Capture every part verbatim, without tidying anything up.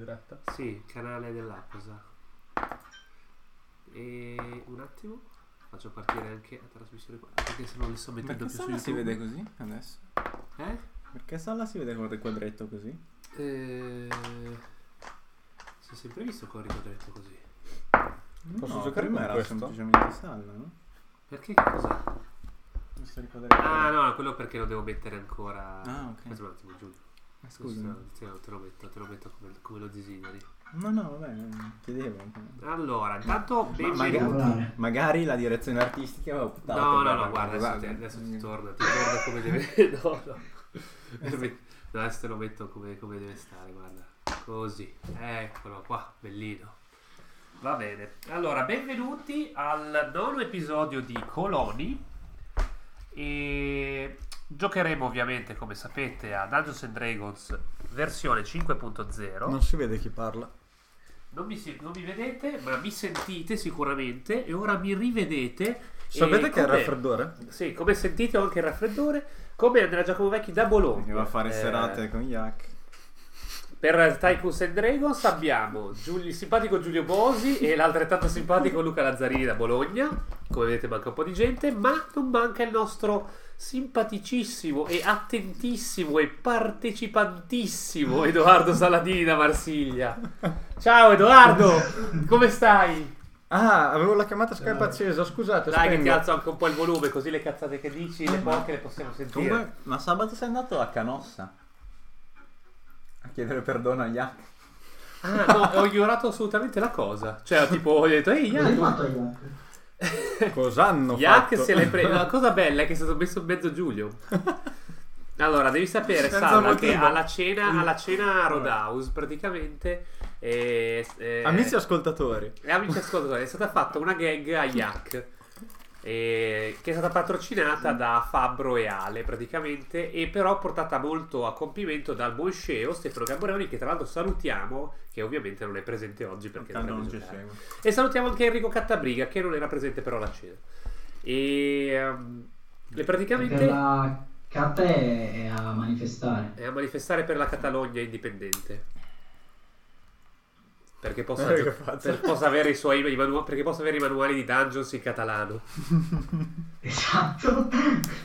diretta? Sì, canale dell'app, esatto. E un attimo, faccio partire anche la trasmissione qua, perché se non li sto mettendo Perché più su Salla si YouTube. vede così adesso? Eh? Perché Salla si vede con il quadretto così? Eh... Si è sempre visto con il quadretto così. Posso no, giocare prima con era questo? semplicemente Salla, no? Perché che cos'è? Questo è il quadretto. Ah no, quello perché lo devo mettere ancora. Ah, ok. Aspetta un attimo, Giulio. Ma scusa. Te lo, te lo metto, te lo metto come, come lo desideri. No, no, vabbè, chiedevo. Allora, intanto Ma benvenuti. magari, magari la direzione artistica aveva optato No, no, per no, la guarda, adesso, cosa. ti, adesso ti torna, ti torna come deve. No, no. No, adesso te lo metto come, come deve stare, guarda. Così, eccolo qua, bellino. Va bene. Allora, benvenuti al nono episodio di Coloni. E giocheremo ovviamente, come sapete, a Dungeons and Dragons versione cinque punto zero. Non si vede chi parla. Non mi, si- non mi vedete, ma mi sentite sicuramente e ora mi rivedete. Sapete E che è il come- raffreddore? Sì, come sentite ho anche il raffreddore. Come Andrea Giacomo Vecchi da Bologna. Che va a fare Eh, serate con Yak. Per Tycoons and Dragons abbiamo Giulio- il simpatico Giulio Bosi e l'altrettanto simpatico Luca Lazzarini da Bologna. Come vedete manca un po' di gente, ma non manca il nostro simpaticissimo e attentissimo e partecipantissimo Edoardo Saladini da Marsiglia. Ciao Edoardo, come stai? Ah, avevo la chiamata Skype accesa, scusate. Dai che ti spengo. alzo anche un po' il volume così le cazzate che dici, le poche le possiamo sentire. Comunque, ma sabato sei andato a Canossa a chiedere perdono a Yak. Ah no, ho ignorato assolutamente la cosa. Cioè tipo ho detto ehi Cosa hai Yak, fatto Yak? Cosa hanno Yak fatto? se l'è preso. La cosa bella è che è stato messo in mezzo Giulio. Allora, devi sapere, Senza Salla, che motivo. alla cena, alla cena a Roadhouse praticamente eh, eh, Amici ascoltatori. e amici ascoltatori, è stata fatta una gag a Yak eh, che è stata patrocinata da Fabbro e Ale praticamente, e però portata molto a compimento dal buon sceo Stefano Gamboroni, che tra l'altro salutiamo, che ovviamente non è presente oggi perché Tanto dovrebbe non ci giocare. segue. E salutiamo anche Enrico Cattabriga, che non era presente però alla cena. E, um, e praticamente Perché la carta è, è a manifestare. è a manifestare per la Catalogna indipendente. Perché possa, Eh, gio- che faccia. per- possa avere i suoi i manu- perché possa avere i manuali di Dungeons in catalano. Esatto.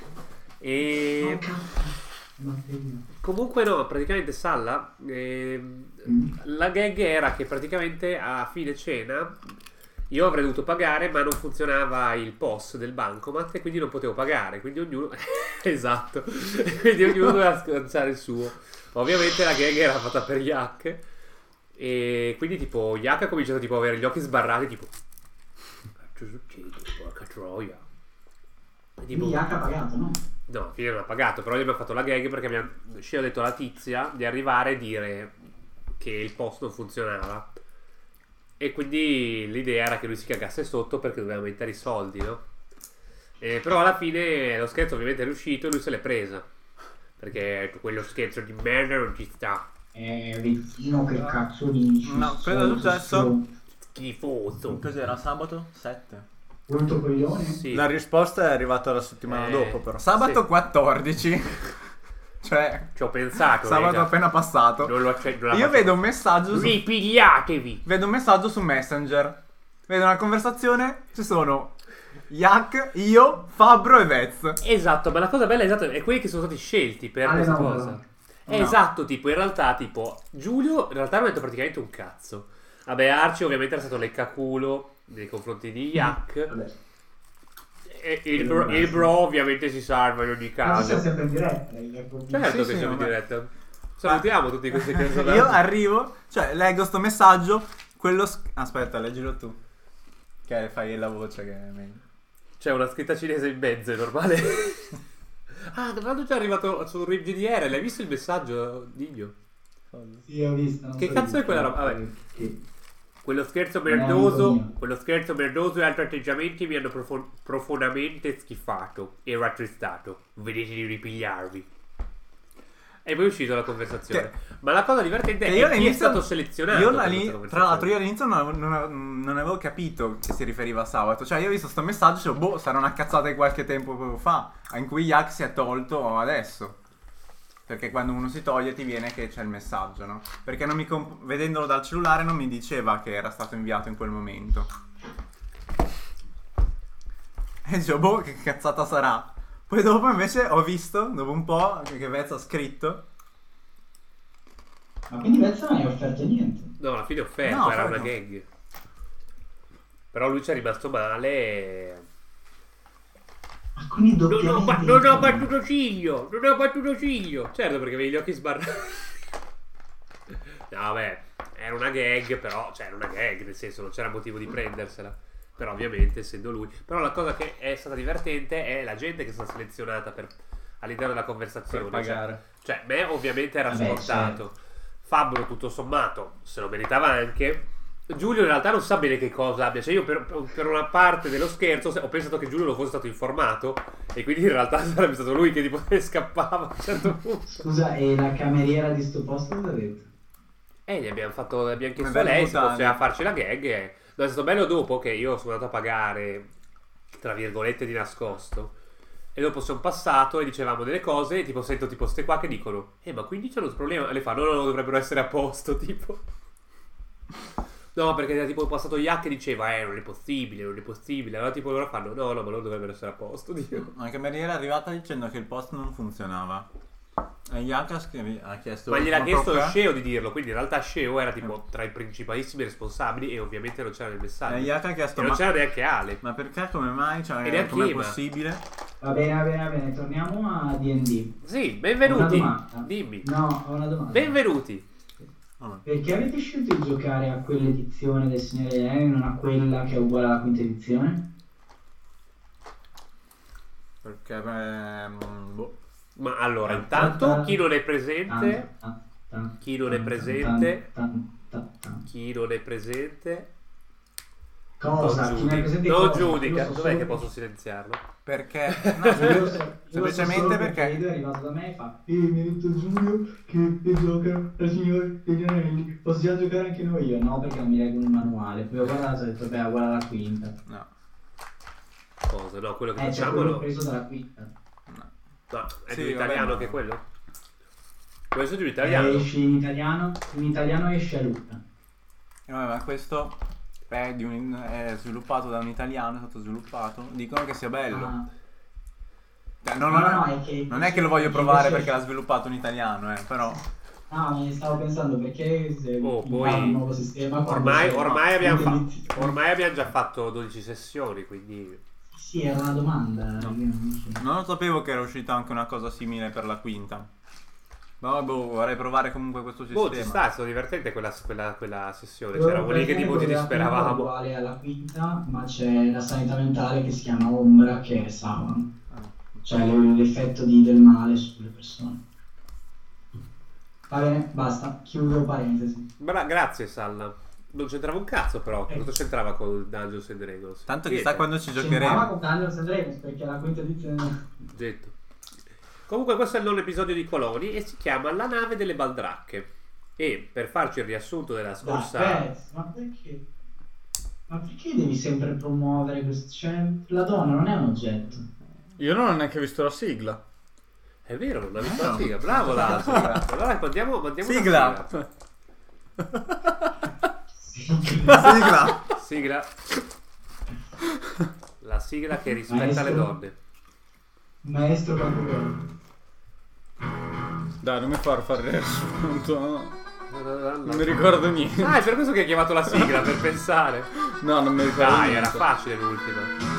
E Oh, cazzo. Batteria. comunque no, praticamente Salla, ehm, la gag era che praticamente a fine cena io avrei dovuto pagare, ma non funzionava il P O S del bancomat e quindi non potevo pagare, quindi ognuno esatto, quindi ognuno doveva scansare il suo. Ovviamente la gag era fatta per Yak e quindi tipo Yak ha cominciato tipo a avere gli occhi sbarrati, tipo cosa succede, porca troia. E tipo, Quindi Yak ha pagato, no? no, fine non ha pagato, però gli abbiamo fatto la gag perché abbiamo Sceo ha detto alla tizia di arrivare e dire che il post non funzionava. E quindi l'idea era che lui si cagasse sotto perché doveva mettere i soldi, no? E però alla fine lo scherzo ovviamente è riuscito e lui se l'è presa. Perché quello scherzo di merda non ci sta. Eh, Vezzino, che cazzo dici? No, cosa è successo? Schifoso. Cos'era sabato? sette. Brutto coglione. Sì. La risposta è arrivata la settimana Eh, dopo, però. Sabato Sì. quattordici. Cioè, Ci ho pensato. sabato raga. appena passato. Non lo acce- non la Io faccio- vedo un messaggio su, Ripigliatevi. vedo un messaggio su Messenger. Vedo una conversazione, ci sono Yak, io, Fabbro e Vez. Esatto, ma la cosa bella esatto, è quelli che sono stati scelti per Ale questa no, cosa. no. È No. esatto, tipo, in realtà, tipo, Giulio in realtà non ha detto praticamente un cazzo. Vabbè, Arci ovviamente era stato leccaculo nei confronti di Yak. Vabbè. E il bro, il bro ovviamente si salva in ogni Ma tu sei caso. sempre in diretta. eh, Certo Sì, che sì, siamo in vabbè. diretta. Salutiamo tutti questi che sono Io arrivo, cioè leggo sto messaggio, quello... s- Aspetta, leggilo tu. Che fai la voce che è meglio. C'è una scritta cinese in mezzo, è normale. Ah, tra l'altro c'è arrivato su R I P G D R, l'hai visto il messaggio, Digno? Sì, ho visto. non Che so cazzo dire. è quella roba? Vabbè. Che- Quello scherzo Non è amico merdoso, mio. quello scherzo merdoso e altri atteggiamenti mi hanno profo- profondamente schifato e rattristato. Vedete di ripigliarvi. E poi è uscita la conversazione. Che- Ma la cosa divertente Che è io chi è all'inizio- stato selezionato. Io per all'ini- questa tra conversazione. l'altro io all'inizio non, non- non avevo capito che si riferiva a sabato. Cioè io ho visto sto messaggio e dicevo, boh, sarà una cazzata di qualche tempo fa, in cui Yak si è tolto adesso. Perché quando uno si toglie ti viene che c'è il messaggio, no? Perché non mi comp- vedendolo dal cellulare non mi diceva che era stato inviato in quel momento. E dicevo, boh, che cazzata sarà? Poi dopo invece ho visto, dopo un po', che Vez ha scritto. Ma quindi Vezza non hai offerto niente? No, alla fine ho offerto, No, era offerto una no. gag. Però lui ci è rimasto male e... Ma quindi Non ho, doppiamente... ba- non ho battuto ciglio, non ho battuto ciglio. Certo, perché avevi gli occhi sbarrati. No, vabbè, era una gag, però, cioè, era una gag, nel senso, non c'era motivo di prendersela. Però, ovviamente, essendo lui. Però la cosa che è stata divertente è la gente che è stata selezionata per, all'interno della conversazione. Per pagare. Cioè, cioè, me ovviamente era Vabbè, scontato. Fabbro, tutto sommato, se lo meritava anche. Giulio in realtà non sa bene che cosa abbia. Cioè io per, per una parte dello scherzo ho pensato che Giulio lo fosse stato informato e quindi in realtà sarebbe stato lui che tipo scappava a un certo punto. Scusa, e la cameriera di sto posto cosa ha detto? E gli abbiamo fatto, abbiamo chiesto Come a lei belle se mutande. poteva farci la gag e... No, è stato bello dopo che io sono andato a pagare, tra virgolette, di nascosto. E dopo sono passato e dicevamo delle cose e tipo sento tipo ste qua che dicono eh ma quindi c'è un problema? E le fa no no no dovrebbero essere a posto tipo. No, perché era tipo passato Yak e diceva eh non è possibile, non è possibile. Allora tipo loro fanno no no ma loro dovrebbero essere a posto. Dio. La cameriera è arrivata dicendo che il post non funzionava. E Yak ha scri- ha chiesto... Ma gliel'ha "Ma chiesto perché?" Sceo di dirlo, quindi in realtà Sceo era tipo tra i principalissimi responsabili e ovviamente non c'era nel E messaggio. Yak ha chiesto E non ma... c'era neanche Ale. ma perché, come mai, E cioè, neanche com'è Ema. possibile? Va bene, va bene, va bene, torniamo a D and D. Sì, Una benvenuti. domanda. Dimmi. No, ho una domanda. Benvenuti. Vabbè. Perché avete scelto di giocare a quell'edizione del Signore degli Anelli e non a quella che è uguale alla quinta edizione? Perché, ehm, boh. Ma allora, intanto chi non è presente? Tan, tan, Chi non è tan, presente? tan, tan, tan. Chi non è presente? Cosa? Non Chi non è giudica. presente Non cosa? giudica. Io so Dov'è solo che posso silenziarlo? Perché... No, Io so- io so semplicemente solo perché... Edo è arrivato da me e fa eh, mi ha detto Giulio che che giocano al Signore degli Anelli, possiamo giocare anche noi? Io no, perché non mi leggo un manuale. Poi ho guardato e ho detto beh, è uguale alla quinta. No, Cosa? No, quello che Eh, c'è facciamo quello no. preso dalla quinta. no. No, è Sì, di vabbè, italiano ma- anche quello? Questo è di Eh, italiano. esce in italiano, in italiano esce a Luca. E vabbè, ma questo è, di un- è sviluppato da un italiano, è stato sviluppato. Dicono che sia bello. Ah. Cioè, non, No, non- no, è che- non è che lo voglio che provare invece- perché l'ha sviluppato un italiano, eh, però... No, mi stavo pensando perché se Oh, impara poi- un nuovo sistema quando Ormai, c'è- ormai, abbiamo fa- quindi- ormai abbiamo già fatto dodici sessioni, quindi... Sì, era una domanda. No. io non so. Non lo sapevo che era uscita anche una cosa simile per la quinta. Ma boh, vorrei provare comunque questo sistema. Boh, ci sta, è stato divertente quella, quella, quella sessione. Però C'eravamo lì che tipo ti praticamente quella quinta è disperavamo. uguale alla quinta, ma c'è la sanità mentale che si chiama Ombra, che è Sauron. Ah, Cioè l- l'effetto di- del male sulle persone. Va bene, basta, chiudo parentesi. Bra- grazie Salla. Non c'entrava un cazzo però. Eh. Cosa c'entrava con Dungeons and Dragons? Tanto Niente. chissà quando ci C'entrava giocheremo. con Dungeons and Dragons perché la quinta edizione... Getto. Comunque questo è il nono episodio di Coloni e si chiama La nave delle baldracche. E per farci il riassunto della scorsa... Dai, Pez, ma perché? Ma perché devi sempre promuovere questo? Cioè, la donna non è un oggetto. Io non ho neanche visto la sigla. È vero, non avevi Eh, la no. sigla. Bravo Lazo. Allora mandiamo, mandiamo una Sigla. sigla. Sigla. Sigla. La sigla che rispetta Maestro. le donne. Maestro Capugano. Dai, non mi far fare il riassunto. No. Non mi Non ricordo niente. Ah, è per questo che hai chiamato la sigla, per pensare. No, non mi ricordo Dai, niente. era facile l'ultima.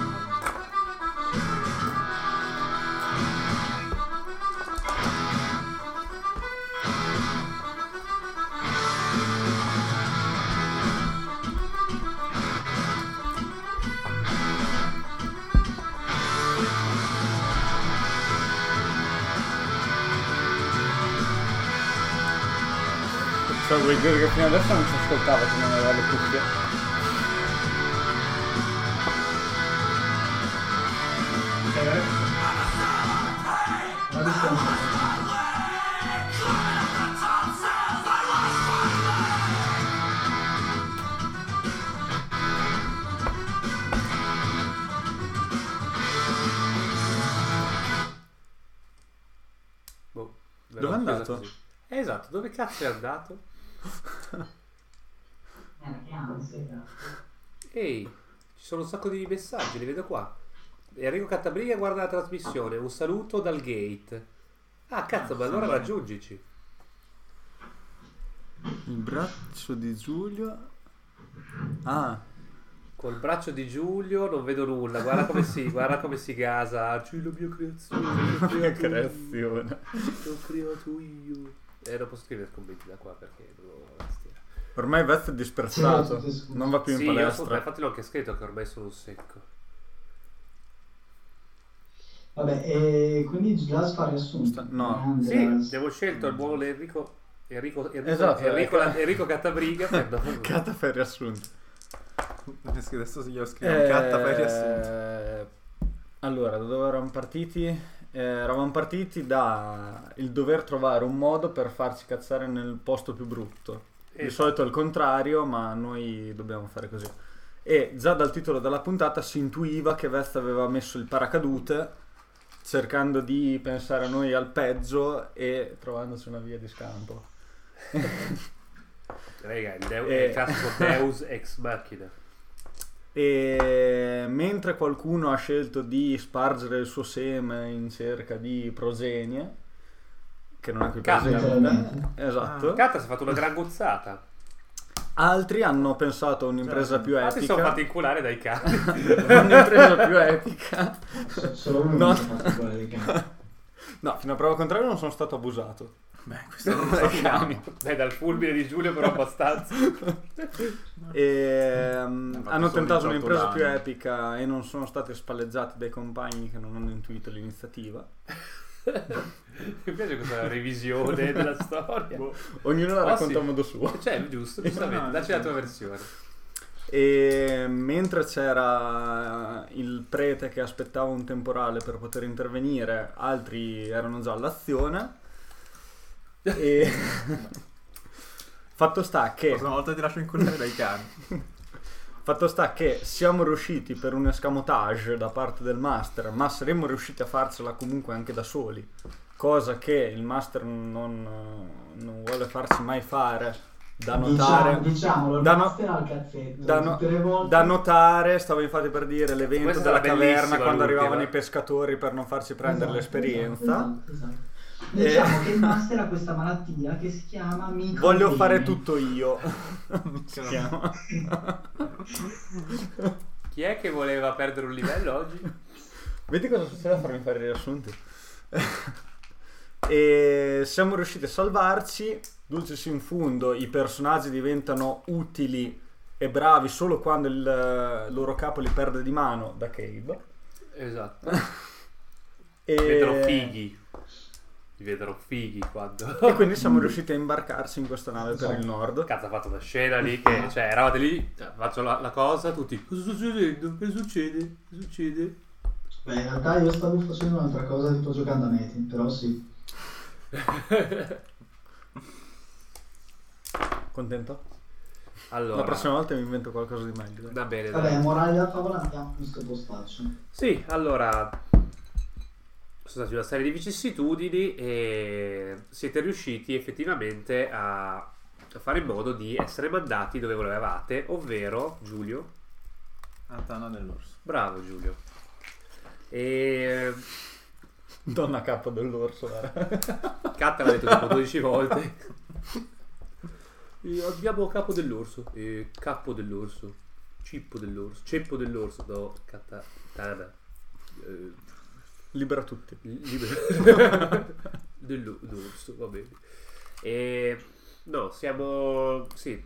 Cioè, vuol dire che fino adesso non si ascoltava se non aveva le cuffie. Ma adesso- Boh, andato? Eh, esatto, dove cazzo è andato? Ehi, ci sono un sacco di messaggi, li vedo qua. Enrico Cattabriga guarda la trasmissione, un saluto dal gate. Ah cazzo, ma allora raggiungici. Il braccio di Giulio. Ah, Col braccio di Giulio non vedo nulla, guarda come si, guarda come si gasa. C'è la mia creazione, l'ho che creato io, creazione. l'ho creato io. Eh, non posso scrivere commenti da qua perché non ho la tastiera. Ormai Vest è dispersato, Sì, sì, sì. non va più in Sì, io so, palestra. infatti l'ho anche scritto che ormai sono un secco. Vabbè, e quindi Gilas fa riassunto. Sta- no. Grande Sì, Gilas. abbiamo scelto il buon Enrico Enrico, Enrico, Esatto, Enrico, ecco. Enrico Cattabriga per no- Cata per riassunto. Adesso glielo scrivo. Catta fai riassunto. Eh, allora, da dove eravamo partiti? Eh, eravamo partiti da il dover trovare un modo per farci cazzare nel posto più brutto. Di Esatto. solito è il contrario, ma noi dobbiamo fare così. E già dal titolo della puntata si intuiva che Vest aveva messo il paracadute cercando di pensare a noi al peggio e trovandoci una via di scampo. Raga, il, Deu- Eh. il classico Deus ex machina. E mentre qualcuno ha scelto di spargere il suo seme in cerca di progenie, che non è qui Cazzo. presente, esatto, Catta si è fatto una gran gozzata. altri hanno pensato a un'impresa più Ah, si sono fatti epica, inculare dai cani. un'impresa più epica. So- Solo uno No. mi ha fatto quella dei cani. No, fino a prova contraria non sono stato abusato. Beh, questo non lo Dai sappiamo. cani. Dai, dal fulmine di Giulio però abbastanza. E, um, fatto hanno solo tentato diciotto un'impresa più danni. epica e non sono stati spalleggiati dai compagni che non hanno intuito l'iniziativa. Mi piace questa revisione della storia. Ognuno la Oh, racconta sì. a modo suo. Cioè, giusto, giustamente, no, dacci sì. la tua versione. E mentre c'era il prete che aspettava un temporale per poter intervenire, altri erano già all'azione. E fatto sta La che prossima volta ti lascio inculare dai cani. fatto sta che siamo riusciti per un escamotage da parte del master, ma saremmo riusciti a farcela comunque anche da soli, cosa che il master non, non vuole farci mai fare. Da notare, Diciamo, diciamolo, il da no- master al cazzetto. da, no- tutte le volte. da notare, stavo infatti per dire l'evento Questa della era caverna bellissima, quando l'ultima. arrivavano i pescatori per non farci prendere Esatto, l'esperienza. esatto, esatto. Diciamo che il master ha questa malattia che si chiama micro. Voglio fare tutto io. Si chiama. Chi è che voleva perdere un livello oggi? Vedi cosa succede a farmi fare i riassunti. E siamo riusciti a salvarci. Dulcis in fundo, i personaggi diventano utili e bravi solo quando il loro capo li perde di mano da Cabe. Esatto. E... Diventano fighi. Diventano fighi quando. E quindi siamo riusciti a imbarcarci in questa nave per il nord. Cazzo, ha fatto una scena lì che, cioè, eravate lì, faccio la, la cosa, tutti, cosa sta succedendo? Che succede? Che succede? Beh, in realtà io stavo facendo un'altra cosa, tipo giocando a Metin, però sì. Contento? Allora, La prossima volta mi invento qualcosa di meglio. dai. va bene, Vabbè, dai. morale della favola, andiamo in sto postaccio. Sì, allora, sono stati una serie di vicissitudini e siete riusciti effettivamente a, a fare in modo di essere mandati dove volevate, ovvero, Giulio, A Tana dell'orso. bravo Giulio. E Donna capo dell'orso. eh. Catta l'ha detto tipo dodici volte. E abbiamo capo dell'orso, e capo dell'orso, cippo dell'orso, ceppo dell'orso, no, Catta, Tana, eh, Libera tutti. libero dell'orso, va bene. E no, siamo, sì,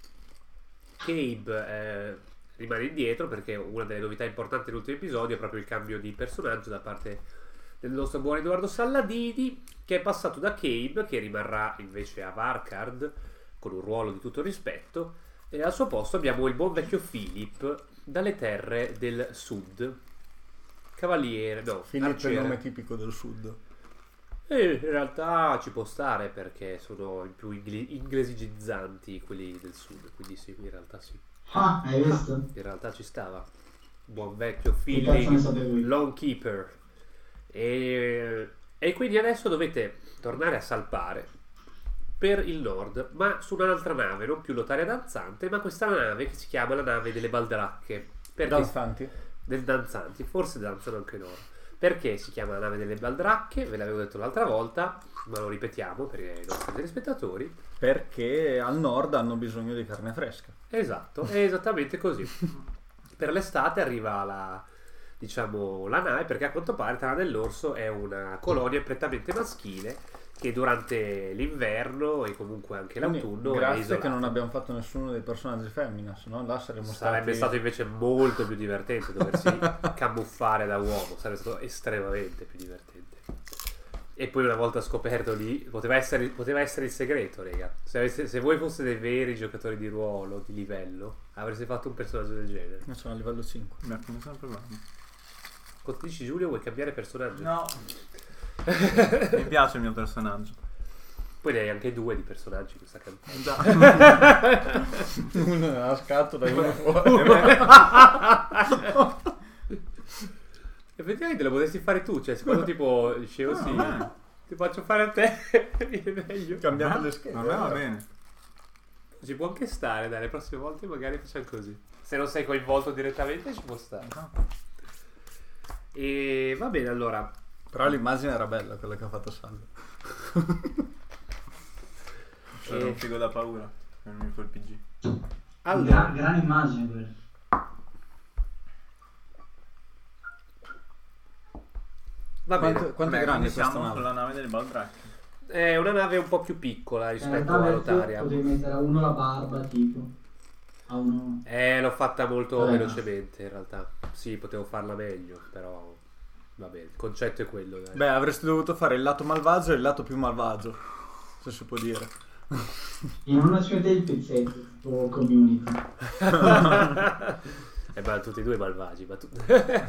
Cabe eh, rimane indietro perché una delle novità importanti dell'ultimo episodio è proprio il cambio di personaggio da parte del nostro buon Edoardo Salladini, che è passato da Cabe, che rimarrà invece a Varkard con un ruolo di tutto rispetto, e al suo posto abbiamo il buon vecchio Philip dalle terre del sud, cavaliere, no, Philip è il arciere. nome tipico del sud. E in realtà ci può stare perché sono i più ingle- inglesigizzanti quelli del sud, quindi sì, in realtà sì, Ah, hai visto? in realtà ci stava. Buon vecchio Che cazzo ne Philip, sapevo io? Lone Keeper. E, e quindi adesso dovete tornare a salpare per il nord, ma su un'altra nave, non più l'Otaria danzante, ma questa nave che si chiama la nave delle Baldracche. Perché Danzanti? del danzanti, forse danzano anche loro. Perché si chiama la nave delle Baldracche? Ve l'avevo detto l'altra volta, ma lo ripetiamo per i nostri telespettatori. Perché al nord hanno bisogno di carne fresca. Esatto, è esattamente così. Per l'estate arriva la, diciamo, la nave, perché a quanto pare Tana dell'Orso è una colonia prettamente maschile che durante l'inverno e comunque anche Quindi, l'autunno è grazie isolata. che non abbiamo fatto nessuno dei personaggi femmina, se no là saremmo Sarebbe stati... stato invece molto più divertente doversi camuffare da uomo, sarebbe stato estremamente più divertente. E poi una volta scoperto lì, poteva essere, poteva essere il segreto, raga. Se, avesse, se voi foste dei veri giocatori di ruolo, di livello, avreste fatto un personaggio del genere. Io sono a livello cinque. Beh, come sempre va. Quando dici Giulio vuoi cambiare personaggio? No. Mi piace il mio personaggio. Poi ne hai anche due di personaggi in questa campagna. Già. Uno nella scatola e uno fuori. Effettivamente lo potresti fare tu, cioè secondo tipo dicevo No, sì, vabbè. ti faccio fare a te, viene meglio. Cambiate le schede. A me va bene. Ci può anche stare, dai, le prossime volte magari facciamo così. Se non sei coinvolto direttamente ci può stare. E va bene, allora. Però l'immagine era bella, quella che ha fatto Salvo. C'era un figo da paura. Non mi fa il P G. Allora, Gran, gran immagine quella. va bene. Quanto, quanto è Beh, grande quindi questa siamo nave? sulla nave delle Baldracche. È una nave un po' più piccola In rispetto realtà all'Otaria. potevi mettere a uno la barba, tipo. A uno... Eh, l'ho fatta molto Vabbè, no. velocemente in realtà. Sì, potevo farla meglio, però va bene, il concetto è quello, dai. Beh, avresti dovuto fare il lato malvagio e il lato più malvagio, se si può dire. In una ci metteva il pezzetto, o community. Eh, ma tutti e due malvagi, ma tu...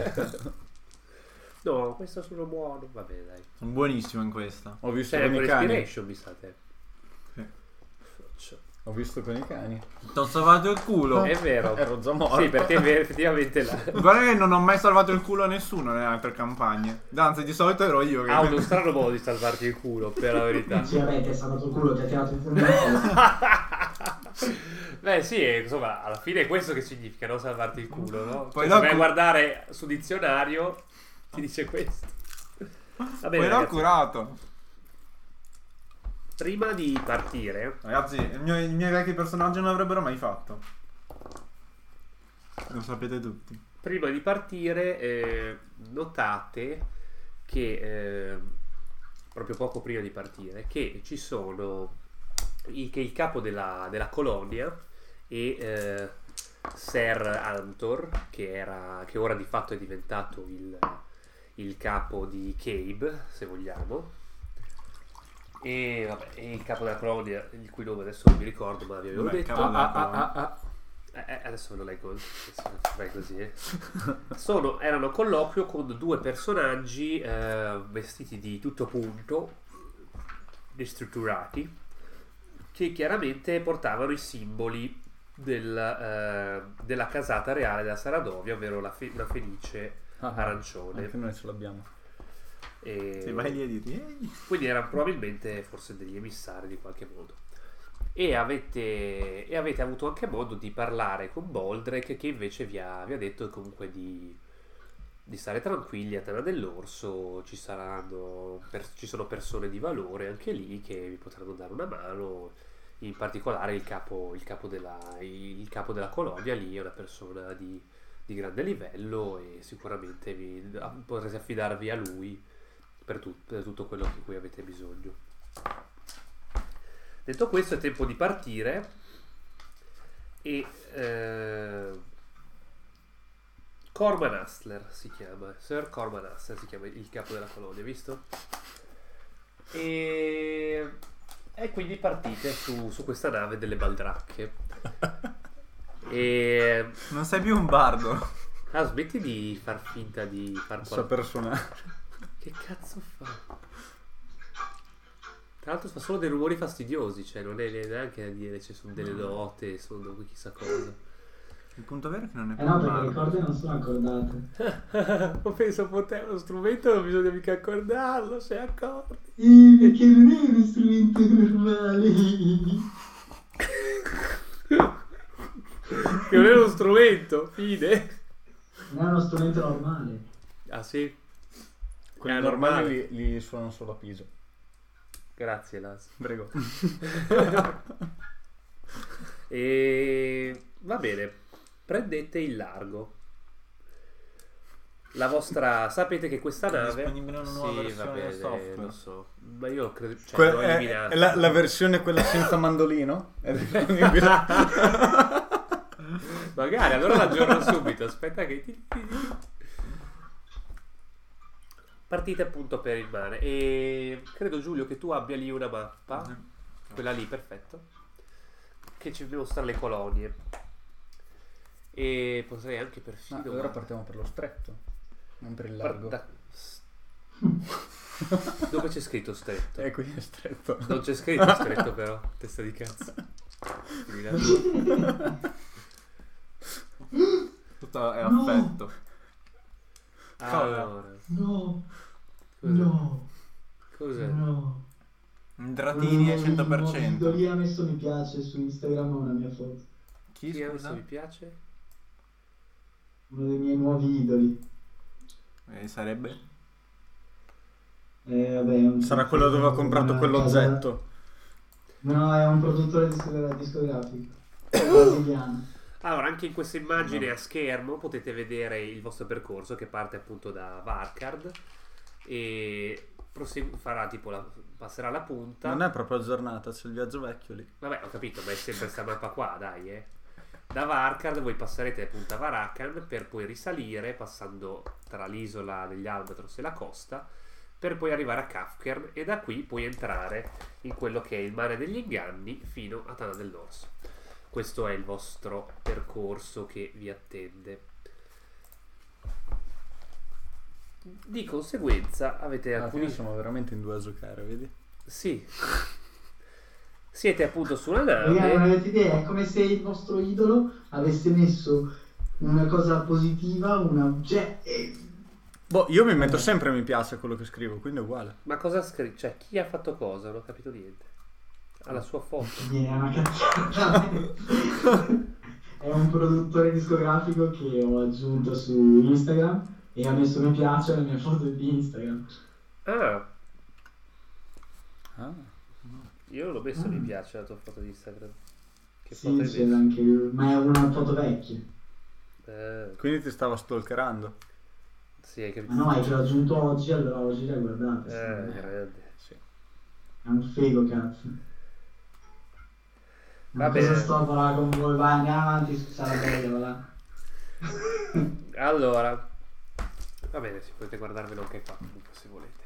No, questo sono buono, va bene, dai. Sono buonissimo in questa. Ho visto C'è con i per cani. Inspiration, mi sa te. Sì. Ho visto con i cani. Ti ho salvato il culo. È vero. Ero già morto. Sì, perché è vero, effettivamente la... Guarda che non ho mai salvato il culo a nessuno nelle altre campagne. Anzi, di solito ero io che... Ha uno strano modo di salvarti il culo, per la verità. Sì, vabbè, ti è salvato il culo, ti ha tirato in fondo. Beh sì, insomma, alla fine è questo che significa, non salvarti il culo, no? Poi Cioè, se dopo- vai a guardare su dizionario ti dice questo. Va bene, Poi l'ho ragazzi, curato. prima di partire, Ragazzi, il mio- i miei vecchi personaggi non avrebbero mai fatto. Lo sapete tutti. prima di partire eh, notate che eh, proprio poco prima di partire che ci sono il, che il capo della, della colonia e eh, Ser Antor, che era che ora di fatto è diventato il, il capo di Cabe, se vogliamo, e vabbè, e il capo della colonia, il cui nome adesso non mi ricordo, ma vi avevo Vabbè, detto. capo Ah, della ah, ah, colonia. ah, ah. Eh, eh, adesso ve lo leggo, vai così, eh. Sono, erano a colloquio con due personaggi eh, vestiti di tutto punto, destrutturati, che chiaramente portavano i simboli del, eh, della casata reale della Saradovia, ovvero la fe- una fenice Ah, arancione. Anche noi ce l'abbiamo. E Sì, vai lì e diti. "Ehi". quindi erano probabilmente forse degli emissari di qualche modo. E avete, e avete avuto anche modo di parlare con Boldrake, che invece vi ha, vi ha detto comunque di, di stare tranquilli a Tana dell'Orso. Ci saranno per- ci sono persone di valore anche lì che vi potranno dare una mano. In particolare il capo, il capo, della, il capo della colonia lì è una persona di, di grande livello e sicuramente vi, potrete affidarvi a lui per, tut- per tutto quello di cui avete bisogno. Detto questo è tempo di partire e eh, Corman Hustler si chiama, Sir Corman Hustler si chiama il capo della colonia, visto? E, e quindi partite su, su questa nave delle Baldracche. E Non sei più un bardo. ah, smetti di far finta di far Il suo qualcosa. personaggio. Che cazzo fa? Tra l'altro fa solo dei rumori fastidiosi, cioè non è neanche a dire ci sono delle note, sono chissà cosa. Il punto vero è che non è Eh no, perché male. le corde non sono accordate. Ho penso per te uno strumento non bisogna mica accordarlo, sei accordi. Eh, perché non è uno strumento normale. Che non è uno strumento, fine. Non è uno strumento normale. Ah sì? Quelli È normali normale. li, li suonano solo a Piso. Grazie Las. Prego. E va bene, prendete il largo. La vostra, sapete che questa È nave disponibile una nuova sì, versione va bene, del software. lo so, ma io credo, cioè, Que- l'ho è- eliminato. è la, la versione quella senza mandolino? È disponibile? Magari allora l'aggiorno subito. Aspetta che ti, ti- ti- partite appunto per il mare e credo Giulio che tu abbia lì una mappa, quella lì, perfetto, che ci mostra le colonie e potrei anche perfino No, allora partiamo per lo stretto, non per il largo. Guarda- dove c'è scritto stretto? E qui è stretto. Non c'è scritto stretto però, testa di cazzo. Quindi la- Tutto è No. affetto. Allora, No, cos'è? no, Cos'è? no. Dratini al cento per Uno cento. lì ha messo mi piace su Instagram una mia foto. Chi, Chi ha messo scusa? mi piace? Uno dei miei nuovi idoli. Eh, sarebbe? Eh, vabbè, è un- Sarà quello dove ho comprato una quello casa- zetto. No, è un produttore discogra- discografico. Brasiliano. Allora, anche in questa immagine a schermo potete vedere il vostro percorso che parte appunto da Varkard e prosegu- farà tipo la, passerà la punta. Non è proprio aggiornata, c'è il viaggio vecchio lì. Vabbè, ho capito, ma è sempre questa mappa qua, dai, eh. Da Varkard voi passerete appunto a Varakan per poi risalire passando tra l'isola degli Albatros e la costa per poi arrivare a Kafkern e da qui puoi entrare in quello che è il mare degli inganni fino a Tana dell'Orso. Questo è il vostro percorso che vi attende. Di conseguenza avete Alla fine alcuni... siamo veramente in due a giocare, vedi? Sì. Siete appunto sulla Ragazzi, non nave. avete idea, è come se il vostro idolo avesse messo una cosa positiva, una... cioè... eh, Boh, io mi metto sempre mi piace a quello che scrivo, quindi è uguale. Ma cosa ha scritto? Cioè, chi ha fatto cosa? Non ho capito niente. Alla sua foto. Viene una cazzata. È un produttore discografico che ho aggiunto su Instagram e ha messo mi piace alla mia foto di Instagram. Ah, Ah. io non ho messo Ah. mi piace alla tua foto di Instagram. Che Sì, foto hai c'era messo? anche ma è una foto vecchia. Eh, Quindi ti stava stalkerando. sì, hai capito. Ma no, è che l'ho aggiunto oggi, allora oggi la guardate. Eh, sì. grande. Sì. È un figo, cazzo. Ma Va cosa bene. sto là con voi? Vai, andiamo avanti su Sarabella, va là. Allora, va bene, si potete guardarvelo anche qua comunque se volete.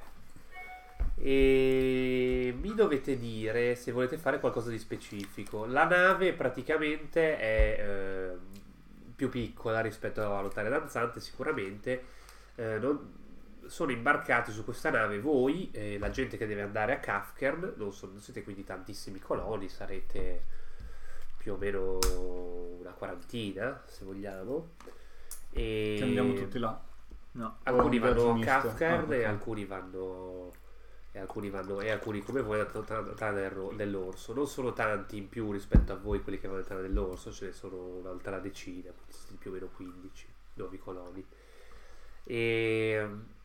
E mi dovete dire se volete fare qualcosa di specifico. La nave praticamente è eh, più piccola rispetto all'Otaria Danzante, sicuramente. Eh, non- sono imbarcati su questa nave voi, eh, la gente che deve andare a Kafkern. Non, so- non siete quindi tantissimi coloni, sarete più o meno una quarantina, se vogliamo. E Che andiamo tutti là. No. alcuni Oh, un viaggio vanno a misto. Kafkern Ah, e ok. alcuni vanno e alcuni vanno e alcuni come voi a Tana dell'Orso. Non sono tanti in più rispetto a voi quelli che vanno a Tana dell'Orso, ce ne sono un'altra decina, quindi siete più o meno quindici nuovi coloni. E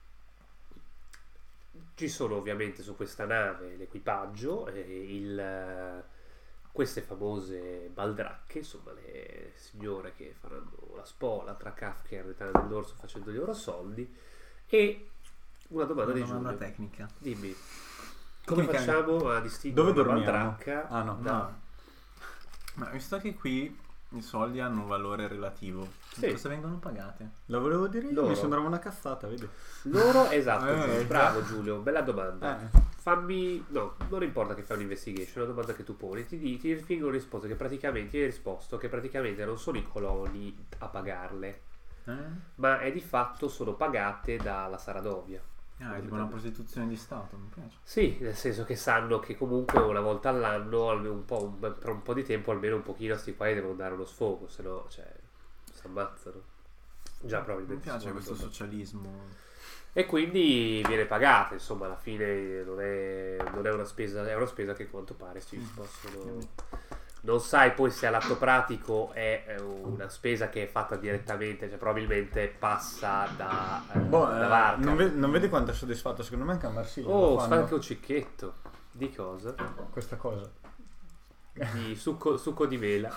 ci sono ovviamente su questa nave l'equipaggio e il queste famose baldracche, insomma le signore che faranno la spola tra Kafka e Tana dell'Orso facendo gli loro soldi. E una domanda Una di domanda Giulio, tecnica. dimmi come Tecnica- facciamo a distinguere Dove una dormiamo? baldracca Ah, no. da- No. Ma visto che qui i soldi hanno un valore relativo, Sì. cosa vengono pagate? Lo volevo dire io, Loro. mi sembrava una cazzata, vedi? loro? Esatto, Eh, Giulio, già. bravo Giulio, bella domanda. Eh. Fammi, no, non importa che fai un'investigation, è una domanda che tu poni, ti, di- ti fingo risposta che praticamente, hai risposto che praticamente non sono i coloni a pagarle, Eh? ma è di fatto sono pagate dalla Saradovia. Ah, è tipo una prostituzione di Stato, mi piace. Sì, nel senso che sanno che comunque una volta all'anno, almeno un po', un- per un po' di tempo, almeno un pochino sti qua devono dare uno sfogo, se no, cioè, si ammazzano. Già Mi probabilmente piace si questo muoiono. socialismo. E quindi viene pagata, insomma, alla fine non è, non è una spesa, è una spesa che a quanto pare si possono. Non sai poi se all'atto pratico è una spesa che è fatta direttamente, cioè probabilmente passa da, eh, Boh, da eh, Varka. non, ve- non vedi quanto è soddisfatto? Secondo me anche a Marsiglia lo Oh, fanno, fa anche un cicchetto. Di cosa? questa cosa. Di succo, succo di mela.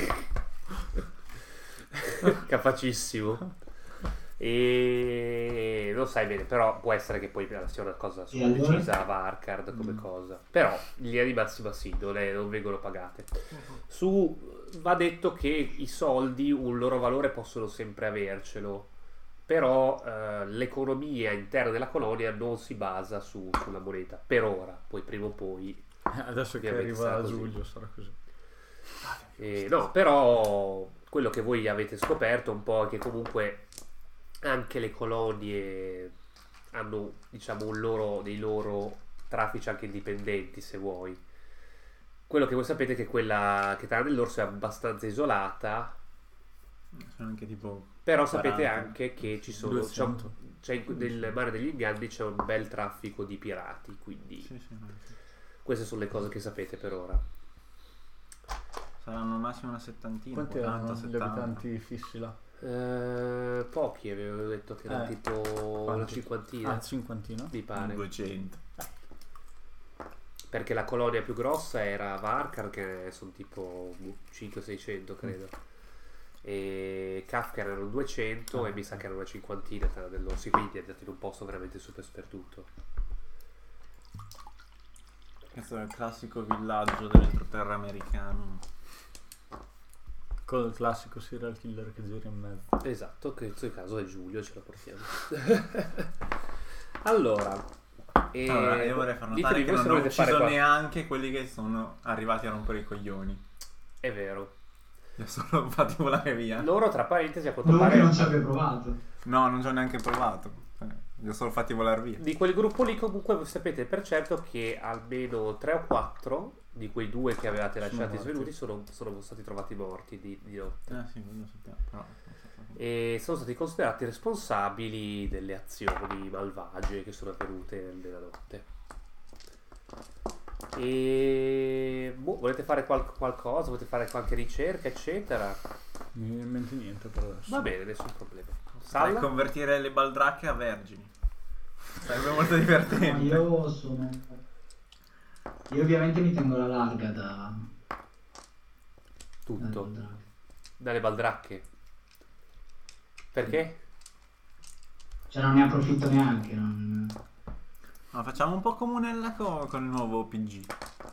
Capacissimo. E non sai bene, però può essere che poi sia una cosa E allora? decisa a Varkard come cosa. Però in linea di massima sì, non, è- non vengono pagate. Su va detto che i soldi un loro valore possono sempre avercelo, però eh, l'economia interna della colonia non si basa su, sulla moneta per ora, poi prima o poi Adesso che Ovviamente sarà arriva a così. giugno sarà così. Eh, no, però quello che voi avete scoperto un po' è che comunque anche le colonie hanno, diciamo, un loro, dei loro traffici anche indipendenti, se vuoi. Quello che voi sapete è che quella che Terra dell'Orso è abbastanza isolata, Sono anche tipo però sapete quaranta. anche che ci sono, c'è, duecento. c'è in- nel mare degli inganni c'è un bel traffico di pirati, quindi Sì, sì, no, sì. queste sono le cose che sapete per ora. Saranno al massimo una settantina. Quanti quaranta, erano gli settanta. abitanti fissi là? Eh, pochi avevo detto che erano Eh, tipo una quanti? cinquantina, Ah, cinquantina? mi pare. duecento. Perché la colonia più grossa era Varkar, che sono tipo cinquecento seicento credo. E Kafka erano duecento Ah. e mi sa che erano una cinquantina tra dell'Orsi, quindi è andato in un posto veramente super sperduto. Questo è il classico villaggio dell'entroterra americano. Con il classico serial killer che gira in mezzo. Esatto, che in questo caso è Giulio, ce lo portiamo. Allora, e Allora, io vorrei far notare ditemi che voi se non ho volete fare ucciso qua- neanche quelli che sono arrivati a rompere i coglioni. È vero. Li ho solo fatti volare via. Loro, tra parentesi, a quanto Non che pare non ci abbia provato. No, non ci ho neanche provato. Cioè, li ho solo fatti volare via. di quel gruppo lì comunque voi sapete per certo che almeno tre o quattro di quei due che avevate Sono lasciati morti. svenuti sono, sono stati trovati morti di, di notte. Ah sì, quello lo sappiamo. Però non so. E sono stati considerati responsabili delle azioni malvagie che sono avvenute nella notte. E boh, volete fare qual- qualcosa? Volete fare qualche ricerca, eccetera? Non mi viene in mente niente per adesso. Va bene, nessun problema. Sai Salla? convertire le baldracche a vergini. Sarebbe molto No, divertente. io sono. Io ovviamente mi tengo la larga da. Tutto. da- Dalle baldracche. Perché? Cioè non ne approfitto neanche. Non... Ma facciamo un po' comunella co- con il nuovo P G.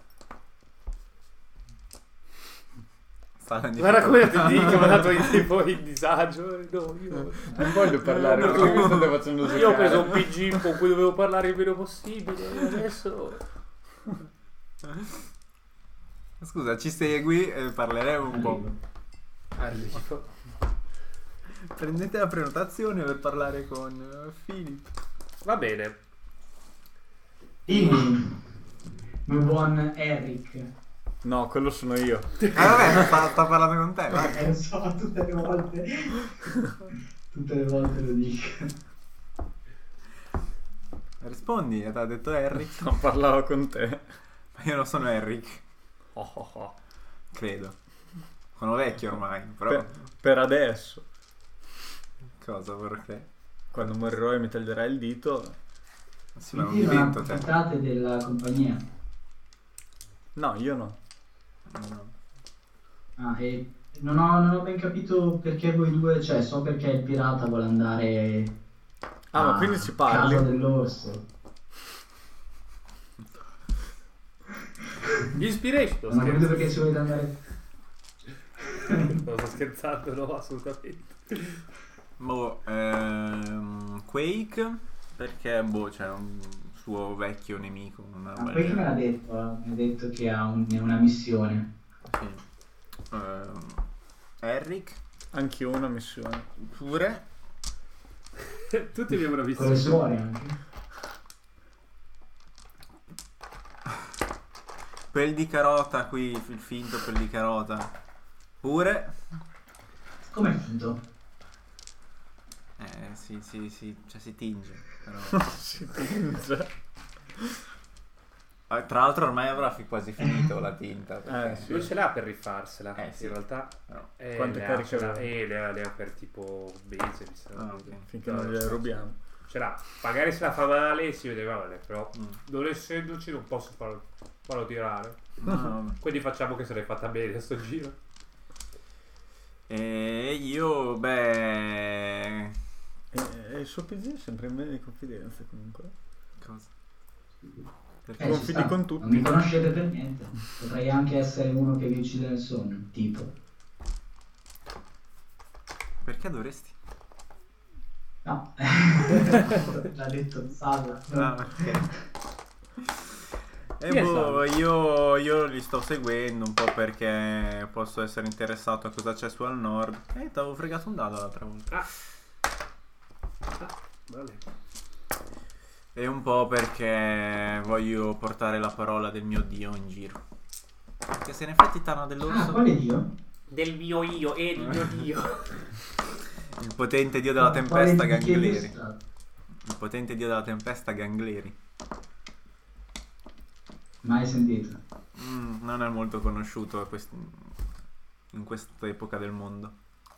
Sta in Guarda come ti difficoltà. dico, mi ha dato in, tipo in disagio. No, io, Non voglio parlare No, perché no. mi state facendo giocare. io ho preso un P G con cui dovevo parlare il meno possibile. E adesso. Scusa, ci segui e parleremo un po'. Arrivo. Prendete la prenotazione per parlare con uh, Philip. Va bene. Dimmi, mio buon Eric. No, quello sono io. Ah vabbè, sta, sta parlando con te, vai. Eh, lo so, tutte le volte. Tutte le volte lo dico. Rispondi, ti ha detto Eric. Non parlavo con te. Ma io non sono Eric, Oh, oh, oh. credo. Sono vecchio ormai, però... Per, per adesso. Cosa, perché? Quando morirò e mi taglierai il dito. Sì, ma non Quindi non divento te. approfittate della compagnia. No, io no. No. Ah, e non ho, non ho ben capito perché voi due, cioè so perché il pirata vuole andare Ah, ma a quindi ci parli? casa dell'orso. Inspiration. Non ho capito Scherzo. perché ci volete andare. Non sto scherzando, no, assolutamente. Boh, ehm, Quake, perché boh, c'è un suo vecchio nemico. Una Ah, roba poi del che me l'ha genere. detto? eh? Mi ha detto che ha un- una missione. Sì. Ehm, Eric, Anch'io una missione. pure. Tutti abbiamo una Con le visione. suore anche. Pel di carota qui, il finto pel di carota. Pure. Com'è finto? Eh, sì, sì, sì, cioè si tinge, però... Si tinge. Ah, tra l'altro ormai avrà fi- quasi finito la tinta. perché- Eh, sì. Non ce l'ha per rifarsela. Eh, sì. In realtà, No. eh, Quante ne ha- cariche ce l'ha- aveva? eh, ne ha, ne ha per tipo un mese, mi sa. Ah, ok. Finché No, non non gliele so. rubiamo. Ce l'ha. Magari se la fa male si vede male, però Mm. non essendoci non posso farlo, farlo tirare. No, vabbè. Quindi facciamo che se l'hai fatta bene a sto giro. E io, beh... E, e il suo P G è sempre in bene di confidenza comunque. Cosa? Eh, Perché? ci Confidi sta. con tutti. Non mi conoscete per niente. Potrei anche essere uno che vi uccide nel sonno, tipo. Perché dovresti? No. L'ha detto Sala. Ah, ok. E Chi è boh, io, io li sto seguendo un po' perché posso essere interessato a cosa c'è su al nord. E ti avevo fregato un dado l'altra volta. Ah. Ah, vale. E un po' perché voglio portare la parola del mio dio in giro. Perché se in effetti Tana Ah, dell'Orso, quale dio? Del mio io e il mio dio. il potente dio della Quale tempesta di che dio Gangleri. è stato? Il potente dio della tempesta Gangleri. Mai sentito. Mm, non è molto conosciuto a quest- in questa epoca del mondo.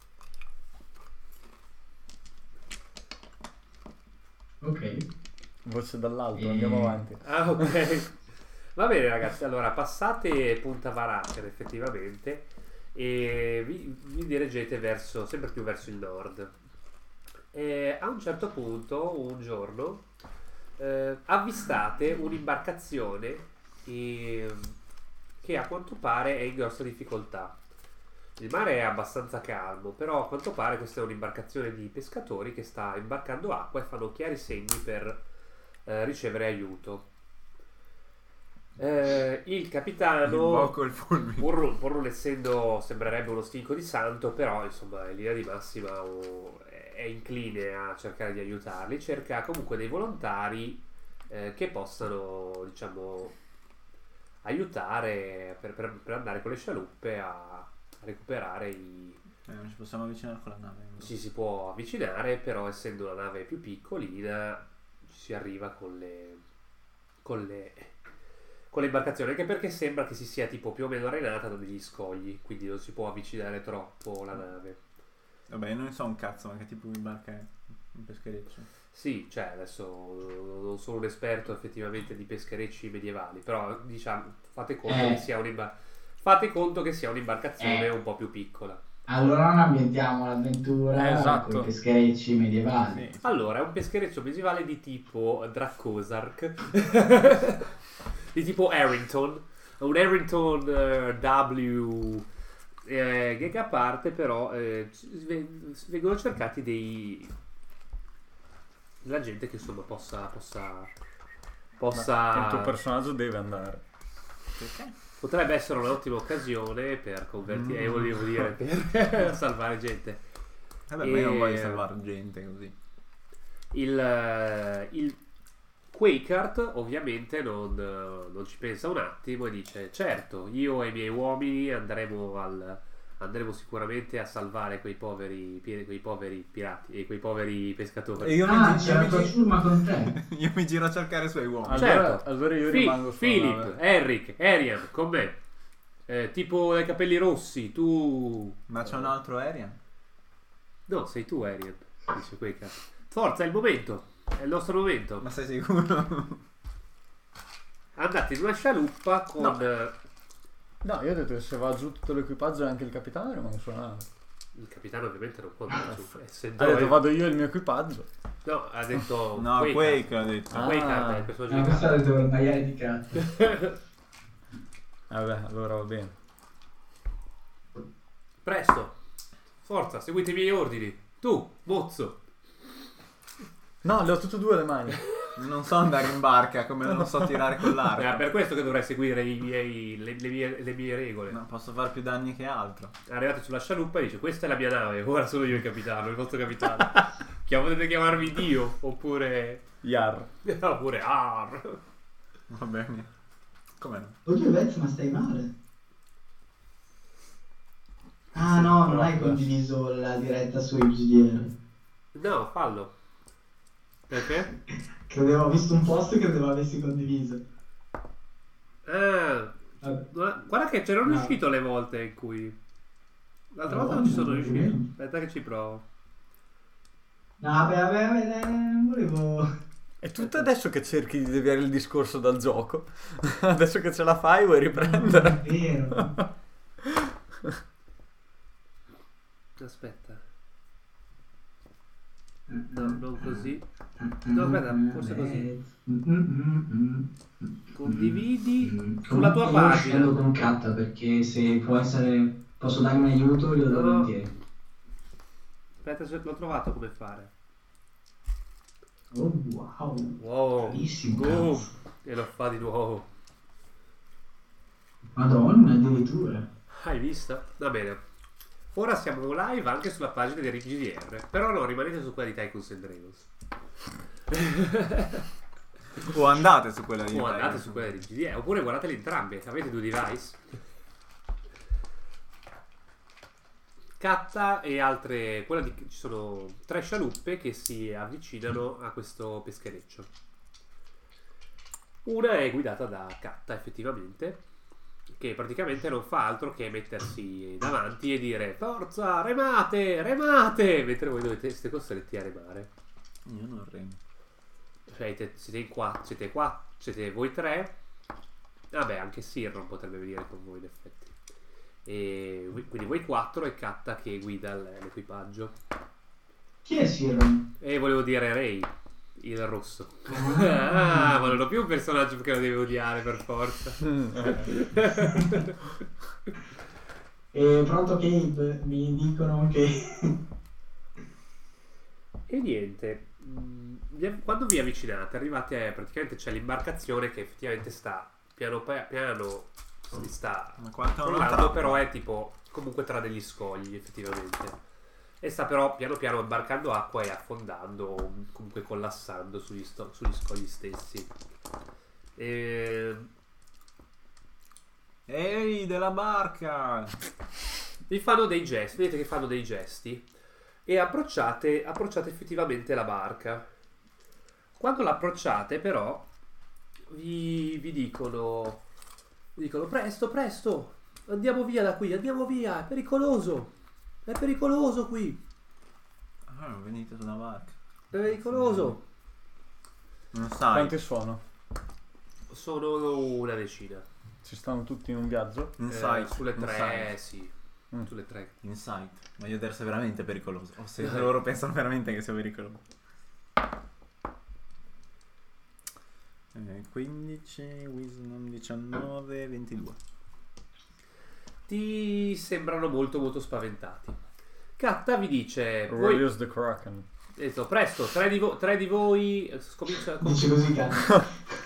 Ok. Voce dall'alto, E- andiamo avanti. Ah, ok. Va bene, ragazzi. Allora, passate Punta Varacher effettivamente e vi, vi dirigete verso, sempre più verso il nord. E a un certo punto, un giorno, eh, avvistate un'imbarcazione e- che a quanto pare è in grossa difficoltà. Il mare è abbastanza calmo, però a quanto pare questa è un'imbarcazione di pescatori che sta imbarcando acqua e fanno chiari segni per eh, ricevere aiuto. Eh, il capitano, Invoco il fulmine. pur, pur non essendo, sembrerebbe uno stinco di santo, però insomma in linea di massima oh, è è incline a cercare di aiutarli, cerca comunque dei volontari eh, che possano, diciamo, aiutare per, per- per andare con le scialuppe a, a recuperare i... Eh, non ci possiamo avvicinare con la nave. Ci si può avvicinare, però essendo una nave più piccolina ci si arriva con le con le con le imbarcazioni, anche perché sembra che si sia tipo più o meno arenata da degli scogli, quindi non si può avvicinare troppo la nave. Vabbè, non so un cazzo, ma che tipo di barca è? Un peschereccio. Sì, cioè adesso non sono un esperto effettivamente di pescherecci medievali, però diciamo fate conto Eh. che sia un'imbar- fate conto che sia un'imbarcazione Eh. un po' più piccola. Allora non ambientiamo l'avventura Eh, esatto. con i pescherecci medievali. Sì. Allora, è un peschereccio medievale di tipo Dracosark, di tipo Harrington, un Harrington eh, W, eh, gag a parte, però eh, v- vengono cercati dei la gente che insomma possa possa possa Il tuo personaggio deve andare. Perché? potrebbe essere un'ottima occasione per convertire, Mm. eh, volevo dire, per salvare gente. Vabbè, ma io non voglio E- salvare gente così. Il, eh, il Quakehart ovviamente non, eh, non ci pensa un attimo e dice: certo, io e i miei uomini andremo al andremo sicuramente a salvare quei poveri pi- quei poveri pirati e quei poveri pescatori. E io, Ah, mi, gi- c'è io, la mi tua gi- ciurma con te. io mi giro a cercare i suoi uomini. Allora, Certo. allora io Fi- rimango sulla Philip, nave. Eric, Arian, con me. Eh, tipo dai capelli rossi, tu... Ma c'è un altro Arian? No, sei tu Arian, dice Quakehart. Forza, è il momento, è il nostro momento. Ma sei sicuro? Andate in una scialuppa con... No. eh, No, io ho detto che se va giù tutto l'equipaggio e anche il capitano rimango sulla nave. Il capitano ovviamente non può andare su. Essendo Ha detto eh, vado io e il mio equipaggio. no, ha detto No, Quakehart. Quake ha detto. Ah. Quakehart è il personaggio Una di cosa devo il maiale di cazzo. Vabbè, allora va bene. Presto, forza, seguite i miei ordini. Tu, mozzo. No, le ho tutte e due le mani. Non so andare in barca come non so tirare con È l'arco. per questo che dovrei seguire i miei, le, le mie, le mie regole. No, posso fare più danni che altro. Arrivate sulla scialuppa e dice: questa è la mia nave, ora sono io il capitano, il vostro capitano. Chiam- potete chiamarmi Dio oppure Yar. oppure Ar. Va bene. Come no? Oddio Vez, ma stai male? Ah no, non hai condiviso la diretta su G D R. No, fallo. Perché? Credevo, ho visto un post che credevo avessi condiviso. Ah, Vabbè. guarda che c'ero No. riuscito le volte in cui... L'altra No, volta non ci sono no, riuscito. no. Aspetta che ci provo. No, vabbè, vabbè, vabbè, dai, non volevo... È tutto adesso che cerchi di deviare il discorso dal gioco. Adesso che ce la fai vuoi riprendere. È vero. Aspetta. No, non così. No, aspetta, forse così. Condividi sulla tua Io pagina. scendo con Katta perché se può essere... Posso darmi un aiuto, glielo do No. volentieri. Aspetta, se l'ho trovato come fare. Oh, wow. Wow. Bellissimo, Boom. cazzo. E lo fa di nuovo. Madonna, addirittura. Hai visto? Va bene. Ora siamo live anche sulla pagina di G D R. Però no, rimanete su quella di Tycoons and Dragons. O andate su quella di O andate su quella di G D R. Oppure guardatele entrambe. Avete due device. Catta e altre. Quella di, ci sono tre scialuppe che si avvicinano a questo peschereccio. Una è guidata da Catta, effettivamente, che praticamente non fa altro che mettersi davanti e dire forza, remate, remate, mentre voi dovete, siete costretti a remare. Io non remo. Cioè siete, siete in qua, siete qua, siete voi tre. Vabbè, anche Sir non potrebbe venire con voi in effetti. E voi- quindi voi quattro e Catta che guida l- l'equipaggio. Chi è Siron? E volevo dire Ray, il rosso. Ah, ma non ho più un personaggio che lo deve odiare per forza. E pronto Gabe, mi dicono che... E niente, mm, vi av- quando vi avvicinate, arrivate, praticamente c'è l'imbarcazione che effettivamente sta piano pa- piano, si sta Ma quanto non crollando, trappola. però è tipo comunque tra degli scogli effettivamente. E sta però piano piano imbarcando acqua e affondando, o comunque collassando sugli, sto- sugli scogli stessi. E... Ehi, della barca! vi fanno dei gesti, vedete che fanno dei gesti e approcciate, approcciate effettivamente la barca. Quando l'approcciate però vi, vi dicono vi dicono presto, presto, andiamo via da qui, andiamo via, è pericoloso, è pericoloso qui, Ah, venite sulla barca. è pericoloso. Non sai. Quanti sono? Sono una decina. Ci stanno tutti in un viaggio? Insight. Eh, sulle tre, Insight. sì, Mm. sulle tre. Insight. Ma io adesso è veramente pericoloso. O se loro pensano veramente che sia pericoloso. Eh, quindici, Wisdom diciannove, ventidue. Ti sembrano molto molto spaventati. Catta vi dice voi, Royals the Kraken. detto, presto, tre di, vo- tre di voi eh, comincia, com- Dice così, Katta.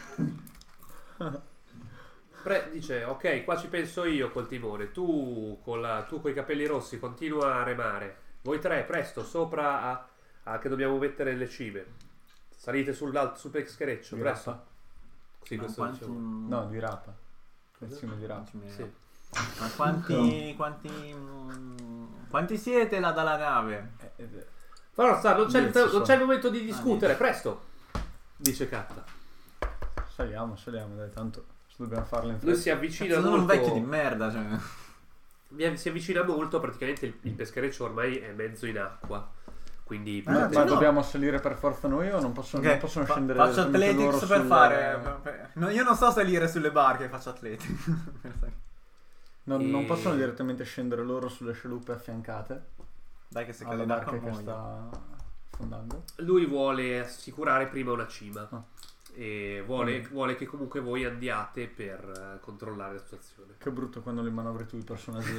pre- dice ok, qua ci penso io col timone, tu con la, tu coi capelli rossi continua a remare, voi tre presto sopra a, a che dobbiamo mettere le cime, salite sull'alto sul peschereccio, Di presto. rapa? Sì, Ma questo quanti... dicevo. No, di rapa. Lezione di rapa. Sì. Ma quanti... quanti... mm, quanti siete là dalla nave? Eh, eh, Forza, non c'è, il, Dieci non sono. c'è il momento di discutere, dieci. presto, dice Catta. Saliamo, saliamo, dai, tanto se dobbiamo farlo in Lui fretta. si avvicina Sono un molto. vecchio di merda, cioè. Vi- si avvicina molto, praticamente il, il peschereccio ormai è mezzo in acqua, quindi Eh, potete- ma no. dobbiamo salire per forza noi o non possono, Ok, non possono fa- scendere faccio direttamente athletics loro per sul- fare per- no, io non so salire sulle barche, faccio athletics. Non, E- non possono direttamente scendere loro sulle scialuppe affiancate Dai che se alla cade barca d'acqua che muoio. sta affondando. lui vuole assicurare prima una cima Ah. e vuole, Mm. vuole che comunque voi andiate per eh, controllare la situazione. Che brutto quando li manovri tu i personaggi.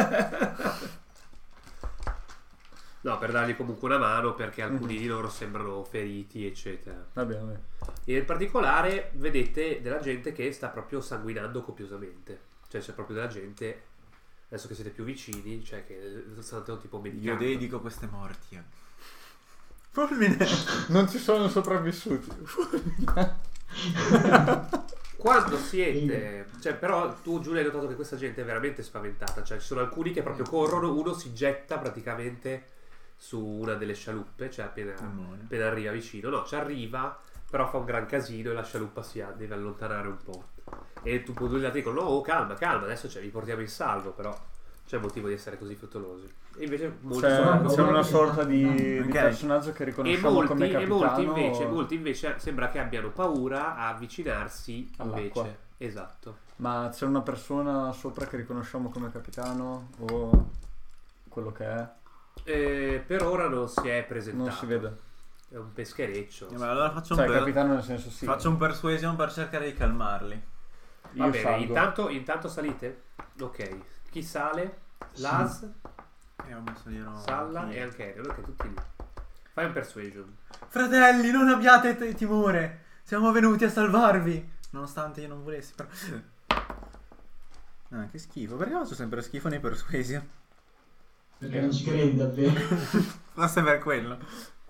No, per dargli comunque una mano perché alcuni di loro sembrano feriti, eccetera. Va bene, va bene. E in particolare vedete della gente che sta proprio sanguinando copiosamente. Cioè c'è proprio della gente, adesso che siete più vicini, cioè che stanno tipo Io medicando. dedico queste morti a... Fulmine! Non ci sono sopravvissuti. Quando siete, cioè, però tu Giulia hai notato che questa gente è veramente spaventata, cioè ci sono alcuni che proprio corrono, uno si getta praticamente su una delle scialuppe, cioè appena, appena arriva vicino, no, ci arriva, però fa un gran casino e la scialuppa si ha, deve allontanare un po'. E tu puoi dire dicono, no, oh, calma, calma, adesso cioè, vi portiamo in salvo, però c'è motivo di essere così frettolosi. E invece molti C'è, sono c'è una sorta di, Ok. di personaggio che e riconosciamo molti, come e capitano. molti invece, molti invece sembra che abbiano paura a avvicinarsi All'acqua. invece. Esatto. Ma c'è una persona sopra che riconosciamo come capitano o quello che è? Eh, per ora non si è presentato. Non si vede. È un peschereccio. Eh, ma allora faccio un, Cioè, per- capitano nel senso sì. faccio un persuasion per cercare di calmarli. Va Io bene, salgo. intanto, intanto salite? Ok. Chi sale? Laz, E ho messo dietro. Salla e anche Ariel. Ok, tutti lì. Fai un persuasion. Fratelli, non abbiate t- timore. Siamo venuti a salvarvi. Nonostante io non volessi, però. Ah, che schifo. Perché faccio sempre schifo nei persuasion? Perché non ci credi davvero. Forse per quello.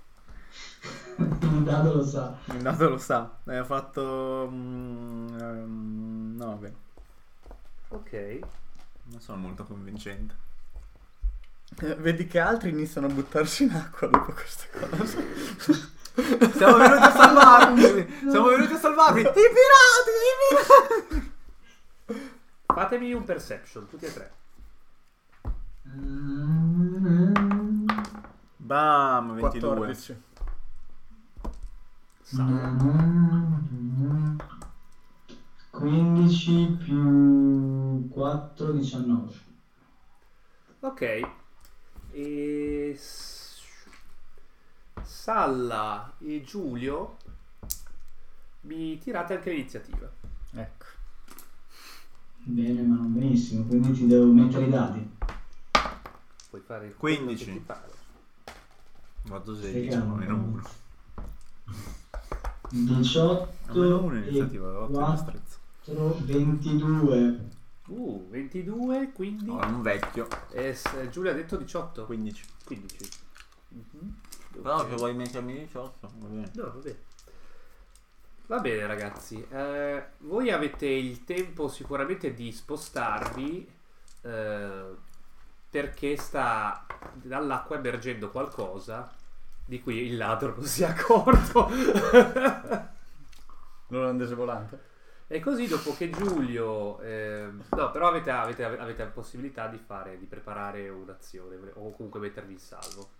Il dado lo sa. Il dato lo sa. E ho fatto. Mm, ehm, nove. Ok. Non sono molto convincente. Eh, Vedi che altri iniziano a buttarsi in acqua dopo queste cose. Siamo venuti a salvarvi. Siamo venuti a salvarvi. I pirati! I pirati! Fatemi un perception, tutti e tre. Bam, ventidue. quattordici. Salla. quindici più quattro, diciannove. Ok. E... S- Salla e Giulio, mi tirate anche l'iniziativa. Ecco. Bene, ma non benissimo, quindi ti devo mettere i dati. Puoi fare il quindici. quello che ti pare. Vado Stai sedici, calmo. meno uno. diciotto Meno uno e iniziativa, avevo otto di destrezza. quattro, ventidue. Uh, ventidue, quindi... Oh, è un vecchio. E s- Giulio ha detto diciotto? quindici. quindici. Mhm. Però Ok. che vuoi mettermi diciotto, va bene. No, va bene. Va bene ragazzi, eh, voi avete il tempo sicuramente di spostarvi eh, perché sta dall'acqua emergendo qualcosa di cui il ladro non si è accorto. L'olandese volante. E così dopo che Giulio eh, no, però avete, avete, avete la possibilità di fare, di preparare un'azione o comunque mettervi in salvo.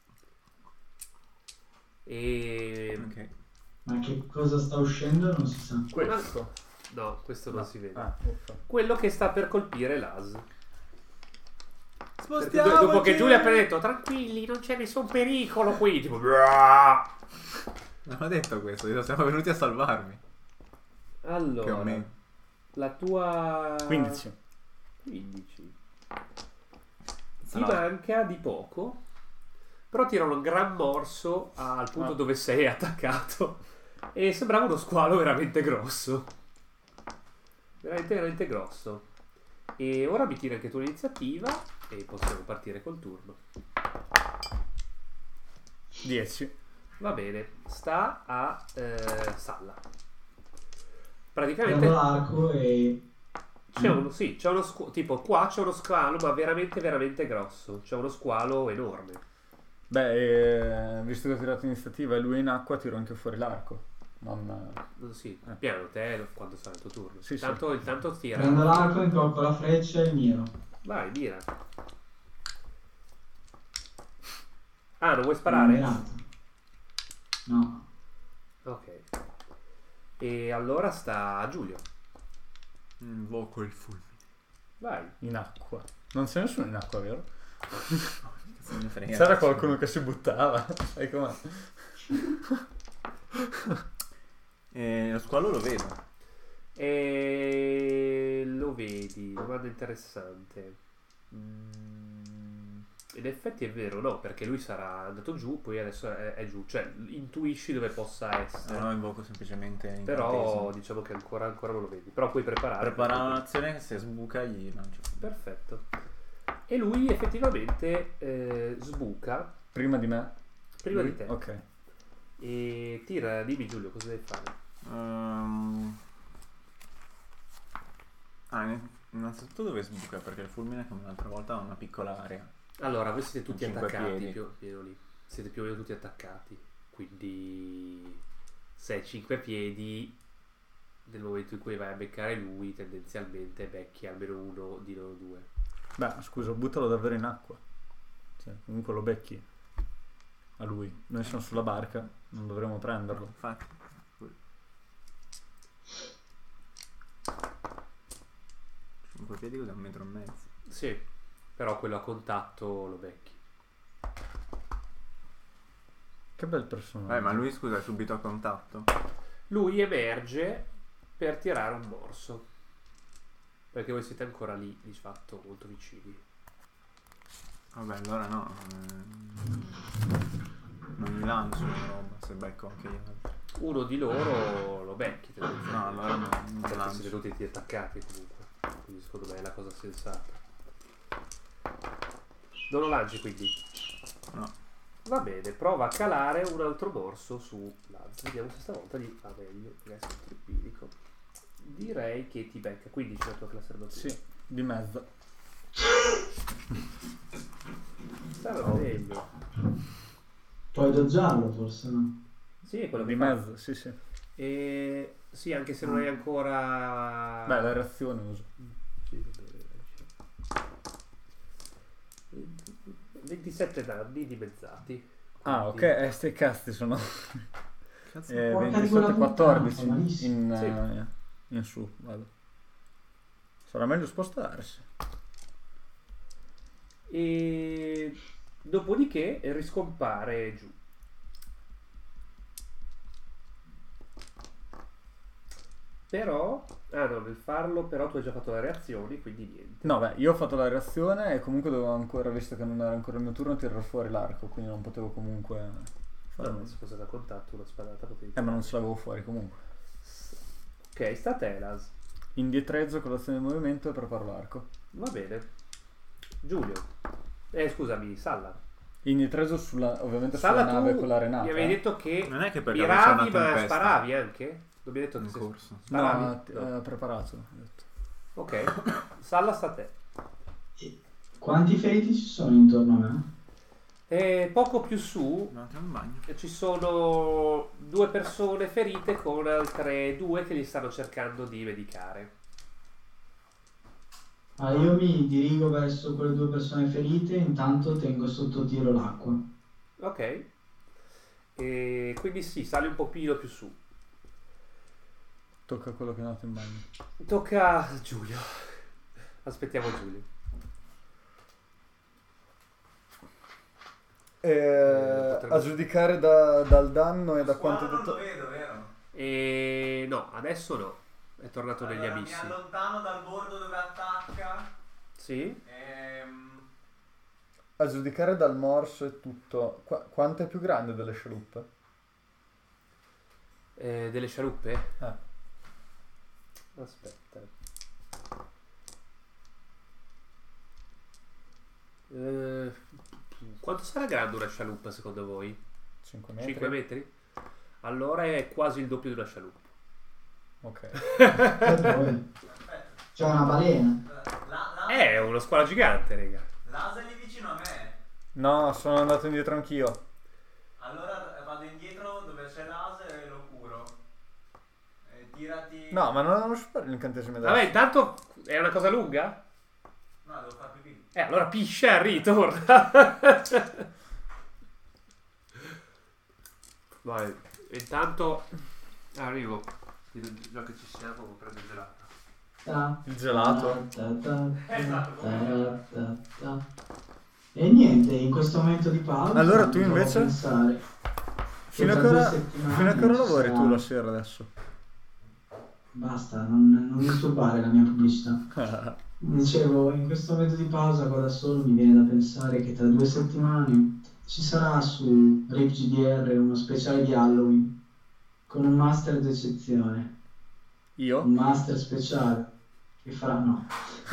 E Ok. Ma che cosa sta uscendo non si sa. Questo. no, questo non si vede. Ah, uffa. Quello che sta per colpire Laz. Perché Spostiamoci! do- dopo che Giulia ha appena detto tranquilli, non c'è nessun pericolo qui, tipo "Brrrr". Non ho detto questo, ho detto siamo venuti a salvarvi. Più o Allora, meno. la tua quindici. quindici ti Sarà- manca di poco, però tirano un gran morso al punto Ah. dove sei attaccato e sembrava uno squalo veramente grosso, veramente veramente grosso. E ora mi tiri anche tu l'iniziativa e possiamo partire col turno. dieci. Va bene, sta a eh, Salla. Praticamente Prendo l'arco e... c'è uno, sì, c'è uno squalo, tipo qua c'è uno squalo, ma veramente veramente grosso. C'è uno squalo enorme. Beh, eh, visto che ho tirato iniziativa e lui è in acqua, tiro anche fuori l'arco. Non... Non sì, piano te quando sarà il tuo turno. Sì, sì. intanto, intanto tira. Prendo l'arco, incocco la freccia e miro. Vai, mira. Ah, non vuoi sparare? Mirato. No. Ok. E allora sta a Giulio. Invoco il fulmine. Vai. in acqua. Non c'è nessuno in acqua, vero? Cazzo me ne frega. C'era qualcuno che si buttava. Sai com'è? E lo squalo lo vedo. E lo vedi, domanda interessante. Mm, in effetti è vero, no, perché lui sarà andato giù, poi adesso è, è giù, cioè intuisci dove possa essere. No, invoco semplicemente Però incantesimo. diciamo che ancora, ancora non lo vedi. Però puoi preparare. Prepara un'azione che se sbuca gli lancio. Perfetto. E lui effettivamente eh, sbuca Prima di me? prima Lui? di te. Ok. E tira, dimmi Giulio, cosa devi fare? Ehm, Ah, innanzitutto dove sbuca? Perché il fulmine come l'altra volta ha una piccola area. Allora, voi siete tutti Cinque attaccati piedi. più o meno lì. Siete più o meno tutti attaccati. Quindi se hai cinque piedi, nel momento in cui vai a beccare lui, tendenzialmente becchi almeno uno di loro due. Beh, scusa, buttalo davvero in acqua. Cioè, comunque lo becchi a lui. Noi siamo sulla barca, non dovremo prenderlo. Infatti. cinque piedi da un metro e mezzo. Sì, però quello a contatto lo becchi. Che bel personaggio. Eh, ma lui scusa è subito a contatto. Lui emerge per tirare un morso. Perché voi siete ancora lì, di fatto, molto vicini. Vabbè, allora no. eh, Non mi lancio una roba se becco anche gli altri. Uno di loro lo becchi. No, allora non, non Perché lancio. siete tutti attaccati comunque. Quindi secondo me è la cosa sensata. Non lo lanci quindi? No. Va bene, prova a calare un altro morso su Laz. Vediamo se stavolta gli va meglio. Adesso è tripilico. Direi che ti becca quindici la tua classe armatura. Sì, di mezzo. Stava meglio. Puoi doggiarlo forse, no? Sì, è quello Di che fa. mezzo, sì, sì. E sì, anche se non hai ancora. Beh, la reazione uso. Sì, va bene. ventisette danni dimezzati. Ah, ok, Quindi- eh, sti cazzi sono Cazzo. eh, Porca di ventisette quella quattordici puttana, malissimo. in, Sì. eh, in su, vado. Sarà meglio spostarsi. E dopodiché riscompare giù. Però, ah no, nel farlo però tu hai già fatto le reazioni, quindi niente. No, beh, io ho fatto la reazione e comunque dovevo ancora, visto che non era ancora il mio turno, tirare fuori l'arco, quindi non potevo comunque fare No, nulla. se fosse da contatto una spadata potevi. Eh, ma non ce l'avevo fuori comunque. Ok, sta Telas. Indietreggio con l'azione di movimento e preparo l'arco. Va bene. Giulio. Eh, scusami, Salla. Indietreggio sulla, ovviamente Salla, sulla nave tu con l'arenata. mi avevi detto che Non è che per caso c'è una miravi ma tempesta sparavi anche? Non mi hai detto che in sei- corso. sparavi? No, t- No. eh, preparato. ho detto. Ok. Salla sta a te. E quanti feriti ci sono intorno a me? E poco più su Un attimo in bagno. ci sono due persone ferite con altre due che li stanno cercando di medicare. Ah, io mi dirigo verso quelle due persone ferite e intanto tengo sotto tiro l'acqua. Ok. E quindi sì, sali un pochino più su. Tocca a quello che è nato in bagno. Tocca a Giulio. Aspettiamo Giulio. Eh, potrebbe- a giudicare da- dal danno e da quanto non detto. lo vedo, vero? E no, adesso no. È tornato negli Allora, abissi. Mi allontano dal bordo dove attacca. Sì? Ehm, A giudicare dal morso e tutto. Qua- quanto è più grande delle scialuppe? Eh, delle scialuppe? Eh. Aspetta. Eh, quanto sarà grande una scialuppa secondo voi? cinque metri. cinque metri? Allora è quasi il doppio di una scialuppa. Ok. E poi c'è una balena. la, la, È una squadra gigante, raga. L'asa è lì vicino a me. No, sono andato indietro anch'io. Allora vado indietro dove c'è l'asa e lo curo. E tirati. No, ma non non so fare l'incantesimo adesso. Vabbè, intanto è una cosa lunga? No, devo fare pipì. Eh, allora piscia e ritorna. Vai, intanto arrivo. Già che ci siamo, prendo il gelato. Ta, Il gelato. ta, ta, ta, ta, ta, ta. E niente, in questo momento di pausa Allora tu provo a invece? pensare che Fino a tra che due ora, settimane fino a che ora ci lavori sarà- tu la sera adesso? Basta, non, non disturbare la mia pubblicità. Dicevo, in questo momento di pausa qua da solo mi viene da pensare che tra due settimane ci sarà su R I P G D R uno speciale di Halloween con un master d'eccezione, un Io? master speciale che farà, no,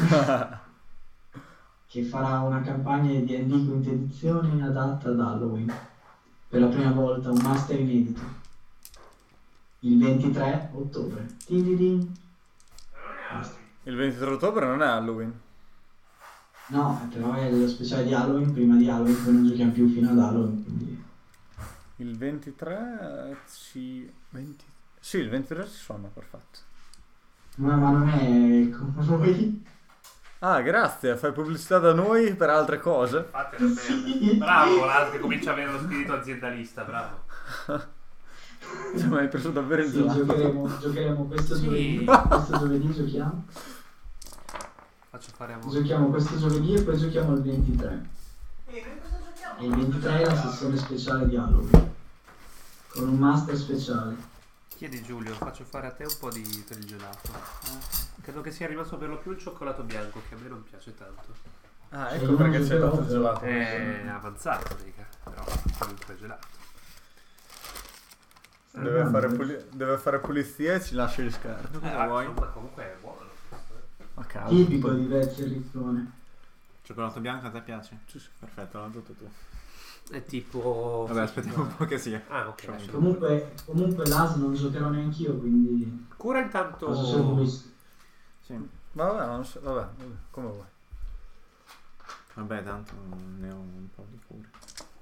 che farà una campagna di D and D quinta edizione adatta ad Halloween. Per la prima volta un master inedito. Il ventitré ottobre. Tin din din. Basta. Il ventitré ottobre non è Halloween. No, però è lo speciale di Halloween, prima di Halloween, poi non giochiamo più fino ad Halloween, quindi... Il ventitré ci... venti... Sì, il ventitré ci sono, perfetto. Ma, ma non è come voi? Ah, grazie, fai pubblicità da noi per altre cose. Fate la merda. Bravo, Laz, che comincia a avere lo spirito aziendalista, bravo. Cioè, mi hai preso davvero il Sì, gelato. giocheremo, giocheremo questo Sì. giovedì, questo giovedì giochiamo. Faccio fare a voi. Giochiamo questo giovedì e poi giochiamo il ventitré. E il ventitré è la sessione speciale di Halloween. Con un master speciale. Chiedi Giulio, faccio fare a te un po' di per il gelato. Eh, credo che sia rimasto per lo più il cioccolato bianco, che a me non piace tanto. Ah, Cioè, ecco io perché non c'è dato so il gelato. È avanzato, mica, però comunque gelato. Deve fare, puli- deve fare pulizia e ci lascia gli scarti. Eh, vuoi? insomma, comunque è buono questo, eh. A caso. Tipico di Vezzi e Riccone. Cioccolato bianco a te piace? Sì, sì. Perfetto, l'ho detto tu. È tipo... Vabbè, aspettiamo un po' che sia. Ah, ok. lascia. Comunque, comunque l'A S non giocherò neanch'io, quindi Cura intanto... posso solo questo. Sì. Vabbè, non so, vabbè, vabbè, come vuoi. Vabbè, tanto ne ho un po' di cure.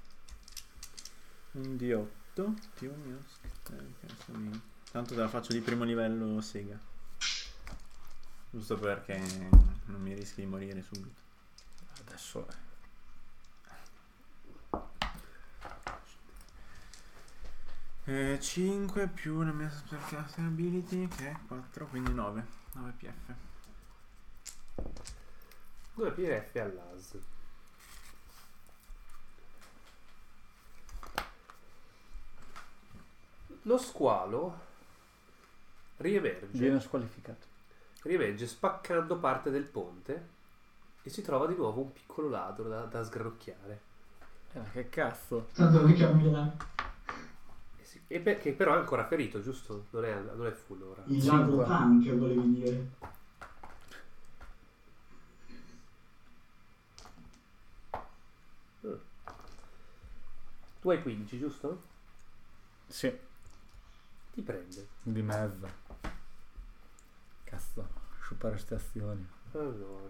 Un D otto. Tio mio. Tanto te la faccio di primo livello Sega. Giusto perché non mi rischi di morire subito. Adesso è. Eh, cinque più la mia spellcasting ability che è quattro, quindi nove. nove P F. due P F all'A S. Lo squalo riemerge, Viene squalificato. riemerge spaccando parte del ponte e si trova di nuovo un piccolo ladro da, da sgranocchiare. Eh, ma che cazzo? Tanto che cambierà. E, si- e perché però è ancora ferito, giusto? Non è, non è full ora. Il Cinque. ladro punk, volevi dire. Tu hai quindici, giusto? Sì, Ti prende. di mezzo. Cazzo, sciupare ste azioni. Allora,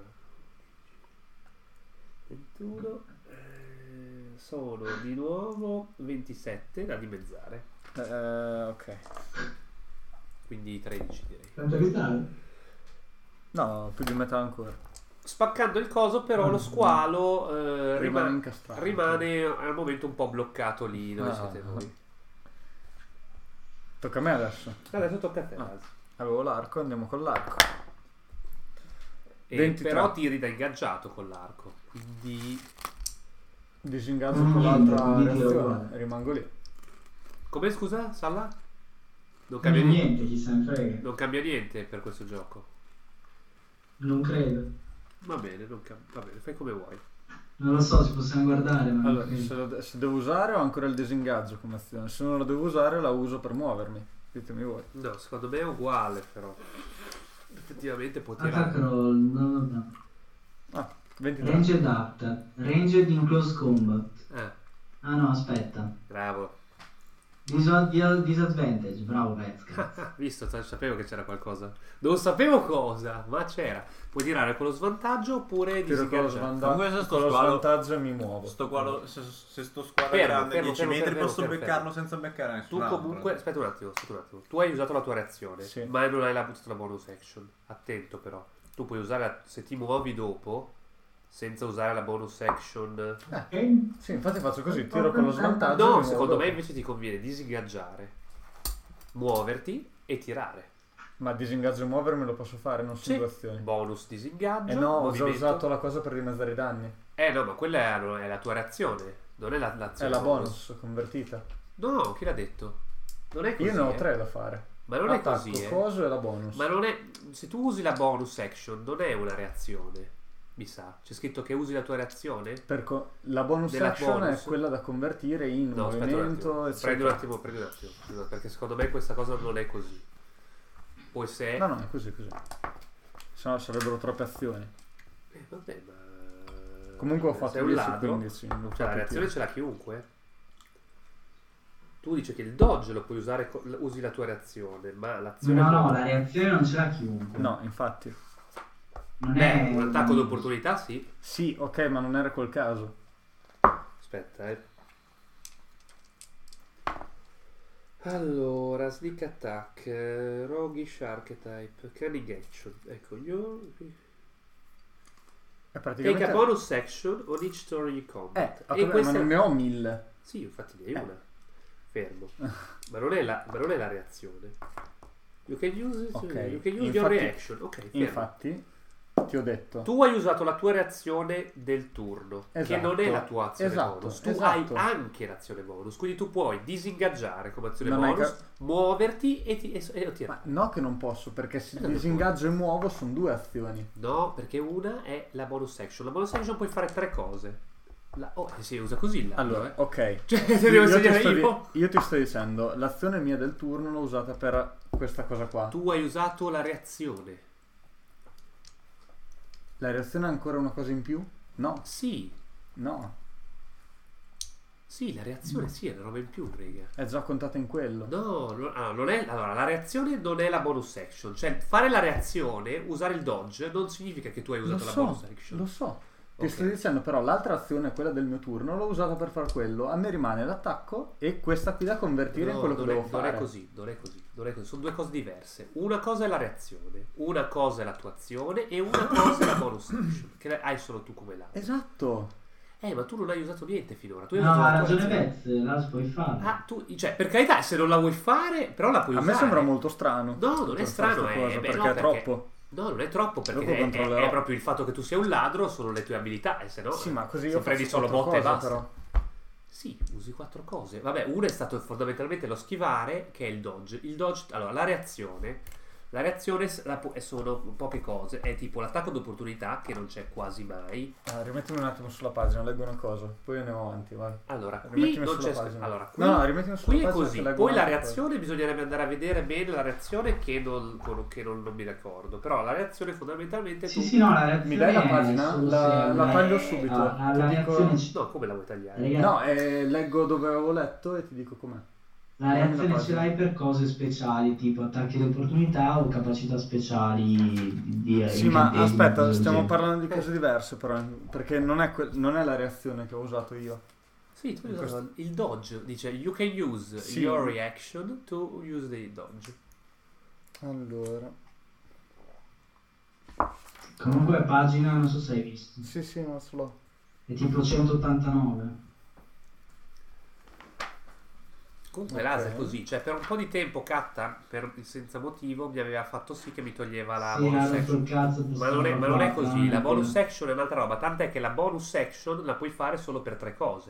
ventuno, eh, sono di nuovo ventisette da dimezzare, Eh, ok. quindi tredici direi. Tanta vitale. No, più di metà ancora. Spaccando il coso però lo squalo eh, Rimane rimane, incastrato. rimane al momento un po' bloccato lì dove Ah. siete voi. Tocca a me adesso. Adesso tocca a te. Ah. Laz. Avevo l'arco, andiamo con l'arco. E ventitré. però tiri da ingaggiato con l'arco, quindi Disingaggio Mm, con niente, l'altra quindi tiro reazione. uguale. Rimango lì. come scusa Salla? Non Non cambia niente. niente, chi se ne frega. Non cambia niente per questo gioco. Non credo. Va bene, non cam- va bene, fai come vuoi. Non lo so, ci possiamo guardare, ma non Allora, credo. se, lo- se devo usare ho ancora il disingaggio come azione. Se non la devo usare la uso per muovermi. Ditemi voi. No, secondo me è uguale però. Effettivamente può tirare. Attack roll, no, no, no. Ah, ventitré. Ranged attack. Ranged in close combat. Eh, Ah no, aspetta. bravo. Dis- di- disadvantage, bravo Vezka. Visto, sa- sapevo che c'era qualcosa. Non sapevo cosa, ma c'era. Puoi tirare con lo svantaggio oppure Tiro con lo, disingaggiare. svanta- Comunque se sto con lo squalo- svantaggio e mi muovo. Sto quadro, se, se sto squadro Fermo, è grande fermo, dieci fermo, metri fermo, posso fermo, beccarlo fermo. senza beccare Tu nessun altro. comunque, aspetta un attimo, aspetta un attimo. Tu hai usato la tua reazione, Sì. ma non hai la, usato la bonus action. Attento però. Tu puoi usare, la- se ti muovi dopo, senza usare la bonus action. Ok? Sì, infatti faccio così, tiro con lo svantaggio. e No, mi secondo muovo. me invece ti conviene disingaggiare, muoverti e tirare. Ma disingaggio e muovermi lo posso fare, non sono Sì. due azioni. Bonus disingaggio. Eh no, ho già movimento. usato la cosa per dimezzare i danni. Eh no, ma quella è, è la tua reazione, non è la, È l'azione. la bonus convertita. No, no, chi l'ha detto? Non è così. Io ne ho eh. tre da fare. Ma non è Attacco, così, eh. coso e la bonus. Ma non è. Se tu usi la bonus action, non è una reazione. Mi sa. C'è scritto che usi la tua reazione? Per co- la bonus Della action bonus. è quella da convertire in No, aspetta un movimento, attimo. eccetera. Prendi un attimo, prendi un attimo. Scusa, perché secondo me questa cosa non è così. Poi se. No, no, è così, così. Se no sarebbero troppe azioni. Eh, vabbè, ma. Comunque ho Sei fatto un dieci ladro. quindici. non ho Cioè, la fatto reazione più. ce l'ha chiunque. Tu dici che il dodge lo puoi usare, co- usi la tua reazione, ma l'azione. No, no, la reazione non ce l'ha chiunque. No, infatti. non Beh, è un attacco d'opportunità, sì. Sì, ok, ma non era quel caso. Aspetta, eh. Allora, sneak attack, eh, roguish archetype, cunning action. Ecco, io... È Take praticamente... a bonus action on each turn you Eh, combat. ho e capito, questa... ma non ne ho mille. Sì, infatti ne hai Eh. una. Fermo. ma, non è la, ma non è la reazione. You can use, it, Ok, you can use infatti- your reaction. Ok, fermo. Infatti, ti ho detto... Tu hai usato la tua reazione del turno, che Esatto. non è la tua azione Esatto, bonus. Tu esatto. hai anche l'azione bonus, quindi tu puoi disingaggiare come azione Non hai bonus, cap- muoverti e ti e, e ti- Ma no che non posso, perché se Eh, non disingaggio e muovo sono due azioni. No, perché una è la bonus action. La bonus action puoi fare tre cose. La... Oh, si usa così là. Allora, ok. Cioè, te devo Io ti, insegnare sto io. di- io ti sto dicendo, l'azione mia del turno l'ho usata per questa cosa qua. Tu hai usato la reazione. La reazione è ancora una cosa in più? No, Sì, no, sì, la reazione sì, è una roba in più, raga. è già contata in quello. No, no, ah, non è, allora, la reazione non è la bonus action. Cioè, fare la reazione, usare il dodge, non significa che tu hai Lo usato la so, bonus action. lo so. Ti Ok. sto dicendo però l'altra azione, quella del mio turno, l'ho usata per fare quello. A me rimane l'attacco e questa qui da convertire in No, quello che non, devo è, fare. non è così, non è così, non è così. Sono due cose diverse. Una cosa è la reazione, una cosa è la tua azione e una cosa è la bonus action, che hai solo tu come là. Esatto. Eh, ma tu non hai usato niente finora. Tu hai No, usato ha la tua ragione azione. Vez, la puoi fare. Ah, tu, cioè, per carità, se non la vuoi fare, però la puoi A usare. me sembra molto strano. No, non è per strano, fare sta è- cosa, beh, perché no, è perché- troppo. No, non è troppo, perché Dopo è, è- controllerò. è proprio il fatto che tu sia un ladro, sono le tue abilità, e se no, Sì, ma così se io prendi faccio solo quattro botte e cose, basta. però. Sì, usi quattro cose. Vabbè, una è stato fondamentalmente lo schivare, che è il dodge. Il dodge, allora, la reazione. La reazione s- la pu- eh, sono poche cose. È tipo l'attacco d'opportunità, che non c'è quasi mai. Ah, rimettimi un attimo sulla pagina, leggo una cosa, poi andiamo avanti, vai. Allora, qui Rimettimi non sulla c'è. pagina. Allora, qui, No, no, rimettimi sulla qui è pagina così. che leggo Poi la un'altra reazione bisognerebbe andare a vedere bene la reazione, che non, che non, non mi ricordo. Però la reazione fondamentalmente Sì, tu. sì, no, la reazione Mi dai la è pagina? solo La- se- la taglio eh, subito. ah, Ti la dico- reazione ci- No, come la vuoi tagliare? Ragazzi, No, eh, leggo dove avevo letto e ti dico com'è. la dammi la reazione ce pagina. l'hai per cose speciali, tipo attacchi di opportunità o capacità speciali di, di Sì, ma incantesimi, aspetta, cose del stiamo genere. parlando di cose diverse però, perché non è, que- non è la reazione che ho usato io. Sì, tu hai In usato il dodge. Dice you can use Sì. your reaction to use the dodge. Allora, Comunque pagina, non so se hai visto, sì sì, non ce l'ho. è tipo centottantanove. Comunque Ok. l'asa è così, cioè per un po' di tempo Katta, per senza motivo, mi aveva fatto sì che mi toglieva la Sì, bonus ha rotto action. il cazzo per Ma non, è, sta ma non è roba qua, così, la anche. bonus action è un'altra roba, tant'è che la bonus action la puoi fare solo per tre cose.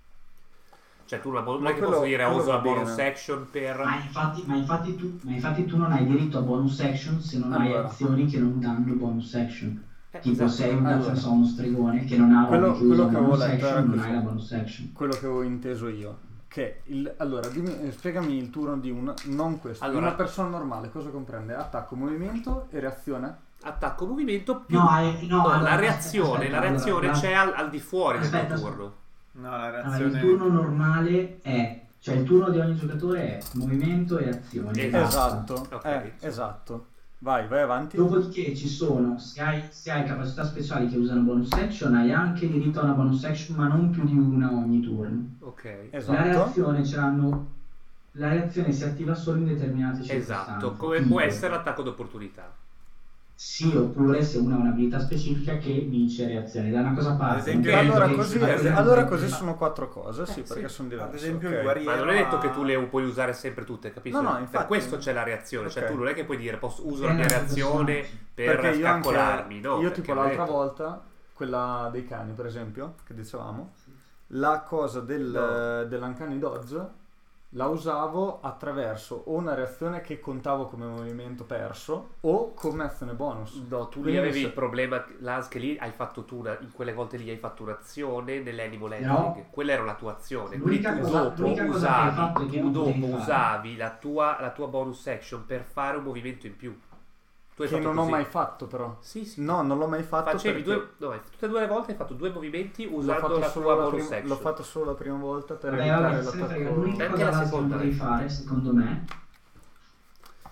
Cioè tu la bon- non Ma è che quello- posso dire quello uso la va bonus bene. action per... Ma infatti, ma, infatti tu, ma infatti tu non hai diritto a bonus action se non hai Allora. azioni che non danno bonus action. Eh, Tipo esatto. sei un Allora. cazzo, ne so, uno stregone che non ha Quello- robe che quello usa che avevo bonus letto era action, non così. hai la bonus action. Quello che avevo inteso io. Che il, allora, dimmi, eh, spiegami il turno di una, non questo, di Allora- una persona normale, cosa comprende? Attacco, movimento e reazione? Attacco, movimento più... No, hai- no, No, allora, la reazione, aspetta, la allora, reazione la- c'è al, al di fuori del Aspetta, tuo aspetta. turno. No, la Allora, reazione... il turno normale è, cioè il turno di ogni giocatore è movimento e azione. Esatto. basta. Esatto, Ok, eh, sì. esatto. Vai, vai avanti. Dopodiché ci sono, se hai, se hai capacità speciali che usano bonus action, hai anche diritto a una bonus action, ma non più di una ogni turno. Ok. La Esatto. reazione ce l'hanno. La reazione si attiva solo in determinate circostanze. Esatto, come Tipo, può essere l'attacco d'opportunità. Sì, oppure se uno ha un'abilità specifica che vince reazione. Da una cosa a parte. Ad esempio, non Allora che- così, che- è- allora così sono quattro cose, sì, Eh, perché sì. sono diverse. Ad esempio, ok. il guerriero... Ma non è detto che tu ha- le puoi usare sempre tutte, capisci? No, no, Per infatti. questo c'è la reazione, cioè Ok. tu non è che puoi dire posso, uso Eh, la mia no, reazione questo per Perché io anche, scaccolarmi, no? io perché tipo non è l'altra detto- volta, quella dei cani per esempio, che dicevamo, la cosa del, No. dell'Uncanny Dodge la usavo attraverso o una reazione che contavo come movimento perso o come azione bonus. No, tu lì Quindi avevi se- il problema, Lars, che lì hai fatto tu una, in quelle volte lì hai fatto un'azione nell'animal No. handling, quella era la tua azione, quindi L'unica tu cosa- dopo l'unica cosa che hai usavi, fatto è che tu non dopo potevi fare. usavi la tua, la tua bonus action per fare un movimento in più. Tu hai Che fatto non ho così. mai fatto però. Sì, sì. No, non l'ho mai fatto Facevi perché due, no, tutte e due le volte hai fatto due movimenti l'ho usando fatto, la solo tua la bonus prima, action. l'ho fatto solo la prima volta per Vabbè, evitare vabbè, se ne frega, l'attacco. l'unica Anche cosa la basta che seconda, potevi eh. fare, secondo me,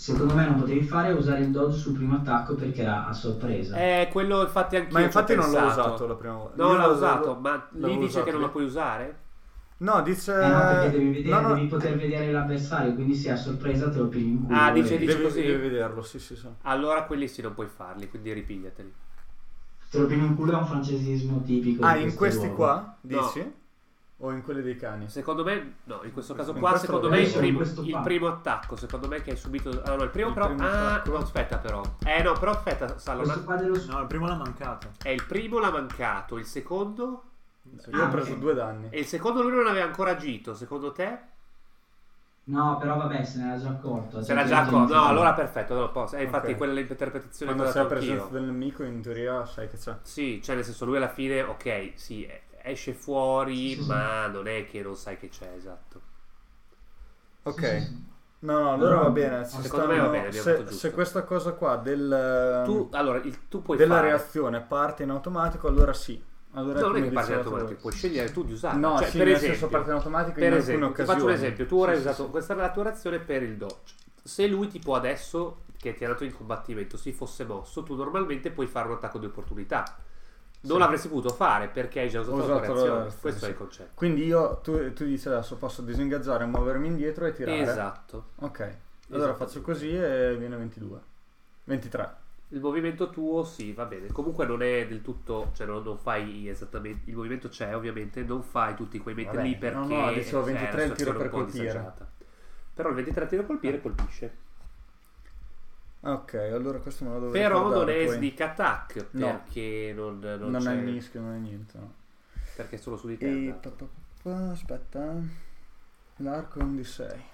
secondo me non potevi fare è usare il dodge sul primo attacco perché era a sorpresa. Eh, quello infatti anche Ma infatti non l'ho pensato. usato la prima volta. No, Io l'ha l'ho- usato, ma lì l'avevo dice usato che non lì. lo puoi usare? No, dice... Eh no, perché devi, vedere, no, no, devi poter vedere l'avversario, quindi se a sorpresa te lo pigli in culo. Ah, dice- e- dice- devi, così? devi vederlo, sì, sì, sì. Allora quelli sì non puoi farli, quindi ripigliateli. Te lo pigli in culo è un francesismo tipico. Ah, di in questo questi luogo. qua, No. dici? O in quelli dei cani? Secondo me, no, in questo caso In qua, questo secondo lo me il vedo. primo, In questo il qua. primo attacco, secondo me che hai subito... Ah no, il primo Il però... primo ah, attacco. no, aspetta però. Eh no, però aspetta, Sallo, Questo ma- qua dello No, il primo l'ha mancato. è il primo l'ha mancato, il secondo... Io ho Ah, preso ok. due danni. E il secondo lui non aveva ancora agito, secondo te? No, però vabbè, se ne era già accorto. Se era già accorto. No, accorto. allora perfetto, no, posso. Eh, infatti Ok. quella è l'interpretazione che ho Quando sei a dato presenza anch'io. del nemico, in teoria sai che c'è. Sì, cioè nel senso lui alla fine, ok, sì, esce fuori, Sì, sì, sì. ma non è che non sai che c'è, esatto. Ok. Sì, sì, sì. No, no, allora No, va bene. ci secondo me va stanno- bene, abbiamo se, fatto giusto. se questa cosa qua del, Tu, allora, il, tu puoi della fare... reazione parte in automatico, allora sì. Allora No, non è come che parte in dicevate automatico, voi. puoi scegliere tu di usarla. No, cioè, sì, per nel esempio, senso parte in automatico per in esempio, alcune ti faccio un occasioni. esempio, tu ora hai Sì, sì, usato sì. questa è la tua reazione per il dodge. Se lui tipo adesso, che ti ha dato in combattimento, si fosse mosso, tu normalmente puoi fare un attacco di opportunità. Non Sì. l'avresti potuto fare perché hai già usato Ho la tua usato la reazione. reazione, Questo sì. è il concetto. Quindi io, tu, tu dici adesso posso disingaggiare, muovermi indietro e tirare. Esatto. Ok. Allora Esatto. faccio così e viene ventidue. ventitré. Il movimento tuo sì, va bene. Comunque non è del tutto, cioè non, non fai esattamente, il movimento c'è ovviamente, non fai tutti quei metri Vabbè, lì perché no, no, dicevo cioè, ventitré è il una tiro situazione per un po' colpire. disagiata. Però il ventitré tiro a colpire colpisce. Ok, allora questo me lo dovrei Però non ricordare è poi. sneak attack No. perché non, non, Non c'è, è mischio, non è niente, no. perché è solo su di te. E esatto. pa- pa- pa- aspetta, eh. L'arco è un di sei.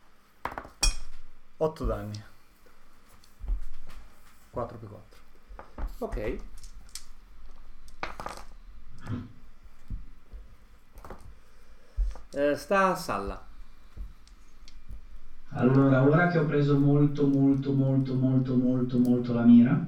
otto danni. quattro più quattro. Ok. Eh, sta a Salla. Allora, ora che ho preso molto, molto, molto, molto, molto, molto la mira,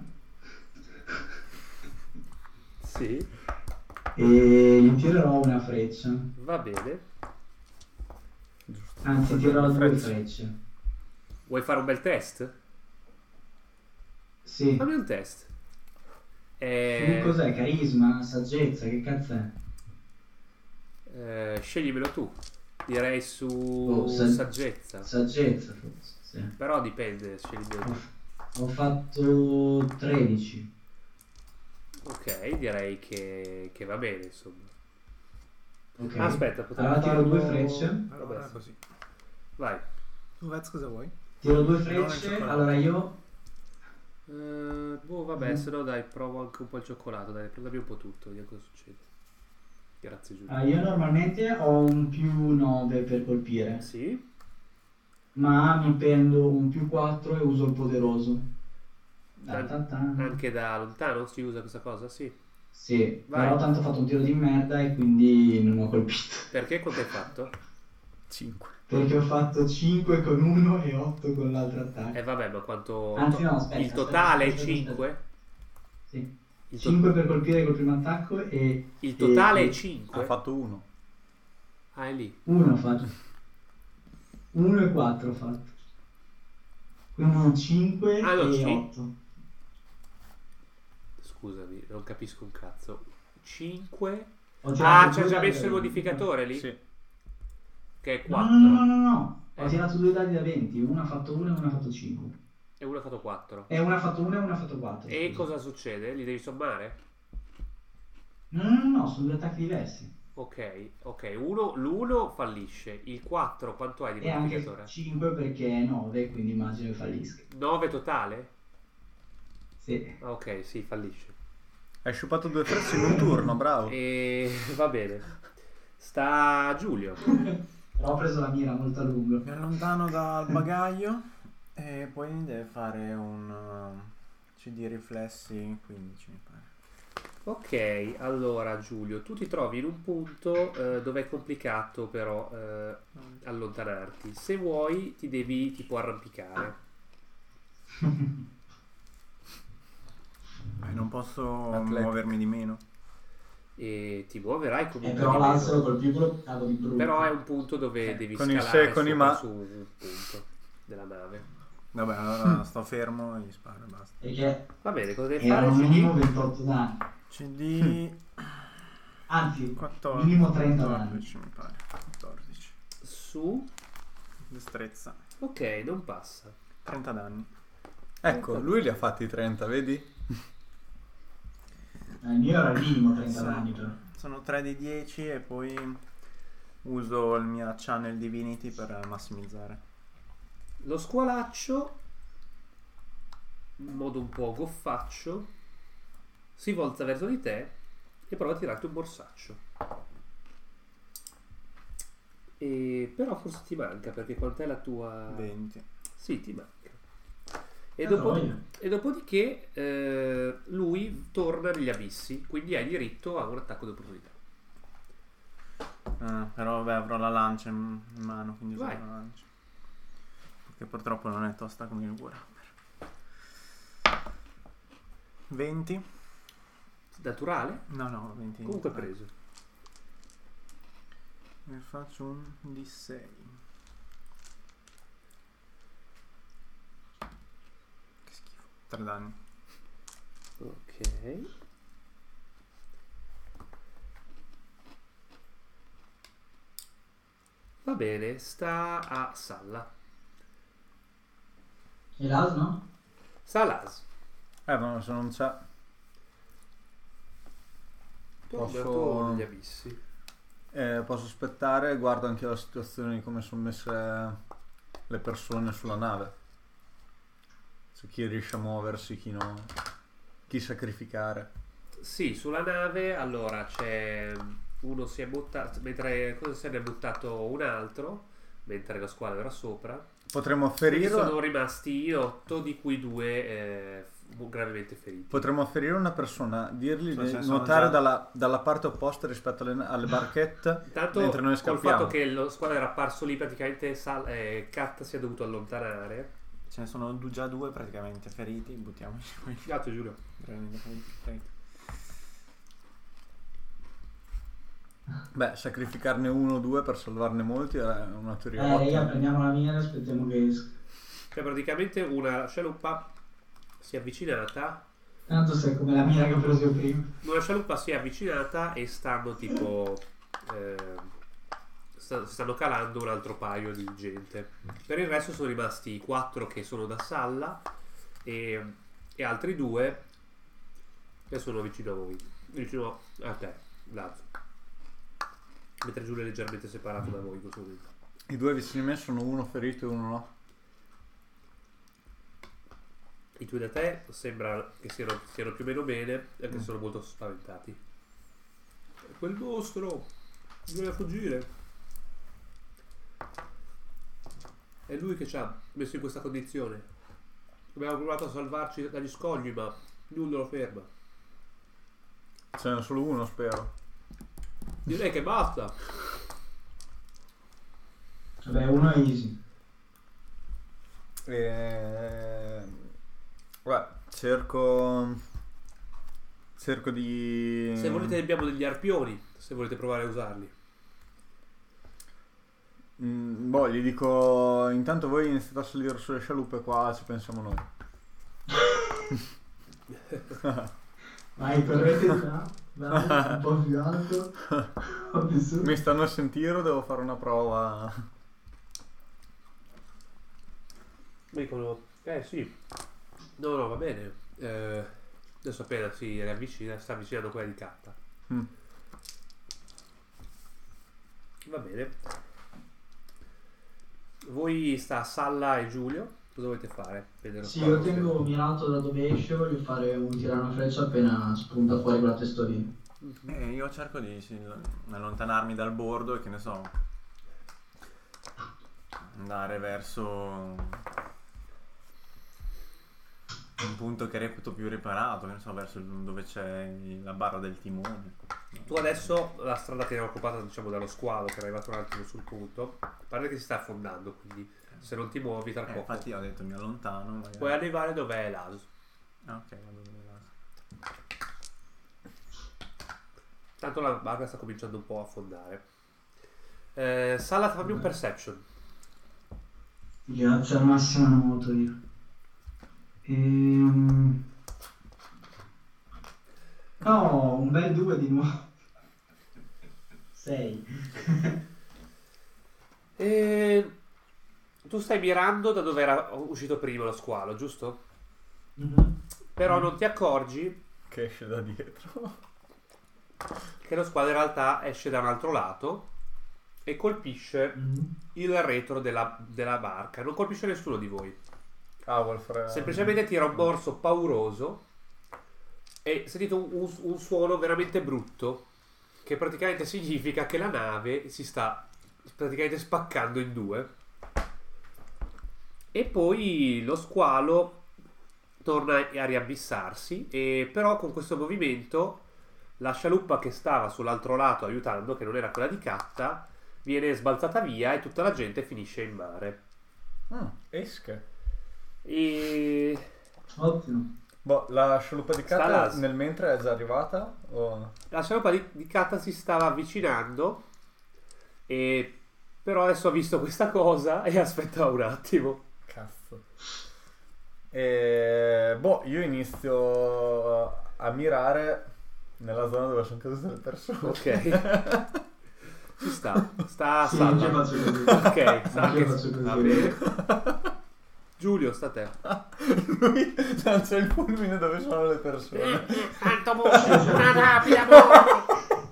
Sì, e gli tirerò una freccia. va bene. Giusto. Anzi, tirerò due Frecce. frecce. Vuoi fare un bel test? Sì. Fammi un test. Tu Eh, cos'è? Carisma? Saggezza? Che cazzo è? eh, sceglimi tu. Direi su Oh, sa- saggezza. Saggezza, forse. Sì. Però dipende, scegli tu. Ho, ho fatto tredici. Ok, direi che, che va bene, insomma. Ok. Aspetta, potremmo Allora tiro farlo- due frecce. Allora Vabbè, così. vai. Tu Vez cosa vuoi? Tiro due No, frecce. non c'è Allora io Eh, boh, vabbè, Mm. se no dai, provo anche un po' il cioccolato, dai, prendiamo un po' tutto, vediamo cosa succede. Grazie Giulio. Ah, io normalmente ho un più nove per colpire, Sì? ma mi prendo un più quattro e uso il poderoso. Ta An- ta ta. Anche da lontano si usa questa cosa? Sì. Sì, Vai. però tanto ho fatto un tiro di merda e quindi non ho colpito. Perché quanto hai fatto? cinque. Perché ho fatto cinque con uno e otto con l'altro attacco. Eh vabbè, ma quanto... Anzi no, aspetta, il aspetta, totale è aspetta, aspetta. cinque? Sì. Il, to- cinque per colpire col primo attacco e il totale e- è cinque? Ha fatto uno. Ah, è lì. uno ho fatto. uno e quattro ho fatto. Quindi cinque Ah, no, e sì. otto. Scusami, non capisco un cazzo. cinque? Ho tirato Ah, c'è due già dadi messo da il venti. modificatore lì? Sì. Che è No, quattro. no, no, no, no. Ho Eh. tirato due dadi da venti. Uno ha fatto uno e uno ha fatto cinque. E uno ha fatto quattro. E uno ha fatto uno e uno ha fatto quattro. E scusa. cosa succede? Li devi sommare? No, no, no, no, sono due attacchi diversi. Ok, ok. Uno, l'uno fallisce. Il quattro quanto hai di E anche modificatore? cinque perché è nove, quindi immagino che fallisca. nove totale? Sì. Ah, ok, sì, fallisce. Hai sciupato due frecce in un turno, bravo. E va bene. Sta Giulio. Però ho preso la mira molto a lungo. Mi allontano dal bagaglio e poi deve fare un uh, C D riflessi quindici mi pare. Ok, allora Giulio, tu ti trovi in un punto eh, dove è complicato però eh, allontanarti. Se vuoi ti devi tipo arrampicare. Eh, non posso Atletico. muovermi di meno. E ti muoverai Eh, comunque però di l'altro meno. col piccolo cago di brutto. Però è un punto dove devi Con i scalare secoli, sopra ma- su un punto della nave. Vabbè, allora sto fermo e gli sparo e basta. Perché Va bene, cosa devi fare? erano C D? minimo ventotto danni. C D Anzi, quattordici, minimo trenta danni. quattordici mi pare. quattordici. Su. Destrezza. Ok, non passa. trenta danni. Ecco, lui li ha fatti trenta, vedi? Eh, il mio era il minimo trenta Sì. danni però. Sono tre di dieci e poi uso il mio Channel Divinity per massimizzare. Lo squalaccio, in modo un po' goffaccio, si volta verso di te e prova a tirarti un borsaccio. E però forse ti manca, perché quant'è la tua... venti. Sì, ti manca. E, Eh, dopo- voglia. e dopodiché eh, lui torna negli abissi, quindi hai diritto a un attacco di opportunità. Ah, però vabbè, avrò la lancia in in mano, quindi uso Vai. la lancia. Perché purtroppo non è tosta come il Warhammer. venti? Naturale? No, no, venti. Comunque eh. preso. Ne faccio un D sei. Che schifo. tre danni. Ok. Va bene, sta a Salla. E l'asno? Sta a Las. Eh, ma se non c'è... Torna Posso- torna negli abissi. Eh, posso aspettare, guardo anche la situazione di come sono messe le persone sulla nave. Se chi riesce a muoversi, chi no. Chi sacrificare. Sì, sulla nave, allora c'è uno si è buttato, mentre cosa se ne è buttato un altro, mentre la squadra era sopra. Potremmo Quindi ferire, sono rimasti otto, di cui due eh, f- gravemente feriti. potremmo ferire una persona, dirgli Cioè, di se sono nuotare già- dalla, dalla parte opposta rispetto alle, alle barchette Intanto mentre noi col scappiamo. fatto che lo squadra era apparso lì, praticamente Sal- eh, Kat si è dovuto allontanare. Ce ne sono du- già due praticamente feriti, buttiamoci poi. Grazie Giulio. Gravemente feriti, feriti. Beh, sacrificarne uno o due per salvarne molti è una teoria Eh, raga, ottima. prendiamo la mira e aspettiamo che esca. Cioè praticamente una scialuppa si è avvicinata. Tanto sai come la mira che ho preso io prima. Una scialuppa si è avvicinata e stanno tipo eh, sta- stanno calando un altro paio di gente. Per il resto sono rimasti i quattro che sono da Salla e, e altri due che sono vicino a voi, vicino a te, Lazzo. Mentre Giulio è leggermente separato da voi in questo momento. I due vicini a me sono uno ferito e uno no. I due da te sembra che siano, siano più o meno bene e che Mm. sono molto spaventati. Quel mostro bisogna fuggire. È lui che ci ha messo in questa condizione. Abbiamo provato a salvarci dagli scogli, ma nulla lo ferma. Ce n'è solo uno, spero. Direi che basta. Vabbè, uno è easy. E... Beh, cerco... Cerco di... Se volete abbiamo degli arpioni, se volete provare a usarli. Mm, boh, gli dico... Intanto voi iniziate a salire sulle scialuppe, qua ci pensiamo noi. Vai, correte qua. Vai, un po' più alto. Un po' più su. Mi stanno a sentire o devo fare una prova? Mi dicono, eh sì, no no va bene, eh, adesso appena si riavvicina, sta avvicinando quella di K. Mm. Va bene. Voi sta Salla e Giulio, cosa volete fare? Vedere Sì, qua io se- tengo mirato da dove esce, voglio fare un tirare una freccia appena spunta fuori quella testolina. Mhm. Eh, io cerco di sì, allontanarmi dal bordo e che ne so, andare verso un punto che reputo più riparato, che ne so, verso il- dove c'è la barra del timone. Tu adesso la strada che era occupata diciamo dallo squalo che è arrivato un attimo sul punto, pare che si sta affondando, quindi se non ti muovi tra Eh, poco infatti ho detto mi allontano. Magari. puoi arrivare dove è l'As. Ah, ok, vado dove là. Tanto la barca sta cominciando un po' a affondare. Eh, Salla, fammi un perception. Grazie al massimo nuoto io. Ehm... No, un bel due di nuovo. sei. E... Tu stai mirando da dove era uscito prima lo squalo, giusto? Mm-hmm. Però non ti accorgi Che esce da dietro. che lo squalo in realtà esce da un altro lato e colpisce Mm-hmm. il retro della, della barca. Non colpisce nessuno di voi. Ah, vuol fare... Semplicemente tira un morso pauroso e sentite un, un, un suono veramente brutto, che praticamente significa che la nave si sta praticamente spaccando in due. E poi lo squalo torna a riabissarsi, e però con questo movimento la scialuppa che stava sull'altro lato aiutando, che non era quella di Katta, viene sbalzata via e tutta la gente finisce in mare. Ah, esche. E Ottimo. Boh, la scialuppa di Sta Katta là. nel mentre è già arrivata? O... la scialuppa di, di Katta si stava avvicinando, e però adesso ha visto questa cosa e aspetta un attimo. Cazzo. E... Boh, io inizio a mirare nella zona dove sono cadute le persone. Ok. Ci sta. Sta a Sì, salla. anche io faccio così. Ok, sta Anche io anche... faccio così. Va bene. Giulio, sta a te. Lui non c'è il fulmine dove sono le persone. Santo mondo, una rapida morte.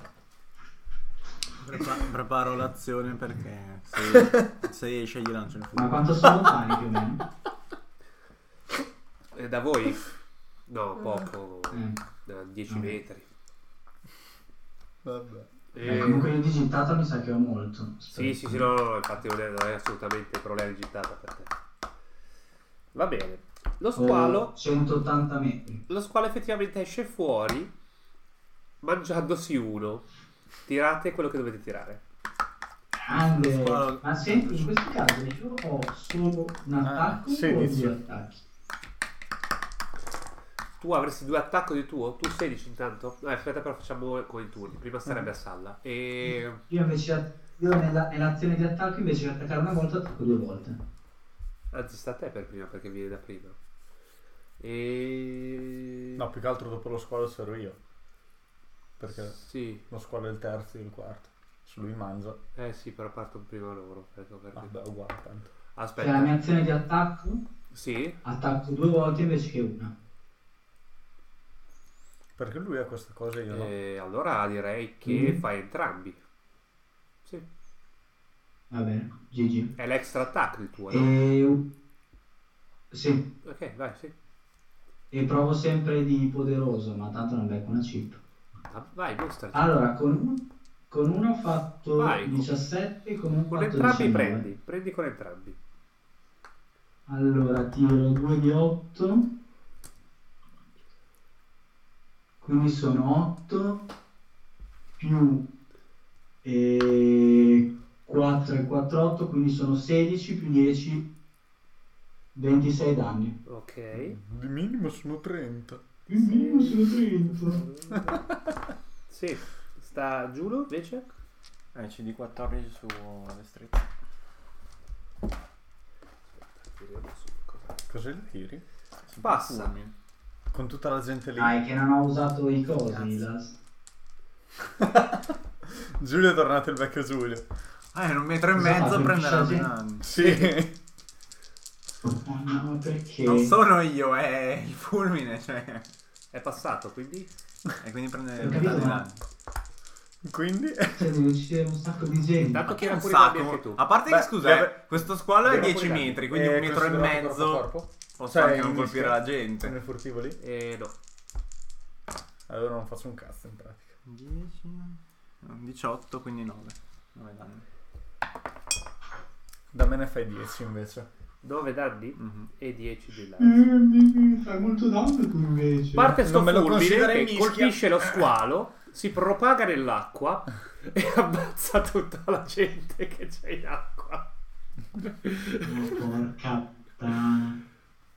Prepa- preparo l'azione perché se, se esce gli lancio il Ma fuoco. quanto sono lontani più o meno? E da voi? No, poco. Eh. Da dieci Vabbè. metri. Vabbè. Eh, comunque io di gittata mi sa che ho molto. Sì, sì, sì, no, no, infatti non è, non è assolutamente problema di gittata per te. Va bene. Lo squalo, Ho centottanta metri. lo squalo effettivamente esce fuori mangiandosi uno. Tirate quello che dovete tirare. Grande. Lo squalo- Ma senti, in questo caso io ho solo un attacco o sedici. due attacchi? Tu avresti due attacchi di tuo? Tu sedici intanto? No, aspetta, però facciamo con i turni. Prima sarebbe a Salla. E... Io invece io nella, nell'azione di attacco invece di attaccare una volta attacco due volte. Anzi, sta a te per prima, perché viene da prima. E... No, più che altro dopo lo squalo c'ero io. Perché Sì. lo squalo è il terzo e il quarto. Se lui mangia, Eh sì, però partono prima loro. Perché... vabbè, è uguale tanto. Cioè la Aspetta. mia azione di attacco Sì? attacco due volte invece che una. Perché lui ha queste cose e io no. E allora direi che Mm. fai entrambi. Sì. Va bene, G G. È l'extra attack il tuo, no? E... Sì, Ok, vai, sì. e provo sempre di poderoso, ma tanto non becco una chip. Ah, vai, mostrati. Allora, con uno, con uno ho fatto Vai. diciassette e con uno ho Con fatto entrambi diciannove. prendi. Prendi con entrambi. Allora, tiro due di otto. Quindi sono otto più eh, quattro e quattro, otto, quindi sono sedici più dieci, ventisei danni. Ok. Di minimo sono trenta. Il minimo sono trenta. Sì. Sta Giulio invece? Eh, C D quattordici su destrezza. Vediamo su cosa. Cos'è il tiri? Passa. Fulmine. Con tutta la gente lì. Ah, è che non ho usato i cosi. La... Giulio è tornato il vecchio Giulio. Ah, in un metro e Cosa mezzo fa? prenderà Colpisce la danni. Sì. Oh, no, perché? Non sono io, è il fulmine, cioè. È passato, quindi? E quindi prende Ho capito, tanti ma- danni. Quindi... Cioè, devo uccidere un sacco di gente. Intanto tira Un pure i danni sacco. anche tu. A parte Beh, che scusa, deve- eh, questo squalo è deve dieci pure metri, quindi È un metro e considerato mezzo. corpo a corpo? Posso Cioè, anche in non colpire mischia? la gente. Nel furtivo lì? Eh no. Allora non faccio un cazzo in pratica. dieci, no, diciotto, quindi nove. nove danni. Da me ne fai dieci invece. nove danni Mhm. e dieci di là. Mm, fai molto danno tu invece. Parte sto Non me lo fulmine considerei che mischia. colpisce lo squalo, si propaga nell'acqua e ammazza tutta la gente che c'è in acqua. Oh, porca puttana.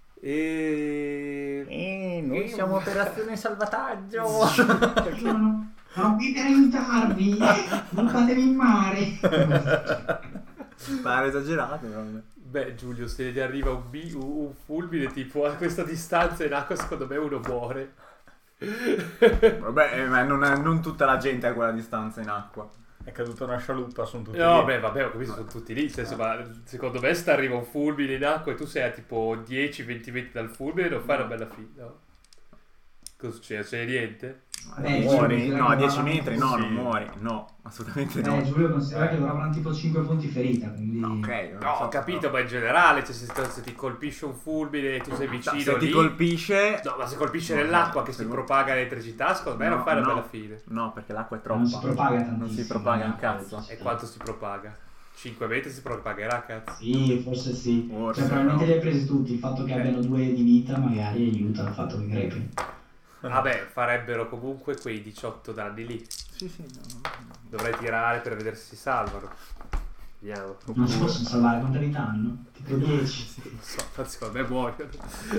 E... Eh, noi siamo operazione salvataggio. Sono, sono qui per aiutarvi. Non fatevi in mare. Pare esagerato, però. vabbè. Beh, Giulio, se gli arriva un, bi- un un fulmine tipo a questa distanza in acqua, secondo me uno muore. Vabbè, eh, ma non, non tutta la gente a quella distanza in acqua. È caduta una scialuppa, sono tutti No, lì. beh, vabbè, ho capito, sono tutti lì. Nel senso, ma secondo me se arriva un fulmine in acqua e tu sei a tipo dieci venti metri dal fulmine, non fai una bella fine, no? Cosa succede? C'è niente? Beh, Muori? Giulio, No, a considera dieci che metri avranno no, sì. non muori. No, assolutamente tipo- no. Eh, Giulio considera che loro avranno tipo cinque punti ferita, quindi... No, ok. non No, so, ho capito, no. ma in generale, cioè, se, se ti colpisce un fulmine e tu sei vicino Se ti lì... colpisce... No, ma se colpisce No, nell'acqua no, che si secondo- propaga l'elettricità, secondo me non No, fai una no. bella fine. No, perché l'acqua è Non si troppa. propaga Non tantissimo. si propaga un eh, cazzo. sì. E quanto si propaga? cinque metri si propagherà, cazzo. Sì, forse sì. Forse, Cioè, probabilmente no. li hai presi tutti. Il fatto che Eh. abbiano due di vita magari aiuta il fatto che crepi. Vabbè, farebbero comunque quei diciotto danni lì. Sì, sì, no. Dovrei tirare per vedere se si salvano. Vediamo. Non si possono salvare quanto li danno? Tipo dieci. Non so, infatti secondo me muoiono.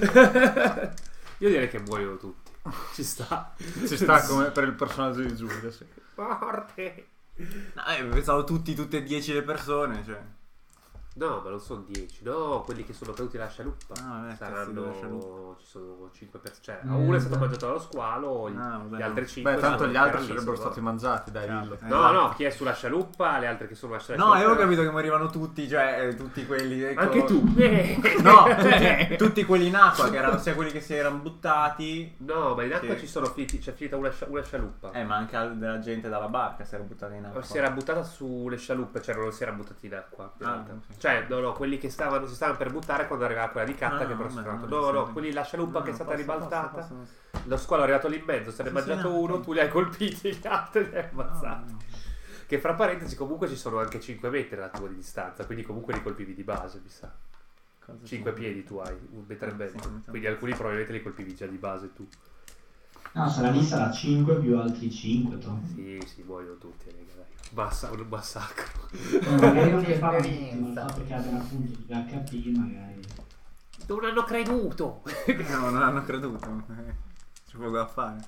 Io direi che muoiono tutti. Ci sta. Ci sta come per il personaggio di Giulio, sì. Morte. No, eh, pensavo tutti, tutte e dieci le persone, cioè. No, ma non sono dieci. No, quelli che sono caduti alla scialuppa. Ah, vabbè, cazzo, Saranno... della scialuppa. Ci sono cinque per cento. Mm, Cioè, uno è stato beh. mangiato dallo squalo, gli, Ah, vabbè, gli no. altri cinque Beh, tanto sono gli altri ancora lì, sarebbero sono- stati mangiati, dai, Chiaro. dillo. Eh. No, no, chi è sulla scialuppa, le altre che sono sulla No, scialuppa. avevo capito che morivano tutti, cioè eh, tutti quelli. ecco- Anche tu. Eh. No, tutti, tutti quelli in acqua, che erano sia quelli che si erano buttati. No, ma in acqua Sì. ci sono finiti, c'è finita una, scia- una scialuppa. Eh, ma anche al- della gente dalla barca si era buttata in acqua. Si era buttata sulle scialuppe, cioè non si era buttati in acqua. in Ah, realtà. sì. Cioè, no, no, quelli che stavano, si stavano per buttare quando arrivava quella di Catta Ah, che però vabbè, si è fermato. no, No, sì, no, sì. quelli la scialuppa No, che è stata posso, ribaltata. posso, posso, posso. Lo squalo è arrivato lì in mezzo, se ne è Sì, sì, mangiato no, uno, ok. tu li hai colpiti, gli altri li hai ammazzati. No, no. Che fra parentesi comunque ci sono anche cinque metri la tua di distanza, quindi comunque li colpivi di base, mi sa. Cosa cinque c'è? piedi tu hai, un metro e Ah, mezzo. sì, un metro e Quindi mezzo. alcuni probabilmente li colpivi già di base tu. No, sarà lì, sarà cinque più altri cinque, to. Sì, sì, muoiono tutti, raga, dai. Massa, un massacro. Eh, magari non li fanno tutti, ma il fatto che abbiano appunto di H P magari... Non hanno creduto! No, non hanno creduto. eh, C'è poco da fare.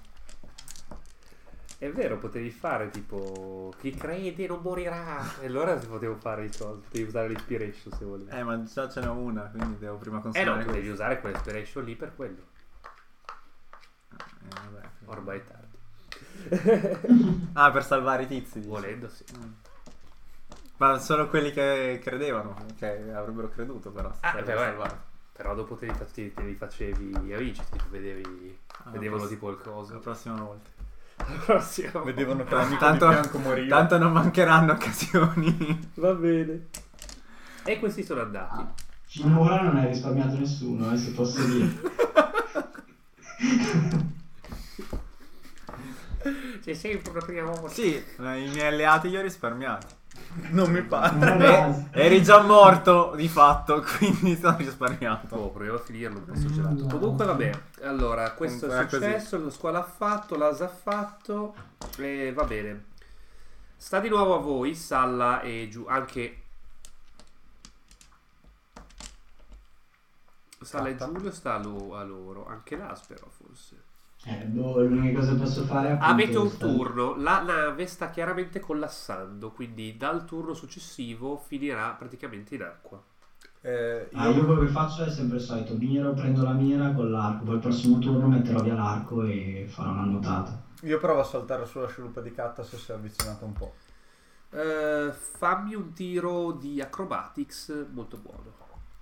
È vero, potevi fare tipo chi crede non morirà. E allora potevo fare il coso, potevi usare l'inspiration se volevi. Eh, ma già ce n'è una, quindi devo prima Eh no, considerare devi usare quell'inspiration lì per quello. Eh, vabbè. Ormai è tardi. Ah, per salvare i tizi. dici? Volendo sì. Ma solo quelli che credevano, che avrebbero creduto però. se Ah, sarebbero beh, salvati. Però dopo te li, fa- te, te li facevi amici, tipo vedevi, Ah, vedevano posso- tipo il La coso. prossima volta. Prossimo. Vedevano che l'amico Tanto, di fianco moriva. tanto non mancheranno occasioni. Va bene. E questi sono andati. Ah, finora non hai risparmiato nessuno, eh, se posso dire. C'è sempre una prima volta. Sì, eh, i miei alleati li ho risparmiati. Non mi pare. Vabbè, Eh, eri già morto di fatto, quindi sono risparmiato. Oh, proviamo a finirlo un po' sto gelato. Comunque vabbè, allora questo è Comunque è successo, lo squalo ha fatto, l'Asa ha fatto e va bene. Sta di nuovo a voi, Salla e giù, anche Salla e Catta. Giulio sta a, lo- a loro, anche l'As però forse. eh, boh, l'unica cosa che posso fare è appunto Avete un stare- turno, la nave sta chiaramente collassando, quindi dal turno successivo finirà praticamente in acqua. Eh, Ah, io, io quello che faccio è sempre il solito, miro, prendo la mira con l'arco, poi il prossimo turno metterò via l'arco e farò una nuotata. io provo a saltare sulla scialuppa di Catta se si è avvicinato un po'. Eh, fammi un tiro di acrobatics molto buono.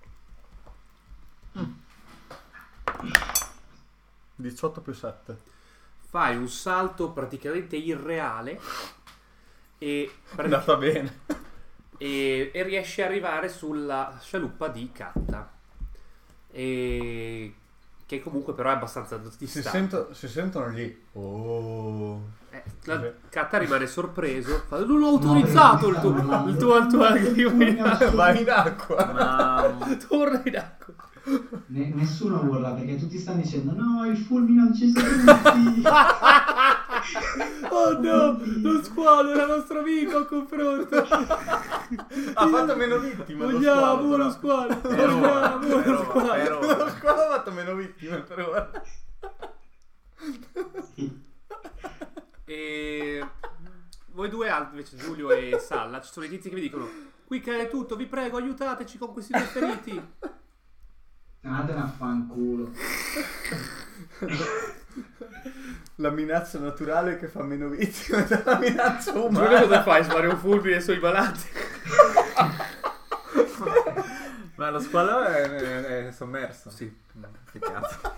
diciotto più sette. Fai un salto praticamente irreale e, È andata bene. e, e riesci ad arrivare sulla scialuppa di Catta. E, che comunque però è abbastanza Si, distante. sento- si sentono lì. Oh. Eh, la Sì. Catta rimane sorpreso. Fa, non ho autorizzato il tuo, il tuo, il tuo arrivo. Vai in acqua. Ma Torna in acqua. Ne- nessuno urla perché tutti stanno dicendo no, il fulmine ha ucciso tutti. Oh no, lo squalo era nostro amico a confronto. Ha fatto meno vittime. lo Vogliamo squalo, lo però. squalo. Però, Vogliamo lo però, squalo. però. Lo squalo ha fatto meno vittime per ora. E voi due altri invece, Giulio e Salla, ci sono i tizi che vi dicono Qui cade tutto, vi prego, aiutateci con questi due feriti. Andatene a fanculo. La minaccia naturale che fa meno vittime della minaccia Giulio, umana. cosa fai? Spari un fulmine sui malati? Ma lo squalo è, è, è sommerso. Sì. Che cazzo.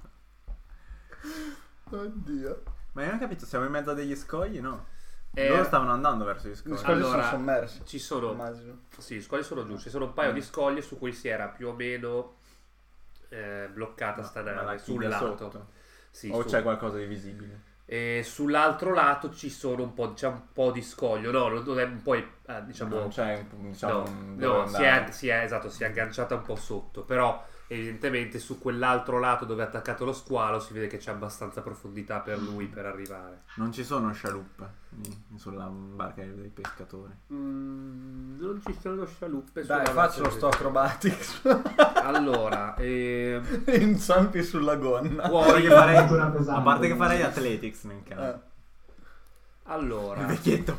Oddio. Ma io non ho capito, siamo in mezzo a degli scogli, no? Eh, Loro stavano andando verso gli scogli. Gli scogli Allora, sono sommersi. Ci sono... Immagino. Sì, scogli sono giù. Ci sono un paio di scoglie su cui si era più o meno eh, bloccata sta Ma la nave. Sul chiude lato. sotto. Sì, O su- c'è qualcosa di visibile? E sull'altro lato ci sono un po', c'è un po' di scoglio. No, non non è un po', eh, diciamo... Non c'è, diciamo, no, un- no, dove si è, andare. si è- esatto, si è agganciata un po' sotto. Però evidentemente su quell'altro lato dove è attaccato lo squalo si vede che c'è abbastanza profondità per lui per arrivare. Non ci sono scialuppe lì, sulla barca dei pescatori. Mm, non ci sono scialuppe. Dai, sulla faccio lo barca sto acrobatics. del- Allora, ehm, Inciampi sulla gonna. A parte puoi... che farei, Avventura pesante, a parte che farei no? athletics nel caso. Eh. Allora, Il vecchietto.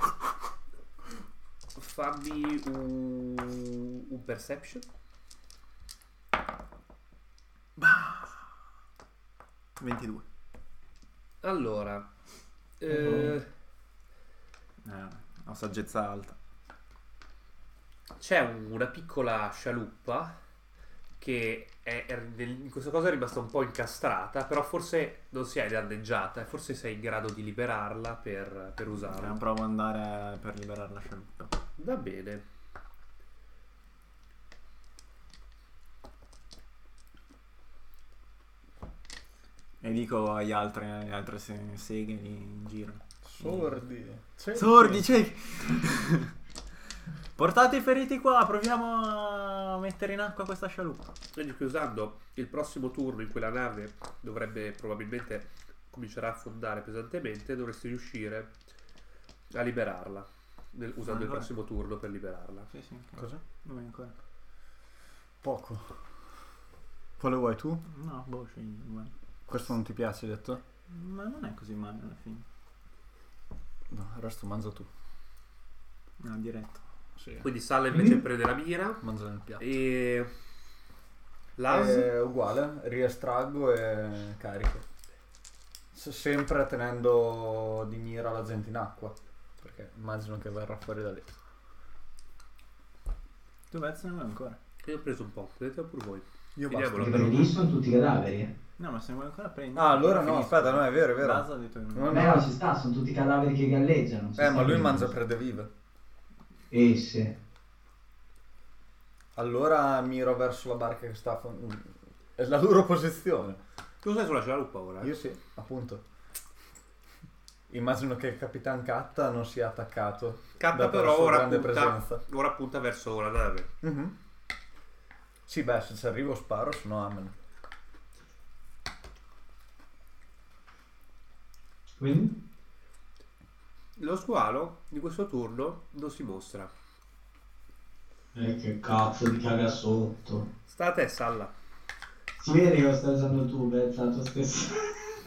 fammi un, un perception. ventidue. Allora, eh, Eh, ho saggezza alta. c'è un- una piccola scialuppa che è, è nel- in questa cosa è rimasta un po' incastrata, però forse non si è danneggiata e forse sei in grado di liberarla per, per usarla. Eh, provo ad andare per liberare la scialuppa. Va bene. E dico agli altri, alle altre se- seghe lì in giro. Sordi. Ciechi. Sordi, ciechi! Portate i feriti qua, proviamo a mettere in acqua questa scialuppa. Vedi che usando il prossimo turno in cui la nave dovrebbe probabilmente comincerà a affondare pesantemente, dovresti riuscire a liberarla. nel- usando il Allora. prossimo turno per liberarla. Sì, sì. Cosa? Dove ancora? Poco. Quale vuoi tu? No, boh, scegli. guarda. Questo non ti piace, hai detto? Ma non è così male alla fine. No, il resto mangia tu. No, diretto. Sì. Quindi Salla invece prende la mira Mangia nel piatto. e Las È uguale, riestraggo e carico. S- sempre tenendo di mira la gente in acqua. Perché immagino che verrà fuori da lì. Tu Vez ne vuoi ancora? io ho preso un po', vedete pure voi. Io Finiamolo, basta. Perché lì sono tutti cadaveri. eh. No, ma se ne vuoi ancora prendi. Ah, allora no, Finisco. aspetta, no, è vero, è vero. Lasa ha detto che non- No, Beh, no. no, ci sta, sono tutti cadaveri che galleggiano. si Eh, sa ma lui che- mangia per de vive. Eh sì. Allora miro verso la barca che sta... fon- È la loro posizione. Tu sei sulla scialuppa ora? eh? Io sì, appunto. Immagino che il Capitan Catta non sia attaccato. Catta dato la però sua ora grande punta, presenza. ora punta verso la nave. Mhm. Sì, beh, se ci arrivo sparo, se no amen. Quindi? Lo squalo di questo turno non si mostra. Eh, che cazzo di caga sotto. Sta a te, Salla. Si vede che lo stai usando tu, Bezza, tu stesso.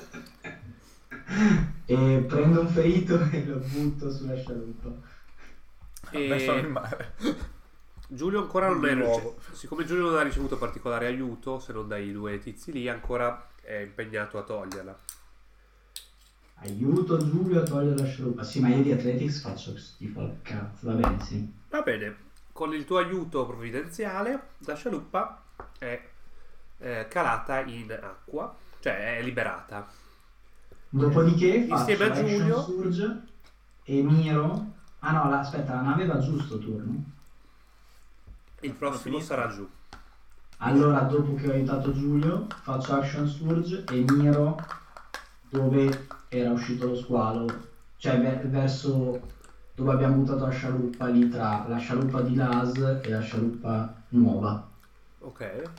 E prendo un ferito e lo butto sulla scialuppa. Adesso E in mare. Giulio ancora non Di è nuovo. siccome Giulio non ha ricevuto particolare aiuto, se non dai due tizi lì, ancora è impegnato a toglierla. Aiuto Giulio a togliere la scialuppa. Sì, ma io di Athletics faccio schifo al cazzo. Va bene, sì. Va bene, con il tuo aiuto provvidenziale, la scialuppa è eh, calata in acqua, cioè è liberata. Dopodiché faccio Insieme a Action Giulio- Surge e miro. Ah no, la- aspetta, la nave va giù sto turno. Il prossimo finito? sarà giù. Allora, dopo che ho aiutato Giulio, faccio Action Surge e miro dove era uscito lo squalo, cioè ver- verso dove abbiamo buttato la scialuppa, lì tra la scialuppa di Las e la scialuppa nuova. Ok.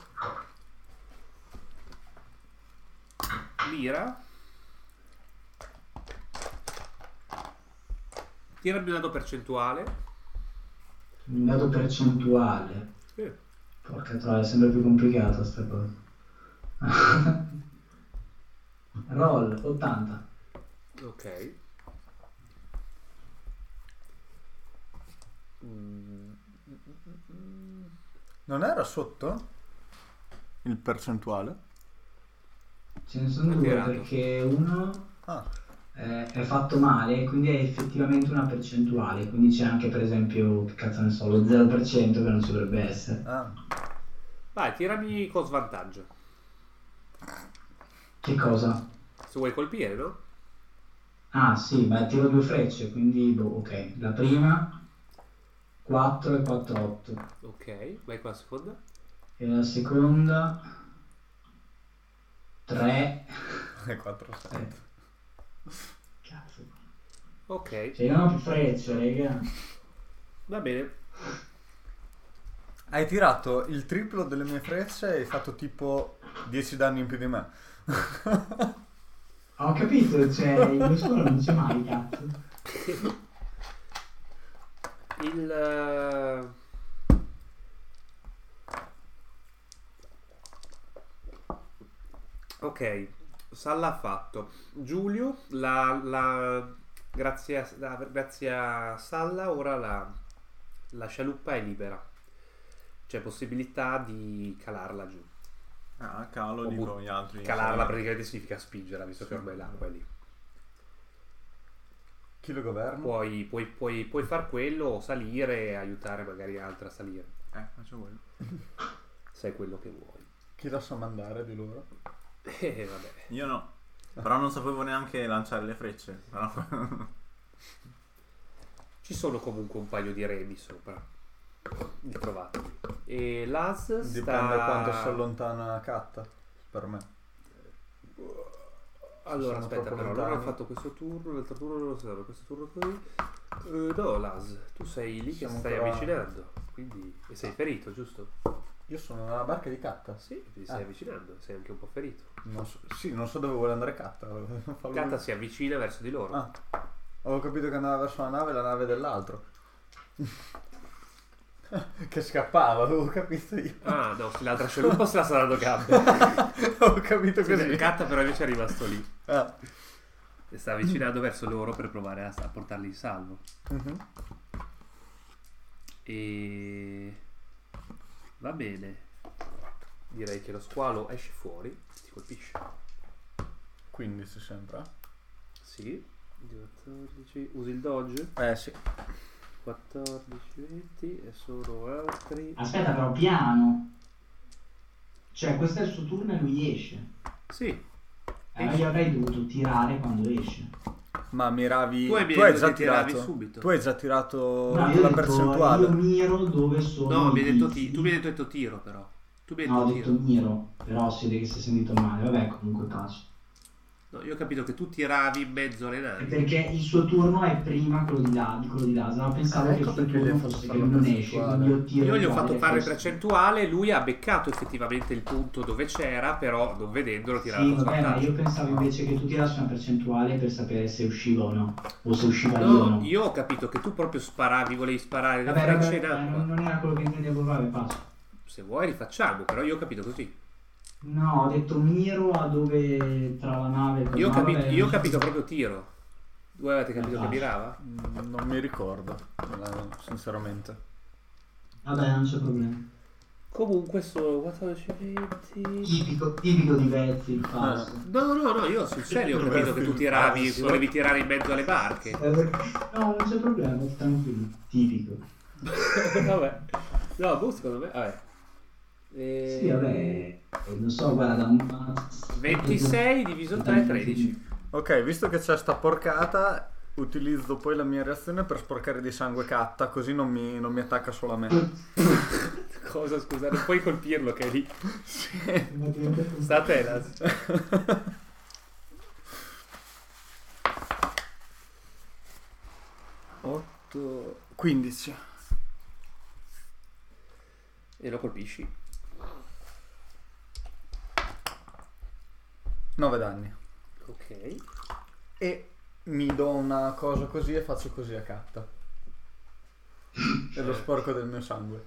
Mira. Tirami un dado percentuale. Un dato percentuale. Sì. Porca troia, è sempre più complicata sta cosa. Roll, ottanta. Ok. Mm, Non era sotto il percentuale? Ce ne sono È due tirato. perché uno Ah, eh, è fatto male, quindi è effettivamente una percentuale, quindi c'è anche per esempio, che cazzo ne so, lo zero per cento che non ci dovrebbe essere. ah. Vai, tirami con svantaggio. Che cosa? Se vuoi colpire, no? Ah sì, ma tiro due frecce, quindi boh, ok. La prima quattro e quattro, otto. Ok, vai con la seconda. E la seconda tre. E quattro sette. Cazzo. Ok, Cioè, non ho più frecce, raga. va bene. Hai tirato il triplo delle mie frecce e hai fatto tipo dieci danni in più di me. Ho capito, cioè, il mio scuola non c'è mai, cazzo. Il... eh, Ok, Salla ha fatto. Giulio, la, la, grazie, a, la- grazie a Salla, ora la, la scialuppa è libera. C'è possibilità di calarla giù. Ah, calo, O dico but- gli altri. Calarla praticamente significa spingerla, visto che ormai l'acqua è lì. Chi lo governa? Puoi, puoi, puoi, puoi far quello o salire e aiutare magari altri a salire, Eh, faccio quello. se è quello che vuoi. Chi la sa mandare di loro? E vabbè. Io no. Però non sapevo neanche lanciare le frecce. Però... Ci sono comunque un paio di remi sopra. Li trovate. E Laz Dipende sta... quanto si allontana Katta. Per me. Allora Sono aspetta, troppo però loro hanno lontani. fatto questo turno, l'altro turno non lo sanno, questo turno così. Eh, no, Laz, tu sei lì che Siamo stai ancora- avvicinando. Quindi. E sei ferito, giusto? Io sono nella barca di Katta. Sì, ti stai Ah. avvicinando, sei anche un po' ferito. Non so, sì, non so dove vuole andare Katta. Fallo Katta lui. si avvicina verso di loro. Ah, avevo capito che andava verso la nave e la nave dell'altro. Che scappava, avevo capito io. Ah, no, l'altra scialuppa se la sta dando gambe. Avevo capito così. Katta però invece è rimasto lì. Ah. E sta avvicinando verso loro per provare a, a portarli in salvo. Mhm. E va bene. Direi che lo squalo esce fuori, ti colpisce. quindici sempre. Sì. quattordici. Usi il dodge. Eh sì. quattordici, venti e sono altri. Aspetta, però piano. Cioè, questo è il suo turno e lui esce. Sì. Allora io avrei dovuto tirare quando esce. Ma miravi. Tu hai tu hai detto già che tiravi tirato. subito. Tu hai già tirato No, io la ho detto, percentuale. io miro dove sono No, mi hai i detto tizi. ti- tu mi hai detto tiro però. Tu mi hai No, ho detto detto tiro. miro, però si vede che si è sentito male. Vabbè, comunque pace. No, io ho capito che tu tiravi in mezzo alle È navi. perché il suo turno è prima quello di là, di quello di là. No, pensavo Ah, che ecco il suo perché gli hai turno fatto fosse che fare la lui non esce, percentuale. quindi io tiro Io gli ho fuori fatto e fare questo- percentuale, lui ha beccato effettivamente il punto dove c'era, però non vedendolo tirava Sì, con vabbè, ma svantaggio. io pensavo invece che tu tirassi una percentuale per sapere se usciva o no, o se usciva io o No, no. io ho capito che tu proprio sparavi, volevi sparare le Vabbè, frecce in vabbè, eh, acqua. non non era quello che intendevo fare, pace. Se vuoi rifacciamo, però io ho capito così. No, ho detto miro a dove tra la nave e Io ho no, capito, vabbè, io ho non so- capito proprio tiro. Voi avete capito Ah. che mirava? Mm, Non mi ricordo, eh, sinceramente. Vabbè, non c'è problema. Comunque sono quattordici, venti. Tipico, tipico di Vezzi il falso. No, no, no, io sul serio ho capito che tu tiravi, volevi tirare in mezzo alle barche. Eh, No, non c'è problema, tranquillo. Tipico. Vabbè. No, boh, secondo me. Vabbè. E... Sì, vabbè, eh, non so, guarda, un... ventisei diviso tre è tredici. Ok, visto che c'è sta porcata, utilizzo poi la mia reazione per sporcare di sangue Katta, così non mi, non mi attacca solo a me. Cosa, scusa, non puoi colpirlo che è lì. Sì. Sta a te, Laz. otto, quindici. E lo colpisci. nove danni. Ok. E mi do una cosa così e faccio così a Katta. E lo sporco del mio sangue.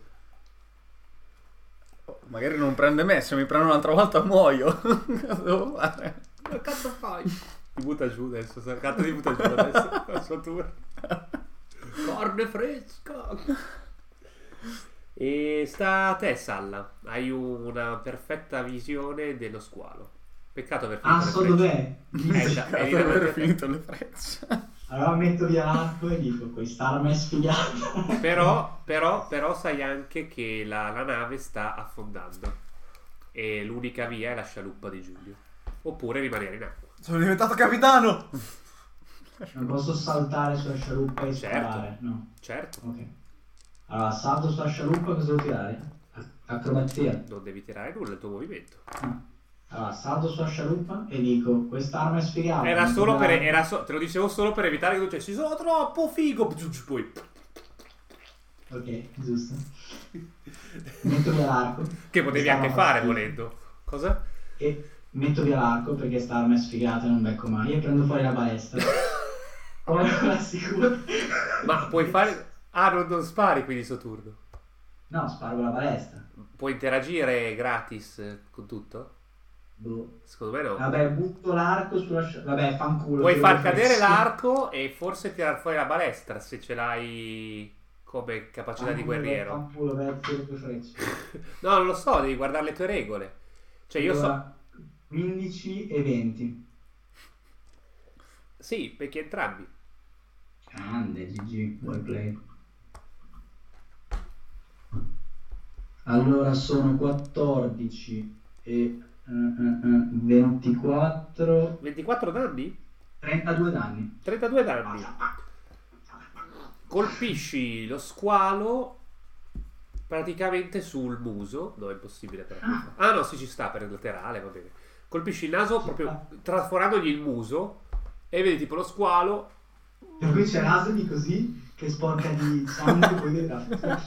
Oh, magari non prende me, se mi prende un'altra volta muoio. Cosa devo fare? Che cazzo fai? Ti butta giù adesso, Katta ti butta giù adesso. La sua tour. Carne fresca. E sta a te, Salla. Hai una perfetta visione dello squalo. Peccato aver finito Ah, le so frecce. dov'è? Eh, da- Peccato eri di aver davanti a te. finito le frecce. Allora metto via l'arco e dico, quest'arma è sfigata. Però, però, però sai anche che la, la nave sta affondando. E l'unica via è la scialuppa di Giulio. Oppure rimanere in acqua. Sono diventato capitano! Non posso saltare sulla scialuppa e Certo. sparare, no. Certo, Ok. Allora, salto sulla scialuppa, cosa devo tirare? Acrobazia. non devi tirare nulla, è il tuo movimento. Ah. Allora, salto sulla scialuppa e dico, quest'arma è sfigata. Era metto solo via per. l'arco. Era so- te lo dicevo solo per evitare che tu dicessi sono troppo figo. Poi. Ok, giusto. Metto via l'arco. Che potevi Quest'arma anche fa fare schifo. volendo. Cosa? E metto via l'arco perché sta arma è sfigata e non becco mai. E prendo fuori la balestra. Ora la sicuro. Ma puoi fare. Ah, non, non spari quindi sto turno. No, sparo con la balestra. Puoi interagire gratis con tutto? Boh. Secondo me no. Vabbè, butto l'arco sulla scialuppa. Vabbè, fanculo. Puoi quello far che cadere faccio. l'arco e forse tirar fuori la balestra se ce l'hai come capacità di Fanculo, guerriero. Fanculo, vecchio, le tue frecce. No, non lo so, devi guardare le tue regole. Cioè io so. Allora, quindici e venti. Sì, perché entrambi. Grande, G G, well played. Allora sono quattordici e eh, eh, eh, ventiquattro, ventiquattro danni? trentadue danni. trentadue danni. Colpisci lo squalo praticamente sul muso. No, è impossibile però. Ah no, sì, ci sta per il laterale, va bene. Colpisci il naso proprio traforandogli il muso e vedi tipo lo squalo. E poi c'è Asli così che sporca di sangue poi vedrà.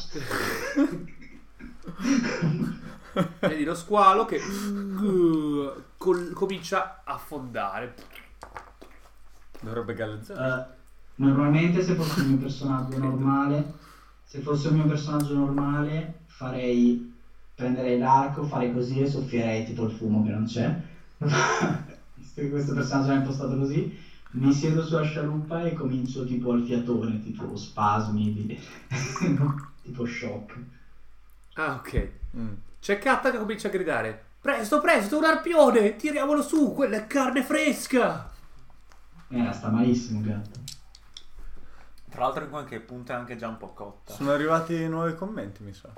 Vedi lo squalo che col- comincia a affondare. Dovrebbe galleggiare. Eh, normalmente se fosse il mio personaggio normale, se fosse il mio personaggio normale farei, prenderei l'arco, farei così e soffierei tipo il fumo che non c'è. Visto che questo personaggio è impostato così, mi siedo sulla scialuppa e comincio tipo al fiatone, tipo spasmi, di... tipo shock. Ah, ok. Mm. C'è Katta che comincia a gridare: presto, presto, un arpione! Tiriamolo su, quella è carne fresca! Eh, sta malissimo gatto. Tra l'altro in qualche punto è anche già un po' cotta. Sono arrivati nuovi commenti, mi sa.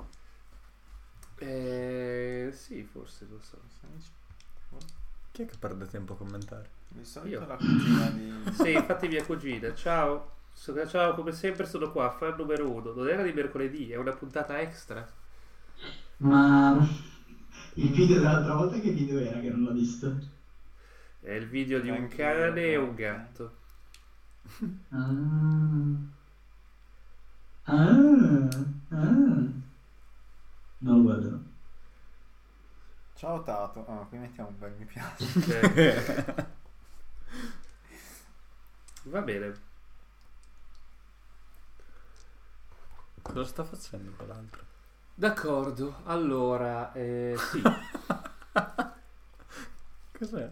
Eh, sì, forse, lo so. Chi è che perde tempo a commentare? Di solito Io. la cugina di... Sì, infatti mia cugina. Ciao. So- Ciao, come sempre sono qua, fan numero uno. Non era di mercoledì, è una puntata extra. Ma il video dell'altra volta che video era che non l'ho visto? È il video di un Anche cane e io, un ok. gatto. Ah. Ah. Ah. Non lo guarderò. Ciao Tato. Ah, qui mettiamo un bel mi piace. Eh, Va bene. Cosa sta facendo quell'altro? D'accordo, allora, eh, sì. Cos'è?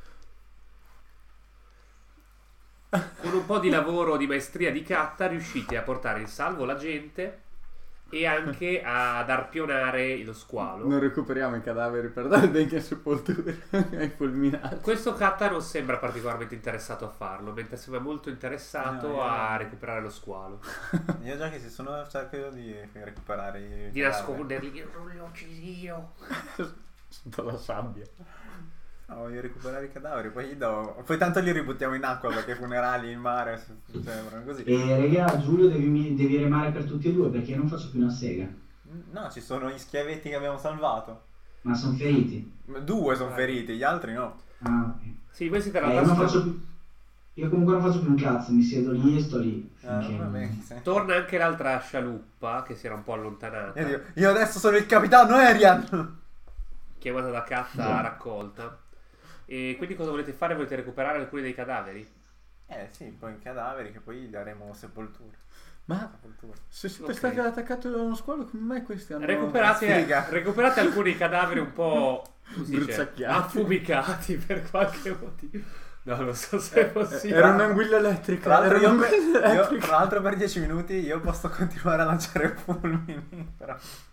Con un po' di lavoro di maestria di Katta riuscite a portare in salvo la gente e anche ad arpionare lo squalo. Non recuperiamo i cadaveri per dare degne sepolture ai fulminati. Questo Katta non sembra particolarmente interessato a farlo, mentre sembra molto interessato No, io- a recuperare lo squalo. Io già che ci sono cerco di recuperare i Di cadaveri. nasconderli. Io non li ho uccisi io. Sotto la sabbia. No, voglio recuperare i cadaveri, poi gli do... Poi tanto li ributtiamo in acqua perché funerali in mare sembrano così. E raga, Giulio devi, devi remare per tutti e due perché io non faccio più una sega. No, ci sono gli schiavetti che abbiamo salvato. Ma sono feriti. Due sono feriti, gli altri no. Ah, ok. Sì, voi siete Eh, alla io, non tasta. faccio più... io comunque non faccio più un cazzo, mi siedo lì e sto lì. Ah, finché va non- bene, sì. Torna anche l'altra scialuppa che si era un po' allontanata, Io, dico, io adesso sono il capitano Arian. chiamata da Katta raccolta. E quindi cosa volete fare? Volete recuperare alcuni dei cadaveri? Eh sì, poi i cadaveri che poi gli daremo sepoltura. Ma Sepoltura. se siete Ok. stati attaccati da uno squalo, come mai questi hanno... Recuperate, Figa. recuperate alcuni cadaveri un po' come si dice, Bruciacchiati. affumicati per qualche motivo. No, non so se è possibile. Era un'anguilla elettrica. Tra l'altro, Era io, un'anguilla io- elettrica. tra l'altro per dieci minuti io posso continuare a lanciare fulmini, però...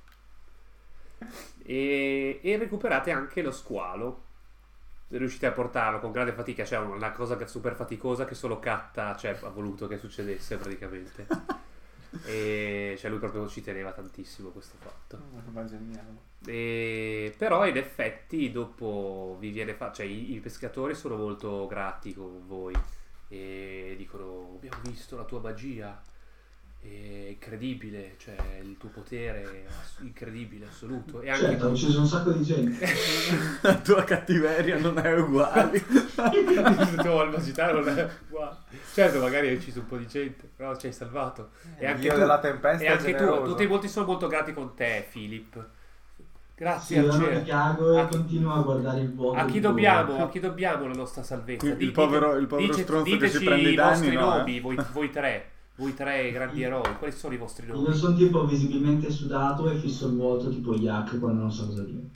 E, e recuperate anche lo squalo. Riuscite a portarlo con grande fatica, cioè una cosa che- super faticosa che solo Katta, cioè, ha voluto che succedesse praticamente. E cioè lui proprio ci teneva tantissimo questo fatto. Ma geniale. E, però in effetti dopo vi viene fa- cioè i, i pescatori sono molto grati con voi e dicono: abbiamo visto la tua magia, è incredibile, cioè il tuo potere è ass- incredibile, assoluto. E anche Certo, ho ucciso un sacco di gente. La tua cattiveria non è uguale. il tuo albacità non è uguale. Certo, magari hai ucciso un po' di gente, però ci hai salvato. E anche Dio tu, della tempesta e anche tu, generoso. tutti molti sono molto grati con te, Philip. Sì, Grazie, io non mi Arciere. cago A e chi- continuo a guardare il vuoto. A chi tipo- dobbiamo, a chi dobbiamo la nostra salvezza? Il Di- povero- dite- il povero dice- stronzo che diteci si prende i i danni, vostri no, eh? nomi, voi, voi tre, voi tre grandi eroi. Quali sono i vostri Io nomi? sono tipo visibilmente sudato e fisso il vuoto tipo Yak quando non so cosa dire.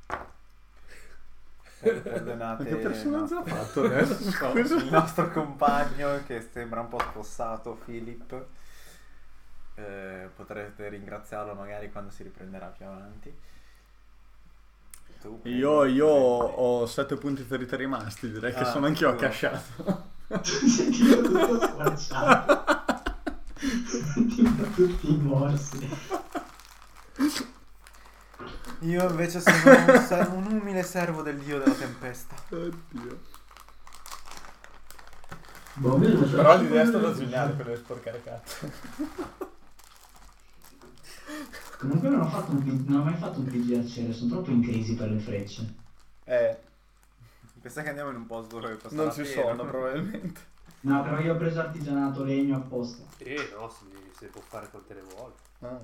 Eh, Perdonate Ma che personaggio ha no, fatto adesso? Scusa. il nostro compagno che sembra un po' spossato, Philip. Eh, potrete ringraziarlo magari quando si riprenderà più avanti. Tu, Io, io prego. ho sette punti ferite rimasti, direi che Ah, sono anch'io tu. accasciato. Sentivo tutto squarciato. Sentivo tutti i morsi. Io invece sono un, servo- un umile servo del dio della tempesta. Oddio. Boh, io lo so- Però l'idea è stata geniale per sporcare cazzo. Comunque non ho, fatto un P- non ho mai fatto un P G Arciere, sono troppo in crisi per le frecce. Eh, Pensa che andiamo in un posto dove costa non la ci pena. sono probabilmente. No, però io ho preso artigianato legno apposta. Eh no, se, se può fare quante ne vuole. Ah.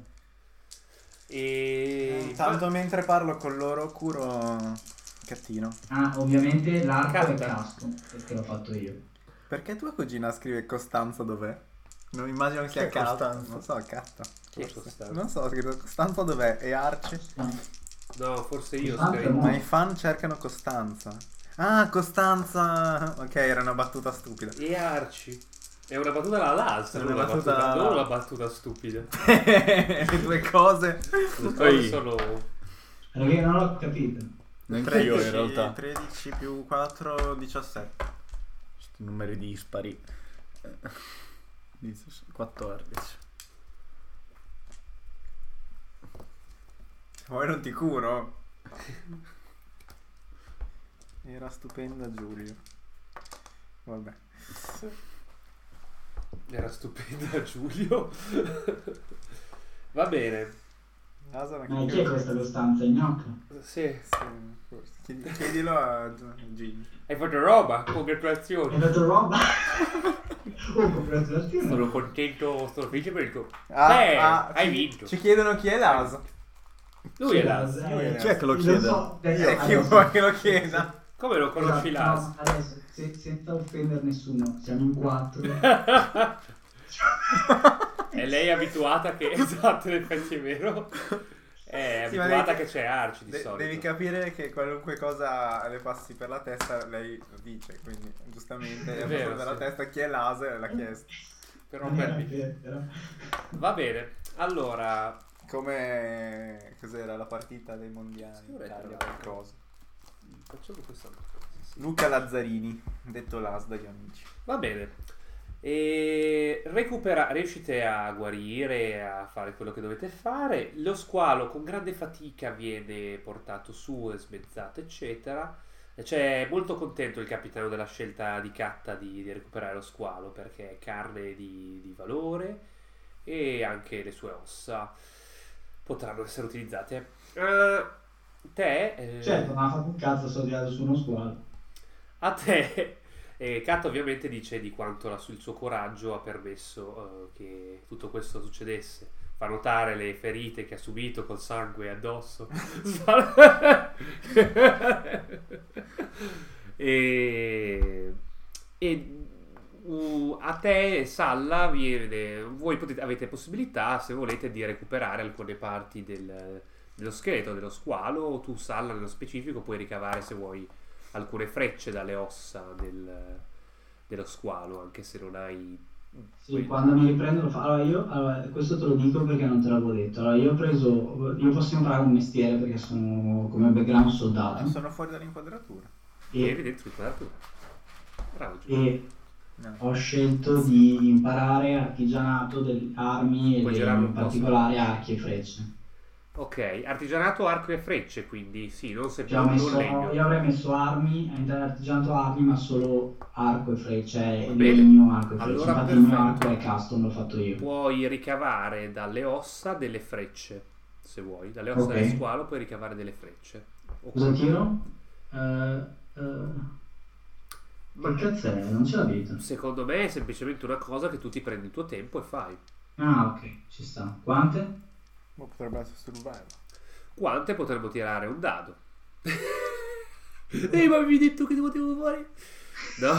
E Intanto mentre parlo con loro curo Cattino. Ah, ovviamente l'arco è Carta. casco, perché l'ho fatto io. Perché tua cugina scrive Costanza dov'è? Non immagino che Chi sia è Catta. Costanza? Non so, Catta. Chi è Forse. Costanza? Non so, ha scritto Costanza dov'è? E Arci? no, forse io ho Costanza scritto. no. Ma i fan cercano Costanza. Ah, Costanza! Ok, era una battuta stupida. E Arci. È una battuta alla Laz, È non una una battuta battuta, alla- non una battuta stupida. Le due cose. Le cose Ehi. sono Perché non l'ho capito. Neanche io in realtà. tredici più quattro, diciassette. Questi numeri dispari. Eh, diciassette, quattordici. Poi non ti curo. Era stupenda Giulio. Vabbè. era stupenda Giulio. Va bene. Asa, Ma chi è questa Costanza? Gnocca? Sì. Chiedi- Chiedilo a Gigi. Hai fatto roba, Hai congratulazioni. dato roba? Oh, congratulazioni. Sono contento, sono felice per il tuo. Ah, Beh, ah, hai ci- vinto. Ci chiedono chi è l'Asa. Lui è là. Eh, Chi è che lo lo chiede? so, Chi adesso- è chi adesso- vuoi che lo chieda? Come lo conosci Esatto, Lars? no, adesso, se- senza offendere nessuno, siamo in quattro. E lei è abituata che... Esatto, in effetti è vero. È Sì, ma abituata devi- che c'è Arci di De- solito. devi capire che qualunque cosa le passi per la testa lei lo dice, quindi giustamente È è vero, passato per la sì. testa chi è l'Asa e l'ha chiesto. Però Non era per- vero, però. Va bene. Allora, Come cos'era la partita dei mondiali? Sì, vorrei Italia trovare. qualcosa. facciamo questa cosa. Sì. Luca Lazzarini, detto Las dagli amici. Va bene. E recupera, riuscite a guarire, a fare quello che dovete fare. Lo squalo con grande fatica viene portato su e smezzato, eccetera. E c'è molto contento il capitano della scelta di Katta di, di recuperare lo squalo perché è carne di, di valore e anche le sue ossa potranno essere utilizzate. Eh, te, eh, Certo, ma ha fatto un cazzo, sto tirato su uno squalo. a te, e Kat ovviamente dice di quanto la- il suo coraggio ha permesso eh, che tutto questo succedesse. Fa notare le ferite che ha subito col sangue addosso. e, e uh, a te, Salla, viene, voi potete, avete possibilità, se volete, di recuperare alcune parti del, dello scheletro dello squalo. O tu, Salla, nello specifico, puoi ricavare, se vuoi, alcune frecce dalle ossa del, dello squalo, anche se non hai... Sì, quello. quando mi riprendo lo fa. Allora io, allora, questo te lo dico perché non te l'avevo detto. Allora io ho preso, io posso imparare un mestiere perché sono come background soldato. Ah, sono fuori dall'inquadratura. Eri E, dentro l'inquadratura. Bravo Giulio. e No. ho scelto di imparare artigianato delle armi e Puoi le- girarlo un in po', particolare archi e frecce. Ok, artigianato, arco e frecce, quindi sì, non Cioè, sempre ho non messo, legno. io avrei messo armi, all'interno dell'artigianato armi, ma solo arco e frecce, cioè Va bene. legno, arco e frecce. Allora, Infatti il mio perfetto. arco è custom, l'ho fatto io. Puoi ricavare dalle ossa delle frecce, se vuoi. Dalle ossa Ok. del squalo puoi ricavare delle frecce. O Cosa con- tiro? Eh, eh, Ma che cazzo è? Non ce l'avete. secondo me è semplicemente una cosa che tu ti prendi il tuo tempo e fai. Ah, ok, ci sta. Quante? Ma potrebbe essere survival. Quante potremmo tirare un dado? Ehi, ma avevi detto che ti potevo fare? No?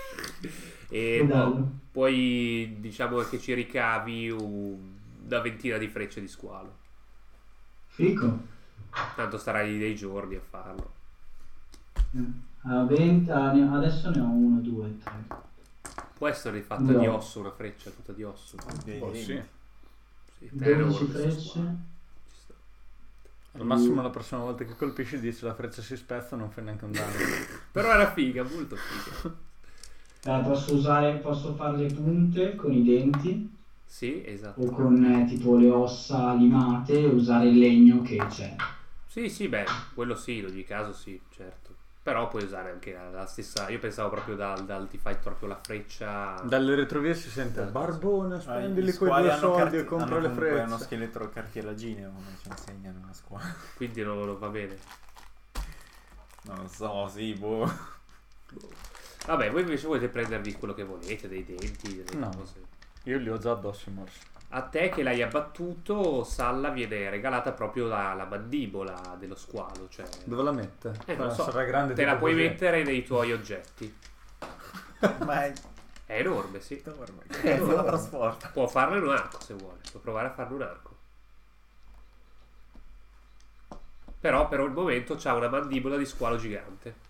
E Un no, dado. poi diciamo che ci ricavi un- una ventina di frecce di squalo. Fico. Tanto starai dei giorni a farlo. Eh, a venti, ah, ne- adesso ne ho uno, due, tre. Può essere fatta No. di osso, una freccia tutta di osso. Oh, sì. Sì, te ne dodici enorme, sto frecce. squalo. Ci sta. Al massimo la prossima volta che colpisci dici la freccia si spezza, non fai neanche un danno. Però era figa, molto figa. Eh, posso usare, posso fare le punte con i denti Sì, esatto. o con eh, tipo le ossa limate e usare il legno che c'è. Sì, sì, beh, quello sì, in ogni caso sì, certo. Però puoi usare anche la, la stessa. Io pensavo proprio dal, dal ti fai proprio la freccia. Dalle retrovie si sente Barbone, Ah, spendili gli quei squali due hanno soldi carti- e compra hanno le comunque frecce. uno scheletro cartilagineo, come ci insegnano a scuola. Quindi non, non va bene. Non lo so, sì, boh. Vabbè, voi invece volete prendervi quello che volete, dei denti, delle No. cose. Io li ho già addosso i morsi. A te che l'hai abbattuto, Salla viene regalata proprio la, la mandibola dello squalo. Cioè, Dove la mette? Eh, non lo so. Sarà grande te la tipo puoi così. mettere nei tuoi oggetti. Ma è È enorme, sì. enorme. È Che enorme. la trasporta. Può farne un arco se vuole. Può provare a farne un arco. Però per il momento c'ha una mandibola di squalo gigante.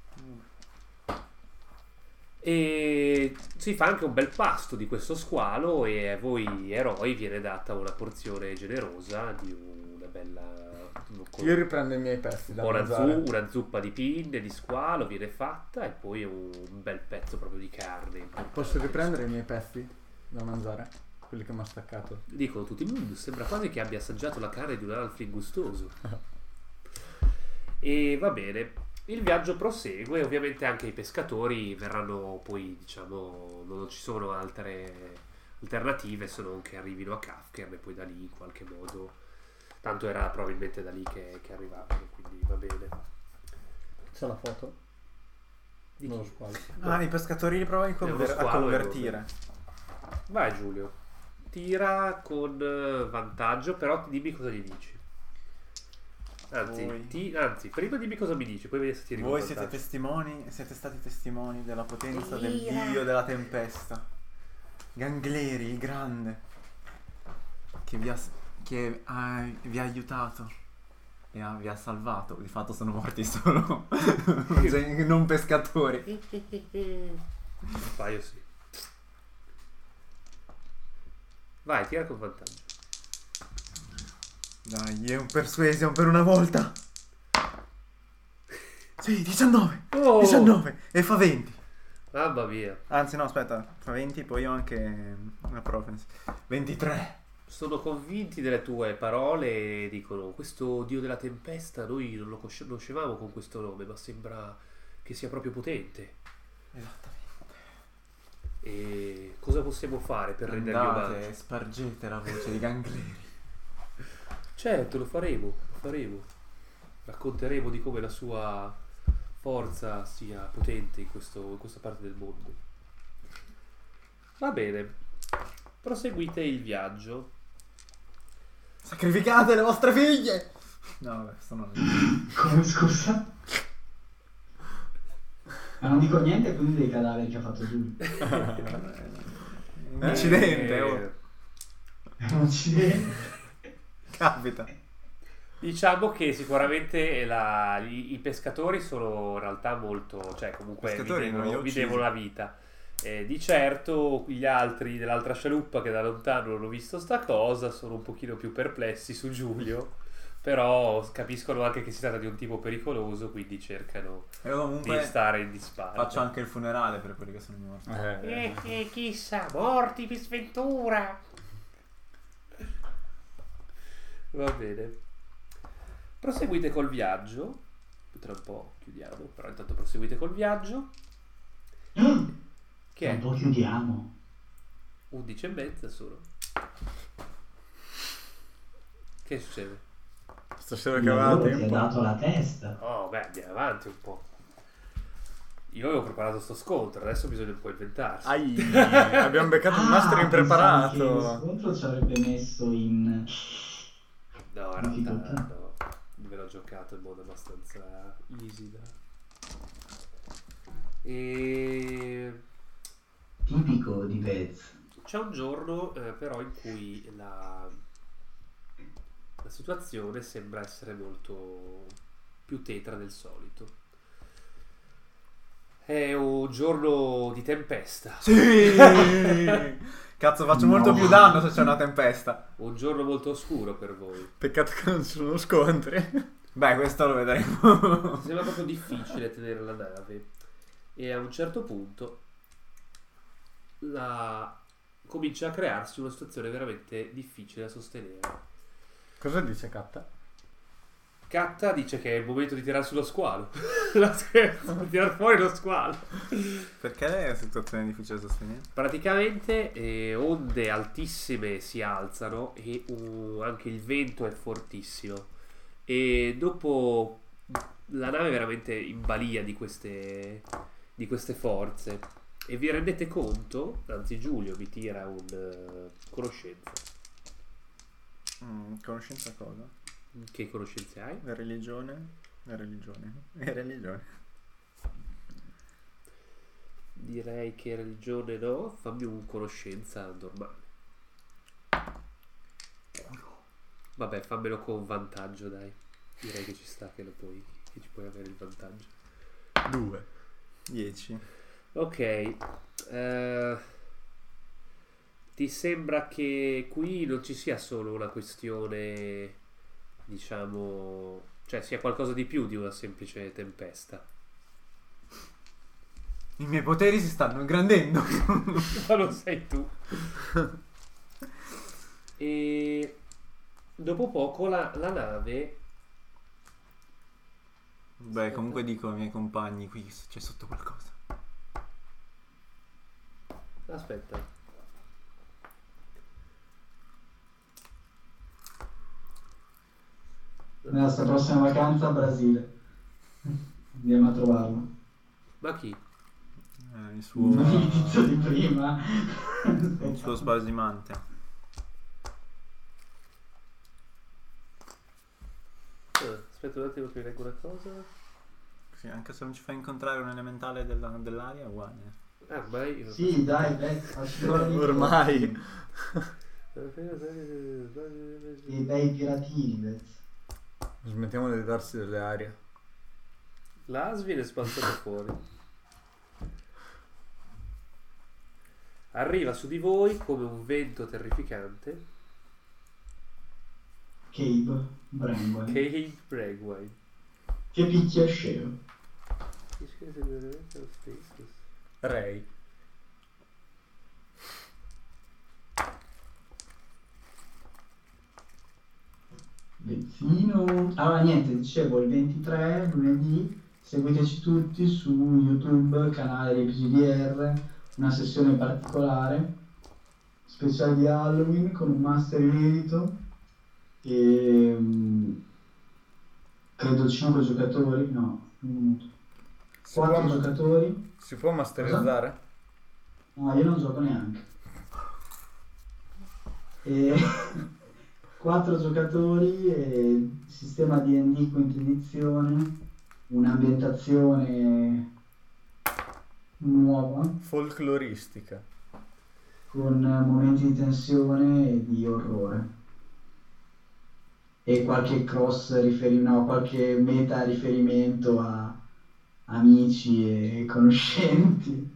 E si fa anche un bel pasto di questo squalo e a voi eroi viene data una porzione generosa di una bella Io riprendo i miei pezzi da una, mangiare. zu- una zuppa di pinne di squalo viene fatta e poi un bel pezzo proprio di carne. Posso riprendere i miei pezzi da mangiare? Quelli che mi ha staccato. Dicono tutti, "Mm, sembra quasi che abbia assaggiato la carne di un alfling gustoso." E va bene, il viaggio prosegue, ovviamente anche i pescatori verranno poi, diciamo, non ci sono altre alternative se non che arrivino a Kafkern e poi da lì in qualche modo, tanto era probabilmente da lì che, che arrivavano, quindi va bene. C'è la foto? Di Dello chi? squalo. Ah, i pescatori li provo a, È uno conver- a squalo convertire. Vai Giulio, tira con eh, vantaggio, però dimmi cosa gli dici. Anzi, Voi. ti- anzi, prima dimmi cosa mi dici, poi vedi se tiri con Voi siete vantaggio. testimoni, siete stati testimoni della potenza del Ira. dio della tempesta. Gangleri, il grande, che vi ha, che ha- vi ha aiutato e ha- vi ha salvato. Di fatto sono morti solo cioè, non pescatori. Un paio sì. Vai, tira con vantaggio. Dai, è un persuasion per una volta. Sì, diciannove. Oh! diciannove e fa venti. Mamma mia. Anzi no, aspetta, fa venti, poi ho anche una prophecy. ventitré. Sono convinti delle tue parole e dicono questo dio della tempesta noi non lo conoscevamo con questo nome, ma sembra che sia proprio potente. Esattamente. E cosa possiamo fare per rendergli Andate omaggio? e spargete la voce di Gangleri. Certo, lo faremo, lo faremo. Racconteremo di come la sua forza sia potente in, questo, in questa parte del mondo. Va bene, proseguite il viaggio. Sacrificate le vostre figlie! No, vabbè, sono... Come scusa? Ma non dico niente quindi dei cadaveri che ha fatto lui. Un incidente, Eh, oh. È un accidente. Capita. Diciamo che sicuramente la- i, i pescatori sono in realtà molto, cioè comunque vi Pescatori non li devono, ho vi uccisi. devono la vita. Eh, di certo gli altri dell'altra scialuppa che da lontano non hanno visto sta cosa sono un pochino più perplessi su Giulio, però capiscono anche che si tratta di un tipo pericoloso, quindi cercano Io di comunque stare in disparte. faccio anche il funerale per quelli che sono morti. Eh, Eh, eh, chissà, morti per sventura. Va bene. Proseguite col viaggio. Tra un po' chiudiamo, però intanto proseguite col viaggio. Che Tra è un po' chiudiamo. undici e mezza solo. Che succede? stasera che Il aveva lavoro ti ha tempo. dato la testa. Oh, beh, andiamo avanti un po'. Io avevo preparato sto scontro, adesso bisogna un po' inventarsi. Ai, abbiamo beccato un Ah, master pensavo che lo impreparato. scontro ci avrebbe messo in... No, in difficoltà. realtà no. Ve l'ho giocato in modo abbastanza easy da... E... tipico di Vez. C'è un giorno eh, però in cui la... la situazione sembra essere molto più tetra del solito. È un giorno di tempesta. Sì! Cazzo, faccio No. molto più danno se c'è una tempesta. Un giorno molto oscuro per voi. Peccato che non ci sono scontri. Beh, questo lo vedremo. Mi sembra proprio difficile tenere la nave. E a un certo punto la... comincia a crearsi una situazione veramente difficile da sostenere. Cosa dice Catta? Catta dice che è il momento di tirare sullo squalo. La scherzo, di tirare fuori lo squalo. Perché è una situazione difficile da sostenere? Praticamente eh, onde altissime si alzano e uh, anche il vento è fortissimo. E dopo la nave è veramente in balia di queste, di queste forze. E vi rendete conto, anzi Giulio vi tira un uh, conoscenza. Mm, conoscenza cosa? Che conoscenze hai? La religione? La religione? La religione. Direi che religione no, fammi un conoscenza normale. Vabbè, fammelo con vantaggio, dai. Direi che ci sta, che lo puoi, che ci puoi avere il vantaggio. Due. dieci. Ok. eh, ti sembra che qui non ci sia solo una questione, diciamo, cioè sia qualcosa di più di una semplice tempesta. I miei poteri si stanno ingrandendo. Ma lo sei tu. E dopo poco la, la nave... Beh, comunque dico ai miei compagni, qui c'è sotto qualcosa. Aspetta. Nella nostra prossima vacanza a Brasile. Andiamo a trovarlo. Ma chi? Eh, il suo... Non il tizio di prima. il suo spasimante. Eh, aspetta un attimo che mi leggo una cosa. Sì, anche se non ci fa incontrare un elementale della, dell'aria, è uguale. Ah, ma io... Sì, dai, dai, facci guardare. Ormai. I bei piratini, Vez. Smettiamo di darsi delle arie. L'As viene spazzato fuori. Arriva su di voi come un vento terrificante. Cape Brangwell. Kate Bragwine. Che picchia scemo. Ray. Vezzino. Allora niente, dicevo il ventitré lunedì seguiteci tutti su YouTube, canale di P G D R, una sessione particolare speciale di Halloween con un master inedito e mm, credo cinque giocatori, no, un minuto. Si quattro può, giocatori. si può masterizzare? No, io non gioco neanche. E quattro giocatori, e sistema D and D quinta edizione, un'ambientazione nuova Folcloristica. con momenti di tensione e di orrore. e qualche cross riferimento, no, qualche meta riferimento a amici e conoscenti.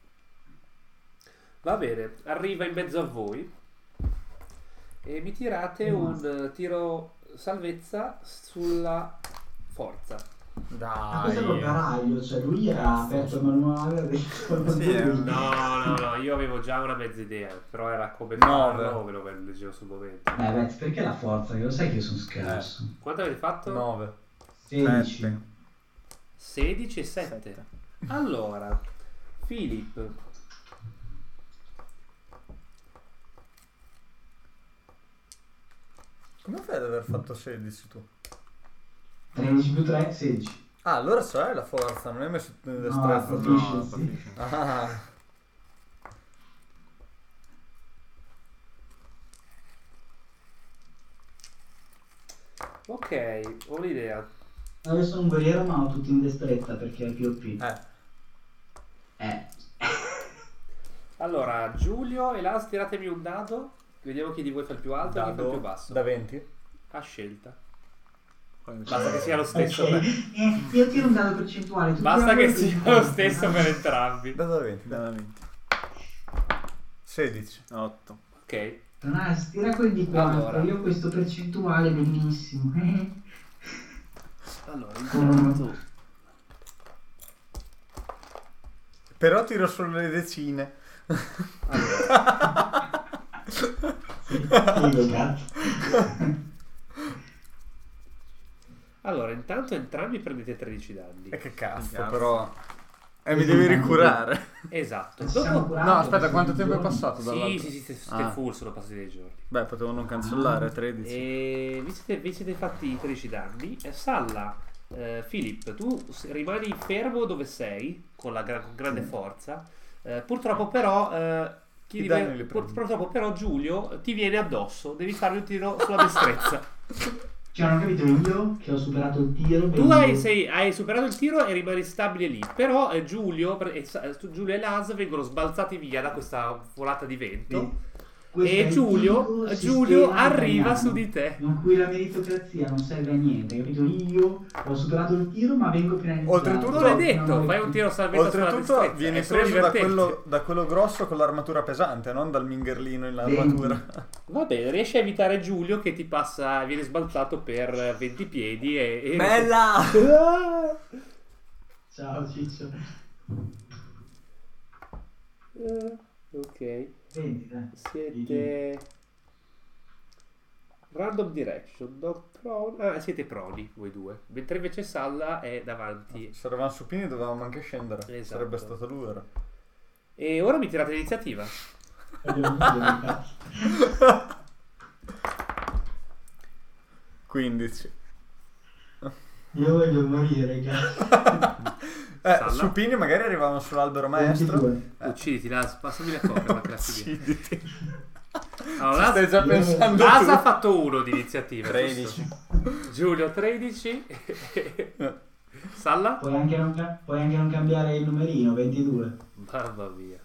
Va bene, arriva in mezzo a voi e mi tirate un tiro salvezza sulla forza. Ma questo è Dai. proprio raglio, cioè lui ha aperto il manuale, ha detto Sì, è un- No, no, no, io avevo già una mezza idea, però era come Nove. farlo, ve lo leggevo sul momento. Eh beh, perché la forza? Che lo sai che io sono scarso. Quanto avete fatto? nove. sedici. Sette. sedici e sette. Allora, Philip, Come fai ad aver fatto sedici tu? tredici più tre, sedici. Ah, allora sai la forza, non hai messo in No, destrezza. no, tu. No, sì. capisci. Ah, ok, ho un'idea. Io sono un guerriero ma ho tutti in destrezza perché è P O P. eh. Eh. Allora, Giulio e Lars, tiratemi un dado. Vediamo chi di voi fa il più alto e chi fa il più Dado basso. da venti. A scelta. Poi- Basta che sia lo stesso. Ok. per- Eh, io tiro un dado percentuale. tu Basta tira che quello sia che lo ti stesso conta. per entrambi. Dado da venti. Da venti. sedici. otto. Ok. Tonaz, tira quelli di quattro. Allora. Io ho questo percentuale bellissimo. Eh. Allora, Mm. intanto Però tiro solo le decine. allora, Figo, cazzo. allora, intanto entrambi prendete tredici danni. E che cazzo, Cazzo. però. E mi devi ricurare. Esatto. Ci siamo Dopo... curati, No, aspetta, adesso quanto un tempo è giorno. passato Sì, dall'altro? sì, sì, siete Ah. full, sono passati dei giorni. Beh, potevo non cancellare, tredici. E vi siete, vi siete fatti i tredici danni. E Salla, eh, Philip, tu s- rimani fermo dove sei, con la gra- con grande Sì. forza. Eh, purtroppo però... eh, chi I di- danni li pur- prendi. purtroppo però Giulio ti viene addosso. Devi farmi un tiro sulla destrezza. Cioè, non ho capito io che ho superato il tiro. Tu vengo- hai, sei- hai superato il tiro e rimani stabile lì. Però eh, Giulio, e, Sa- Giulio e Laz vengono sbalzati via da questa volata di vento. Questo è E il Giulio, tipico Giulio sistema arriva italiano, su di te. in cui la meritocrazia non serve a niente, capito? Io ho superato il tiro ma vengo penalizzato. Oltretutto- Non è No, detto, fai un tiro salvezza sulla Oltretutto destrezza. vieni è solo preso da divertente. quello, da quello grosso con l'armatura pesante, non dal mingherlino in l'armatura. Va bene, riesci a evitare Giulio che ti passa, viene sbalzato per venti piedi e... e- Bella! Ciao Ciccio. Eh, ok, Vedi, dai. siete... Random direction, non prone... Ah, siete proni voi due. Mentre invece Salla è davanti. Se eravamo supini dovevamo anche scendere. Esatto. Sarebbe stato lui ora. E ora mi tirate l'iniziativa. Voglio dire, cazzo. quindici. Io voglio morire, cazzo. Eh, Salla? supini magari arrivavano sull'albero maestro. ventidue. Eh. Ucciditi, Las, passami la coca, ma che la figlia. Ucciditi. Allora, Ci stai Las, già Io- pensando Las tu. ha fatto uno di iniziativa. tredici. giusto? Giulio tredici. Salla? Puoi anche, non, ca- puoi anche non cambiare il numerino, ventidue. Mamma mia.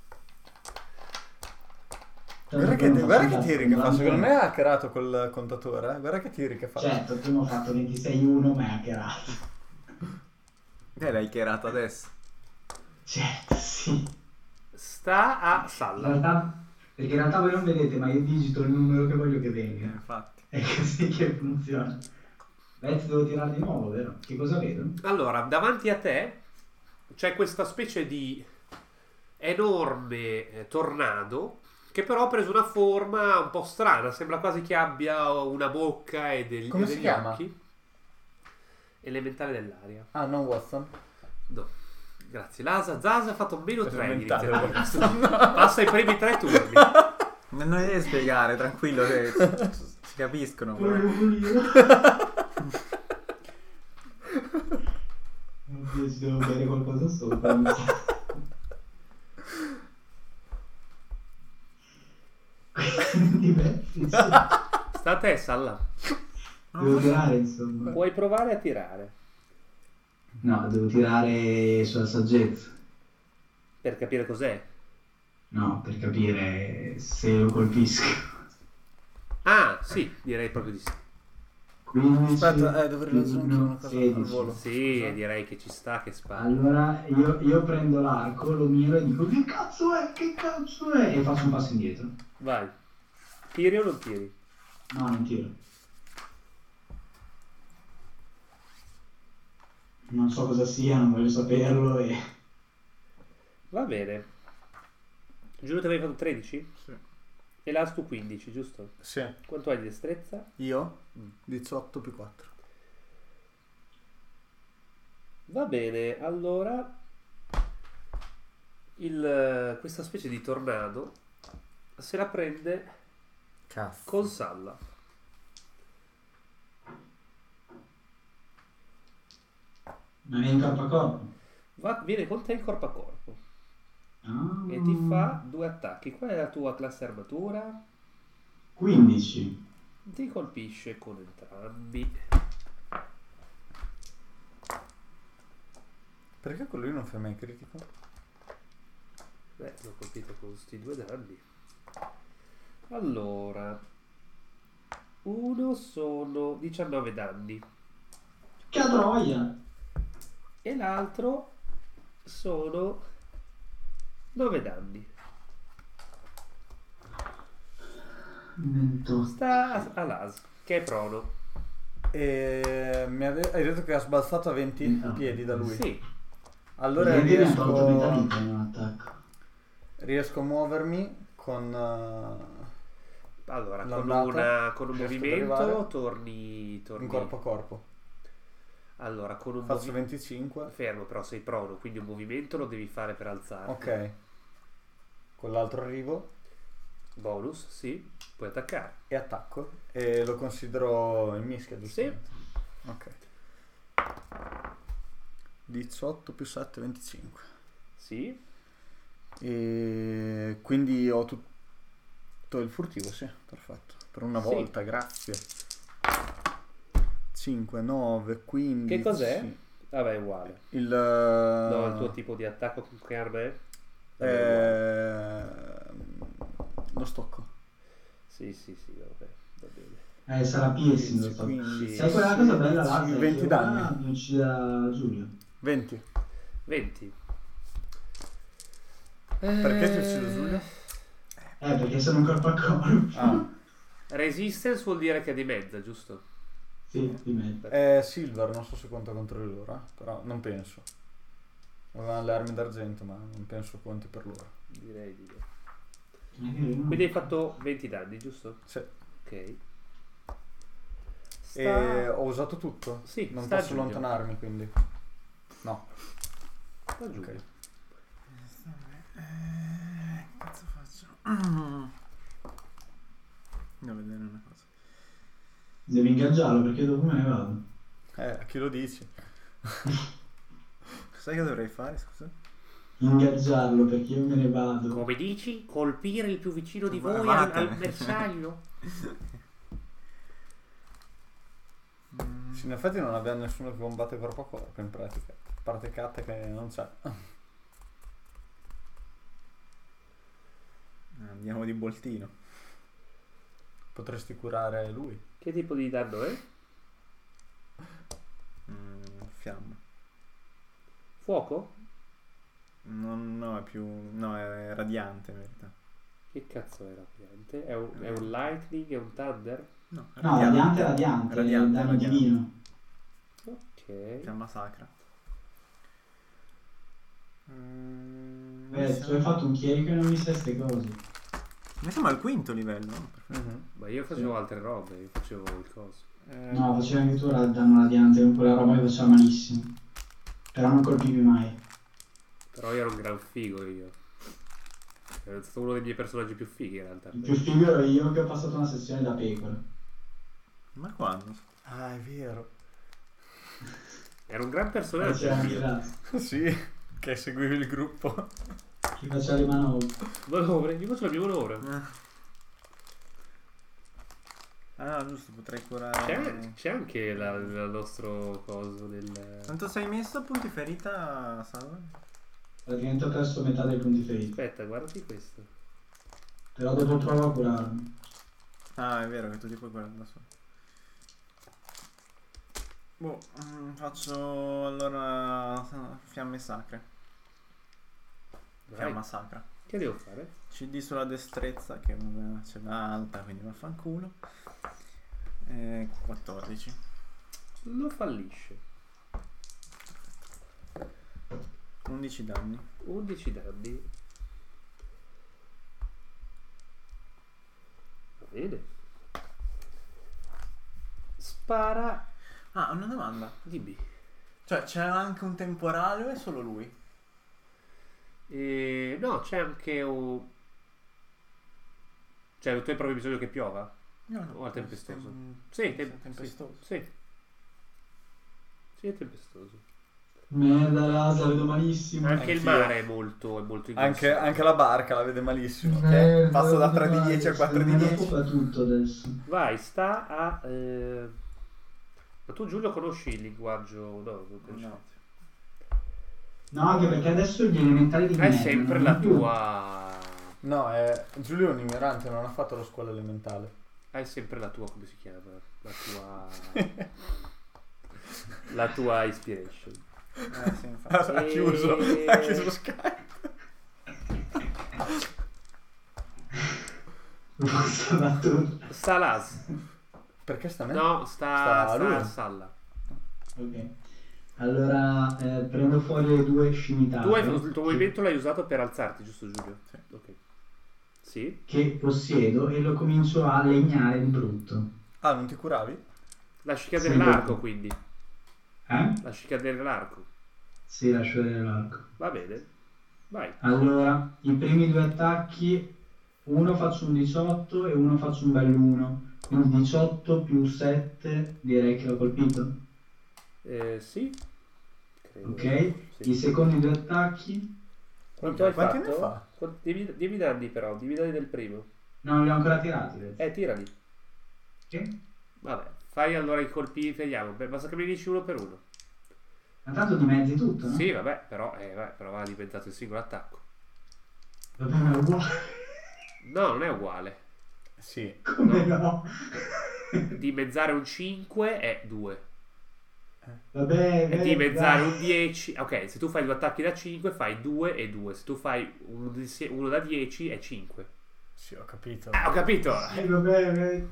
Guarda che, guarda che tiri che fa, secondo me ha hackerato col contatore, eh. Guarda che tiri che fa. Certo, prima ho fatto ventisei uno ma è hackerato. Eh, l'hai chiarato adesso. Certo, sì. Sta a In Salla. realtà, perché in realtà voi non vedete, ma io digito il numero che voglio che Eh, venga. Infatti. È così che funziona. Beh, devo tirare di nuovo, vero? Che cosa vedo? Allora, davanti a te c'è questa specie di enorme eh, tornado che però ha preso una forma un po' strana. Sembra quasi che abbia una bocca e, degli, Come e si degli chiama? occhi. Elementale dell'aria. Ah, non Watson. No. Grazie. L'Asa Zaza ha fatto meno tre di Elementale iniziativa. Passa i primi tre turni. Non non devi spiegare, tranquillo, che si capiscono. però. Voglio morire. Oddio, ci devo bere qualcosa sopra. mi sa. Diversi, sì. Sta a te, Salla. Devo tirare, insomma. Puoi provare a tirare No, devo tirare sulla saggezza. per capire cos'è. No, per capire se lo colpisco. Ah, sì, direi proprio di sì. quindici Aspetta, eh, dovrei più lanciare anche uno, una cosa al sedici. volo. Sì, Scusa. direi che ci sta, che spara. Allora io, io prendo l'arco, lo miro e dico che cazzo è, che cazzo è? E faccio un passo indietro. Vai. Tiri o non tiri? No, non tiro. Non so cosa sia, non voglio saperlo e... Va bene. Giuro che avevi fatto tredici? Sì. E l'As tu quindici, giusto? Sì. Quanto hai di destrezza? Io? diciotto più quattro. Va bene, allora il, questa specie di tornado se la prende Cazzo. con Salla. Ma viene corpo a corpo. Va, viene con te in corpo a corpo Ah, e ti fa due attacchi. Qual è la tua classe armatura? quindici. Ti colpisce con entrambi. Perché quello lì non fa mai critico? Beh, l'ho colpito con questi due danni. Allora, uno sono diciannove danni Che troia! e l'altro sono nove danni. ventotto. Sta a- all'As, che è prono. E mi ave- hai detto che ha sbalzato a venti No. piedi da lui. Sì, Allora Praticamente mi ha tolto metà riesco, vita in un attacco. riesco a muovermi con... uh, allora con, L'andata, una, con un riesco ad movimento arrivare. torni, torni. in corpo a corpo. Allora, con un Faccio movimento venticinque. fermo, però sei prono, quindi un movimento lo devi fare per alzare. Ok. Con l'altro arrivo Bonus, sì, puoi attaccare. e attacco. E lo considero in mischia, giustamente? Ok. diciotto più sette, venticinque. Sì, E quindi ho tutto il furtivo, sì, perfetto. Per una Sì. volta, grazie. cinque, nove, quindici. che cos'è? Vabbè, è uguale. Il, No, il tuo tipo di attacco con che arma è? Vabbè, è uguale. eh, lo stocco. Sì, sì, sì, vabbè, va bene. Eh, sarà piercing lo so. quindici, Sai quella cosa bella là? sì, venti danni. Mi uccida Giulio. venti. venti. Perché ti uccido Giulio? Eh, perché sono un corpo a corpo. Ah, Resistance vuol dire che è di mezza, giusto? Sì, di me. è Silver, non so se conta contro di loro, eh, però non penso. Avevano le armi d'argento, ma non penso conti per loro. Direi di no. Magari no. Quindi hai fatto venti danni, giusto? Sì. Ok. Sta... E ho usato tutto? Sì, Non sta posso Giulio. allontanarmi, quindi. No. sta Giulio. Ok. Eh, cazzo faccio? Devo vedere una cosa. Devi ingaggiarlo perché dopo me ne vado. Eh, a chi lo dici? Sai che dovrei fare, scusa? Ingaggiarlo perché io me ne vado. Come dici? Colpire il più vicino di Va- voi al, vattene. al bersaglio? Mm, Sì, in effetti non abbiamo nessuno che combatte corpo a corpo in pratica. A parte Cat che non c'è. Andiamo di boltino. Potresti curare lui. Che tipo di danno è? Mm, fiamma. Fuoco? Non, no, è più... No, è radiante in verità. Che cazzo è radiante? È un, è un lightning? È un thunder? No, è No, radiante, radiante, Radiante, danno radiante. divino. Ok. Fiamma sacra. Mm, Eh, tu hai fatto un chierico e non mi sai ste cose. Ma siamo al quinto livello, no? Mhm. Ma io facevo altre robe, io facevo il coso. Eh, No, facevi anche tu il danno radiante con quella roba che faceva malissimo. Però non colpivi mai. Però io ero un gran figo io. Ero stato uno dei miei personaggi più fighi in realtà. Il più figo ero io che ho passato una sessione da pecora. Ma quando? Ah, è vero. Era un gran personaggio. Faceva anche razzo. Sì, che seguivi il gruppo. Chi faceva le manovre. Manovre, io faccio la mia manovra. Ah no, giusto, potrei curare... C'è, c'è anche la, il nostro coso del... Quanto sei messo a punti ferita, Salva? Praticamente ho perso metà dei punti feriti. Aspetta, guardati questo. Però dopo provo a curarmi. Ah, è vero che tu ti puoi curare da solo. Boh, mm, faccio allora fiamme sacre. Vai. Fiamma sacra. Che devo fare? C D sulla destrezza che vabbè, ce l'ha alta, quindi vaffanculo. E quattordici. Lo fallisce. undici danni. undici danni. Va bene. Spara. Ah, una domanda. Dimmi. Cioè, c'è anche un temporale o è solo lui? E... No, c'è anche un... Cioè, tu hai proprio bisogno che piova? No, no. O al tempestoso? Tem- Sì, tem- tempestoso. Sì. Sì. Sì, è tempestoso. Merda, Lasa, vedo malissimo. Anche il Anch'io. mare è molto, è molto Anche, ingorsato. anche la barca la vede malissimo. Merda, Passo da vedo tre di male, dieci a quattro di me ne dieci. occupa tutto adesso. Vai, sta a... eh, Ma tu Giulio conosci il linguaggio? No, non conosci. No. No, anche perché adesso gli elementari di È merda sempre non la è più- tua... No, è Giulio è un ignorante, non ha fatto la scuola elementare. È sempre la tua, come si chiama? La tua... la tua inspiration. Eh, sì, infatti. Ha E- chiuso, ha chiuso Skype. Basta la torta. Sta Las. Perché sta me? No, sta, Sta sta lui. a Salla. Ok. Allora eh, prendo fuori le due scimitare Tu hai, il tuo che- movimento l'hai usato per alzarti, giusto Giulio? Sì. Ok. Sì? che possiedo e lo comincio a legnare di brutto. Ah, non ti curavi? Lasci cadere Sì, l'arco, dopo. quindi. Eh? Lasci cadere l'arco. Sì, lascio vedere l'arco. Va bene. Vai. Allora, i primi due attacchi, uno faccio un diciotto e uno faccio un bell'uno. Quindi diciotto più sette, direi che l'ho colpito. Eh, sì. Credo. Ok? Sì. I secondi due attacchi, Quanto hai Quanti fatto? ne fa? Qu- Dimmi, dimmi i danni però, dimmi i danni del primo. no, non li ho ancora tirati. vedo. Eh, tirali. Ok? Vabbè, fai allora i colpi, vediamo. Beh, basta che mi dici uno per uno. Ma tanto dimezzi tutto, no? Sì, vabbè, però, eh, vabbè, però va diventato il singolo attacco. Vabbè, ma è uguale. No, non è uguale. Sì. Come no? Dimezzare un cinque è due. Vabbè, E merda. dimezzare un dieci. Ok, se tu fai due attacchi da cinque fai due e due. Se tu fai uno, di se- uno da dieci è cinque. Sì, ho capito. Ah, ho capito. Sì, vabbè, vabbè.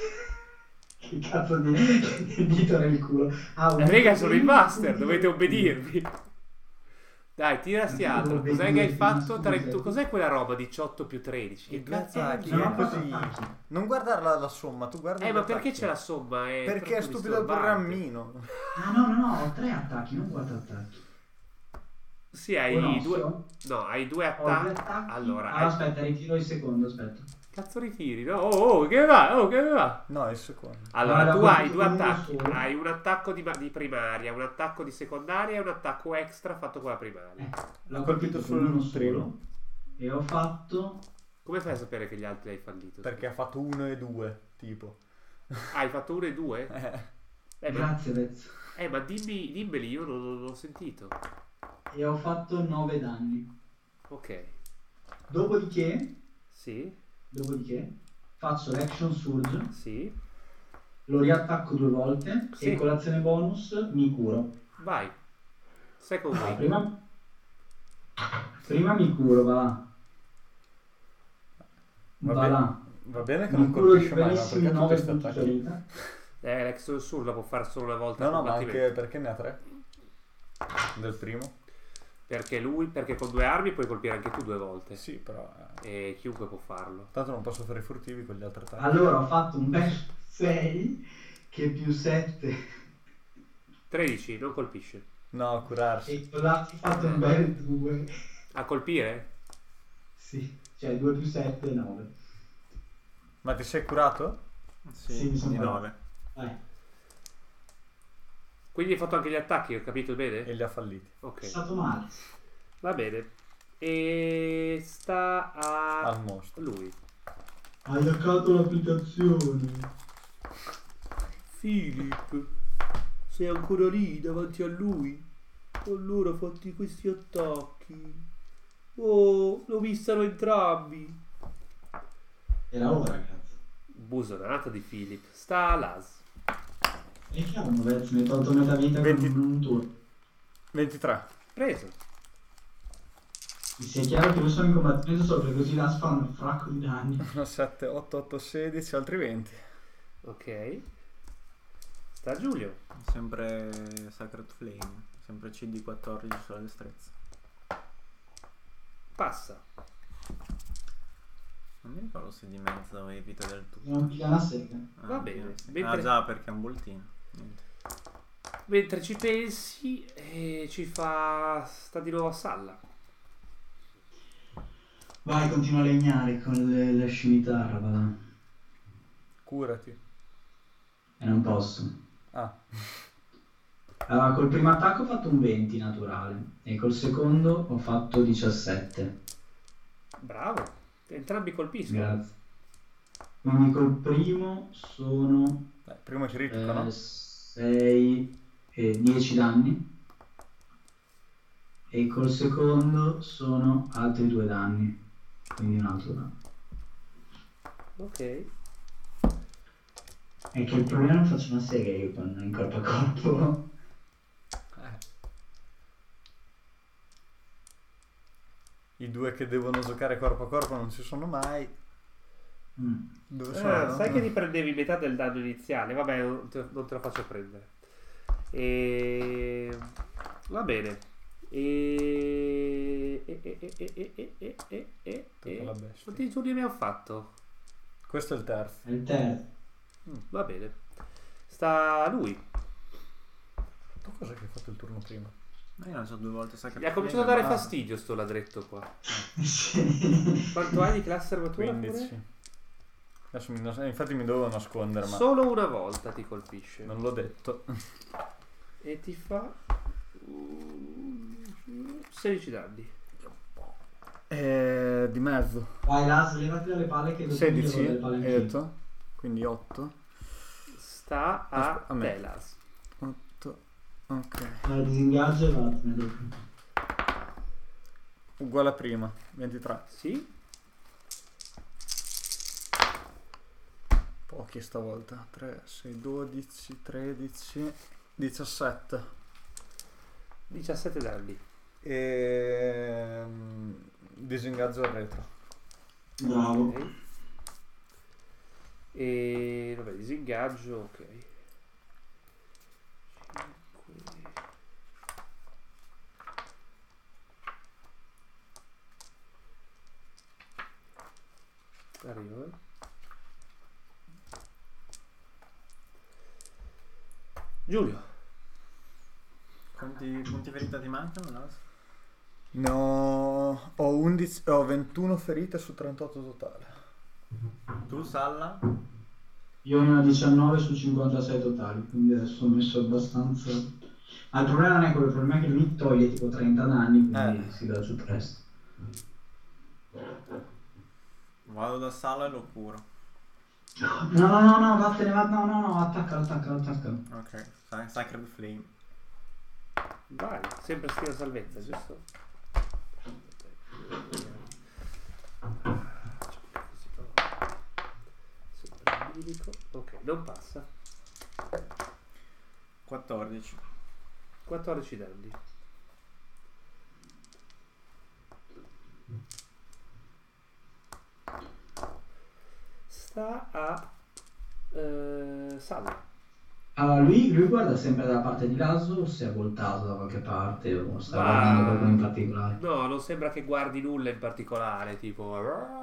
Che cazzo di di dito nel culo. Ah, un- Raga, sono il master, dovete obbedirmi. Dai, tirasti Ma altro. devo Cos'è che hai obbedirti, fatto? scusa. trentuno. Cos'è quella roba? diciotto più tredici. Che I due cazzo è? attacchi, Non ho è fatto così. attacchi. Non guardare la, la somma, tu guarda Eh, gli ma perché attacchi. c'è la somma? È Perché è troppo stupido il disturbante. programmino. Ah, no, no, no, ho tre attacchi, non quattro attacchi. Sì, hai O no, due. so- No, hai due Ho due attacchi. attacchi. Allora, Ah, hai- aspetta, ritiro il secondo, aspetta. cazzo ritiri, no? Oh, oh, che va? Oh, che va? No, è il secondo. Allora, Guarda, tu colpito hai due con uno attacchi. solo. Hai un attacco di, di primaria, un attacco di secondaria e un attacco extra fatto con la primaria. Eh, l'ho Ho colpito colpito con solo uno il primo. solo. E ho fatto... Come fai a sapere che gli altri hai fallito? Perché ha fatto uno e due, tipo. Ah, hai fatto uno e due? Eh. Eh, ma, Grazie, Vez. eh, ma dimmi, dimmeli, io non, non l'ho sentito. E ho fatto nove danni. Ok, Dopodiché, sì, dopodiché, faccio l'action surge, sì, lo riattacco due volte Sì. e con l'azione bonus mi curo. vai. Second Ah, wing. prima... prima mi curo, va là. Va Va bene. là. Va bene che Mi non curo di colpisce mai, ma benissimo perché tutti nove questi punti attacchi? ferita. Eh, l'ex sur la può fare solo una volta. No, al no, ma combattimento. anche perché ne ha tre. Del primo. Perché lui, perché con due armi puoi colpire anche tu due volte. Sì, però... eh, E chiunque può farlo. tanto non posso fare i furtivi con gli altri attacchi. Allora ho fatto un bel sei che più sette tredici, non colpisce. No, curarsi. e con l'altro ho fatto un bel due. A colpire? Sì, cioè due più sette è nove. Ma ti sei curato? Sì, Sì, mi sono di fatto. nove. Vai. Quindi hai fatto anche gli attacchi, ho capito bene? E li ha falliti. È Ok, stato male. va bene. E sta a Al mostro. lui. Hai hackato l'applicazione. Philip, sei ancora lì davanti a lui? Allora fatti questi attacchi. Oh, lo vistano entrambi. Era ora, cazzo. Busonata di Philip. Sta a Las. E chiaro, Vez, mi hai tolto metà vita venti con un turno. ventitré. Preso. Mi sia chiaro che io sono in combattimento sopra, così là fanno un fracco di danni. sette, otto, otto, sedici, altri venti. Ok. Sta Giulio. Sempre Sacred Flame. Sempre C D quattordici sulla destrezza. Passa. Non mi ricordo se di mezzo avevi vita del tutto. Non pigliare una sega. Ah, Va bene. sì. Mentre- Ah già, perché è un boltino. Niente. Mentre ci pensi, eh, ci fa. Sta di nuovo a Salla. Vai, continua a legnare con le, le scimitarra, va. Curati. E non posso. Ah, Allora, col primo attacco ho fatto un venti naturale e col secondo ho fatto diciassette. Bravo. Entrambi colpiscono. Grazie. Quindi col primo sono dai, primo è critico, no? sei e dieci danni e col secondo sono altri due danni, quindi un altro danno. Ok. È che il problema non faccio una sega io con in corpo a corpo. Eh. I due che devono giocare corpo a corpo non ci sono mai. Mm. Dove sono? Ah, sai che ti prendevi metà del danno iniziale? Vabbè, non te, non te lo faccio prendere. E... Va bene. E... E... E... E... E... E... E... E... E... Tutta la E... bestia. Quanti turni abbiamo fatto? Questo è il terzo. È il terzo. Mm, va bene. Sta lui. Tu cosa che hai fatto il turno prima? Ma io non so due volte Sacred Gli ha Flame. cominciato a dare ma- fastidio sto ladretto qua. Sì. Quanto hai di classe armatura? quindici. pure? Adesso mi nas- eh, infatti mi dovevo nascondere, ma Solo una volta ti colpisce. non l'ho detto. E ti fa mm, sedici danni. Eh, di mezzo. Vai Las, levati dalle palle che così mi levo sedici, dalle palle hai anch'io. detto? Quindi otto. Sta a, Aspe- a me. Telas. otto. Ok. Allora, disingaggio e vattene dopo. Uguale a prima. ventitré. Sì. Pochi stavolta. tre, sei, dodici, tredici, diciassette. diciassette danni. E disingaggio al retro. Bravo. Ok. E vabbè, disingaggio, ok. cinque. Arrivo, eh. Giulio. Quanti punti verità ti mancano, Las? Ne ho, ho, undici, ho ventuno ferite su trentotto totale. Tu, Salla? Io ne ho diciannove su cinquantasei totali, quindi adesso ho messo abbastanza. Ma il problema non è quello, il problema è che lui toglie tipo trenta danni, quindi Eh. si dà giù presto. Vado da Salla e lo curo. No, no, no, no, vattene, va, no, no, no, attacca, attacca, attacca. Ok, Sa- Sacred Flame. Vai, sempre stile salvezza, giusto? Sempre bilico. Ok, non passa. quattordici. quattordici danni. Sta a eh, Salla. Allora, lui, lui guarda sempre dalla parte di Lasso o si è voltato da qualche parte o sta Ma- guardando qualcuno in particolare? No, non sembra che guardi nulla in particolare, tipo...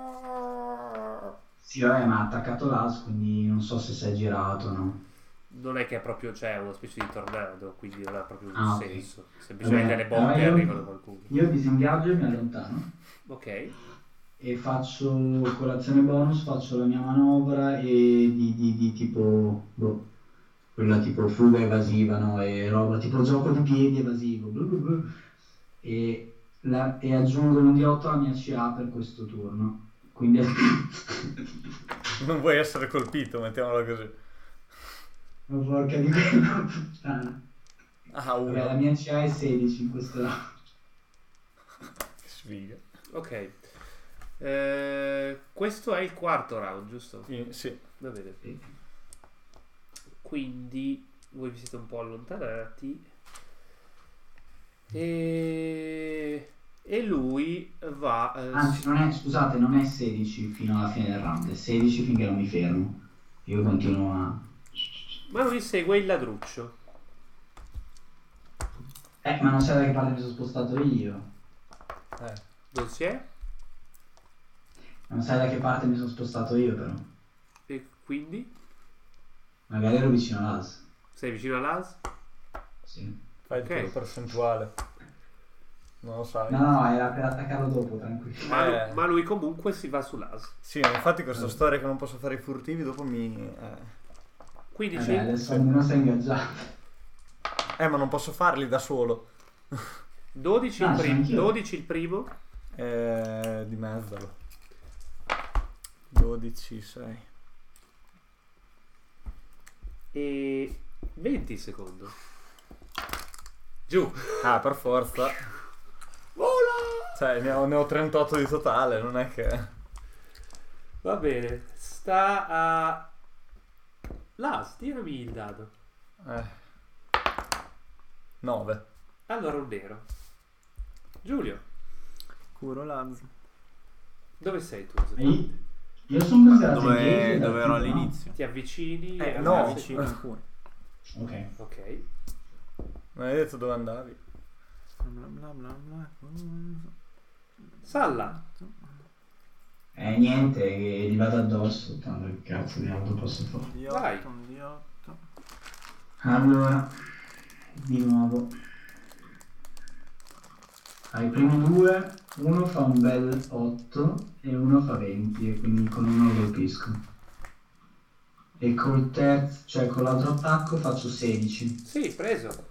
Sì, vabbè, ma ha attaccato Lasso, quindi non so se si è girato o no. Non è che è proprio, c'è una specie di tornado, quindi non ha proprio un Ah, ok. senso. Semplicemente Vabbè, le bombe allora io- arrivano da qualcuno. Io disingaggio e mi allontano Ok, e faccio con l'azione bonus, faccio la mia manovra e di, di, di tipo, boh, quella tipo fuga evasiva, no? E roba tipo gioco di piedi evasivo, blu blu blu. E, la- e aggiungo un D otto alla mia C A per questo turno. Quindi Non vuoi essere colpito, mettiamolo così. oh, porca di quella puttana. Ah, Vabbè, la uno. mia C A è sedici in questo round. Che sfiga. ok. Eh, questo è il quarto round, giusto? In- sì. Va bene. Quindi voi vi siete un po' allontanati. E, e lui va... eh, Anzi, non è, scusate, non è sedici fino alla fine del round, è sedici finché non mi fermo. Io continuo a... ma lui segue il ladruccio. Eh, ma non sai da che parte mi sono spostato io. Eh. Non si è? Non sai da che parte mi sono spostato io, però. E quindi? Magari ero vicino all'as. Sei vicino all'as? Sì. Fai il Ok. tiro percentuale. Non lo sai. No, no, no, era per attaccarlo dopo, tranquillo. Ma, Eh. ma lui comunque si va sull'as. Sì, infatti questa storia che non posso fare i furtivi dopo mi... Eh, quindici? Vabbè, adesso ognuno si è ingaggiato. eh ma non posso farli da solo. dodici, Ah, il sì, prim- anch'io. dodici il primo. Eh, dimezzalo. dodici, sei. E venti il secondo. Giù. Ah, per forza. Vola! Cioè, ne ho, ne ho trentotto di totale, non è che... Va bene. Sta a... Las, tirami il dado. Eh. nove. Allora un nero. Giulio, Curo Laz. dove sei tu? Io, io sono considerato Dove, engaged da dove ero prima, no? all'inizio. Ti avvicini? Eh, e no. avanzi? Vicino in cui. Ok. Ok. Non hai detto dove andavi? Bla bla bla bla. Salla. Eh, niente, che gli vado addosso, tanto che cazzo di altro posso fare. Un di Vai. otto, un di otto. Allora, di nuovo. Ai primi due, uno fa un bel otto e uno fa venti, e quindi con uno lo colpisco. E col terzo, cioè con l'altro attacco faccio sedici. Sì, preso.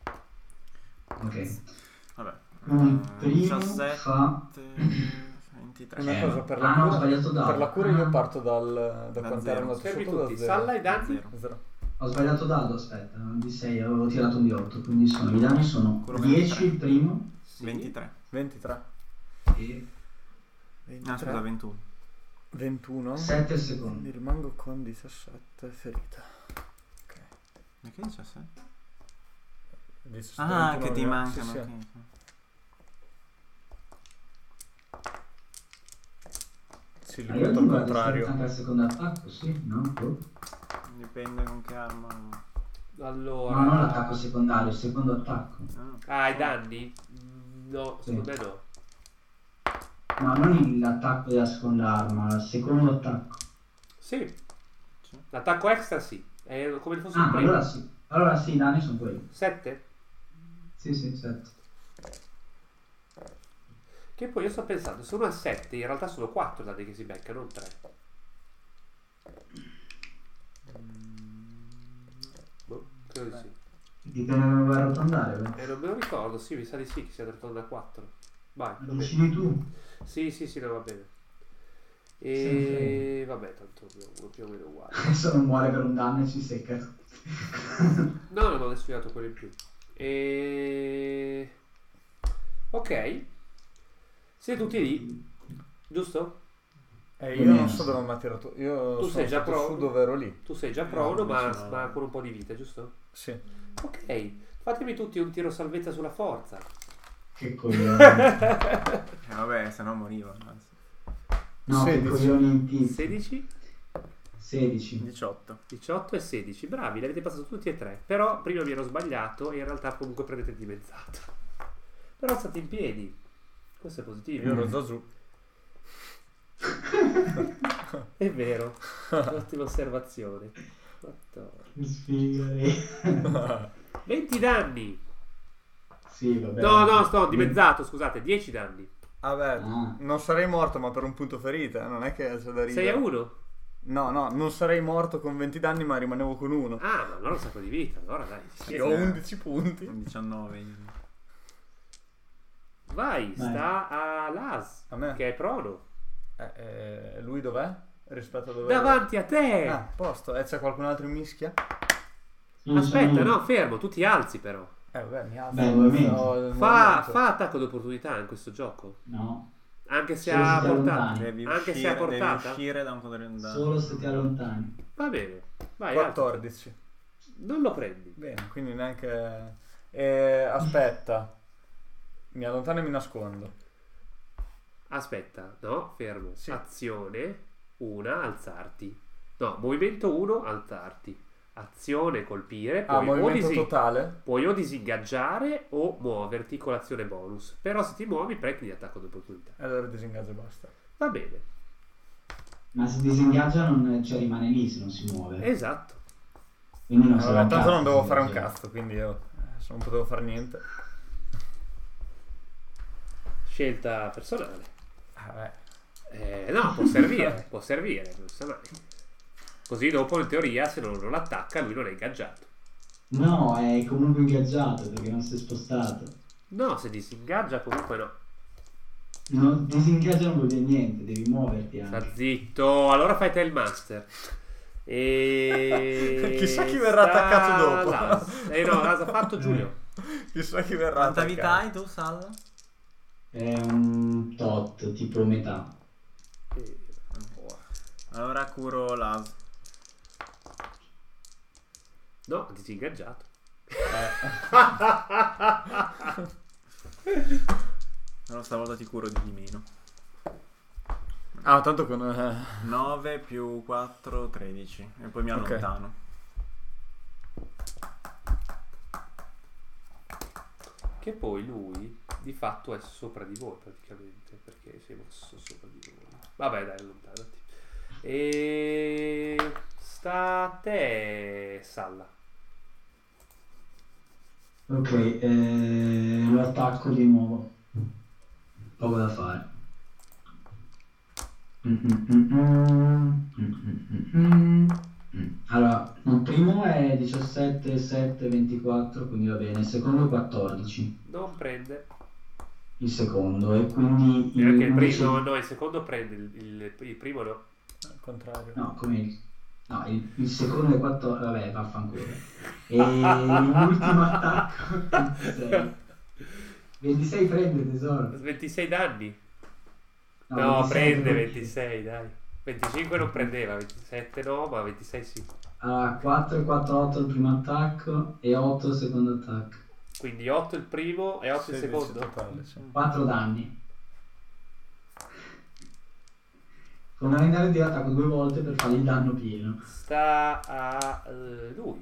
Ok. Vabbè. Quindi il Eh, primo diciassette, fa... ventitré. Una Eh, cosa per ah, la no, ho cura, sbagliato dato. per la cura io parto dal, da, Da quanto zero. ero andato Fermi sotto, tutti. da zero. Salla i danni. Zero. Zero. Ho sbagliato dado, aspetta, di sei, avevo tirato un di otto, quindi sono, i danni sono Quello dieci ventitré. il primo Sì. ventitré. ventitré. e Ah, scusa, ventuno. ventuno. sette il Quindi secondo. rimango con diciassette ferita. Ok. Ma che diciassette? diciassette, Ah, ventuno che ti ne ho. mancano. Sì, sì. ok. Sì, Ma li io metto devo al contrario. anche al secondo attacco, sì, no? Boh. Dipende con che arma. Allora... No, non l'attacco secondario, il secondo attacco. Ah. Ah, i danni? Mm, No, Sì. secondo me no. No, non l'attacco della seconda arma, il secondo attacco. Sì. Sì. L'attacco extra sì. È come se fosse Ah, il primo. allora sì. Allora sì, i danni sono quelli. sette? Sì, sì, sette. Che poi io sto pensando, se uno ha sette, in realtà sono quattro danni che si becca, non tre. Boh, credo di sì. Dipende da dove vuoi arrotondare, beh. E non me lo ricordo, sì, mi sa di sì che sia da quattro. Vai, va bene. Decidi tu. Sì, sì, sì, no, va bene. E vabbè, tanto più, più o meno uguale. Adesso non muore per un danno e ci secca. No, no, no, adesso ho dato quello in più. E... Ok. Siete tutti lì, giusto? Eh, io non so dove mi ha tirato. Io Tu sono sei già stato pro- su dove ero lì. Tu sei già prono, No, ma, sono- ma con un po' di vita, giusto? Sì. Ok, fatemi tutti un tiro salvezza sulla forza. Che coglione. Eh, vabbè, se no moriva. anzi. No, che sedici. coglioni in pizza. sedici, sedici. diciotto. diciotto e sedici. Bravi, li avete passato tutti e tre. Però prima mi ero sbagliato e in realtà comunque prendete dimezzato. Però state in piedi. Questo è positivo. Io ero già giù. È vero. Ottima osservazione. quattordici. Sfiga. venti danni. Sì, vabbè. No, no, sto dimezzato, scusate, dieci danni. Vabbè, Ah. non sarei morto ma per un punto ferita, non è che c'è da ridere. sei a uno? No, no, non sarei morto con venti danni ma rimanevo con uno. Ah, ma allora un sacco di vita. Allora dai. sì. Io ho undici punti. diciannove. io. Vai, Vai. sta a Las, A me? che è prono. Eh, eh, lui dov'è? Rispetto a dove Davanti a te. ero? Ah, posto. E c'è qualcun altro in mischia? Aspetta, no, fermo, tu ti alzi però. Eh, vabbè, mi alzo. Beh, movimento. Ho il Fa, movimento. fa attacco d'opportunità in questo gioco. No, Anche se Solo ha se ti portata. allontani. Devi Anche uscire, se ha devi portata. uscire da un quadrante. solo se ti allontani. Va bene. Vai, quattordici. alzati. Non lo prendi. Bene, quindi neanche... Eh, aspetta. Mi allontano e mi nascondo. Aspetta, no, fermo. Sì. Azione, una, alzarti. No, movimento uno, alzarti. Azione, colpire. Ah, Puoi, o, movimento disi- totale? puoi o disingaggiare o muoverti con l'azione bonus. Però se ti muovi, prendi di attacco d'opportunità. Allora disingaggio e basta. Va bene. Ma se disingaggia non, cioè rimane lì se non si muove. Esatto. Quindi non serve Vabbè, un tanto cazzo non devo se fare un disingaggia. cazzo, quindi io eh, se non potevo fare niente. Scelta personale. Vabbè. Eh, no, può servire, può servire, non sa mai. Così dopo, in teoria, se non lo attacca, lui non è ingaggiato. No, è comunque ingaggiato perché non si è spostato. No, se disingaggia comunque no. Non, disingaggia non vuol dire niente, devi muoverti Sta anche. zitto. Allora fai te il master. E... Chissà chi verrà sta attaccato dopo. Laz. Eh no, l'ha fatto Giulio. Chissà chi verrà Quanta vita attaccato. hai tu, Salla? È un tot, tipo metà. Eh, Allora curo l'As. No, disingaggiato. Allora stavolta ti curo di meno. Ah, tanto con... eh, nove più quattro, tredici. E poi mi Ok. allontano. Che poi lui di fatto è sopra di voi praticamente, perché si è mosso sopra di voi. Vabbè, dai, allontanati. E sta a te, Salla. Ok, eh, lo attacco di nuovo. Poco da fare. Mm, mm, mm, mm, mm, mm, mm, mm. Allora, il primo è diciassette, sette, ventiquattro, quindi va bene. Il secondo è quattordici. Non prende. Il secondo, e quindi E anche il invece- primo, no, il secondo prende, il, il, il primo no. al contrario. No, come il... No, il, il secondo è quattordici. Vabbè, vaffanculo. E l'ultimo attacco è ventisei. ventisei prende, tesoro. ventisei danni. No, No, ventisei prende colpisce. ventisei, dai. venticinque non prendeva, ventisette no, ma ventisei sì. Allora, quattro e quattro, otto il primo attacco e otto il secondo attacco. Quindi otto il primo e otto il sedici secondo. totale, sì. quattro danni. Fondamentale di attacco due volte per fargli il danno pieno. Sta a eh, lui.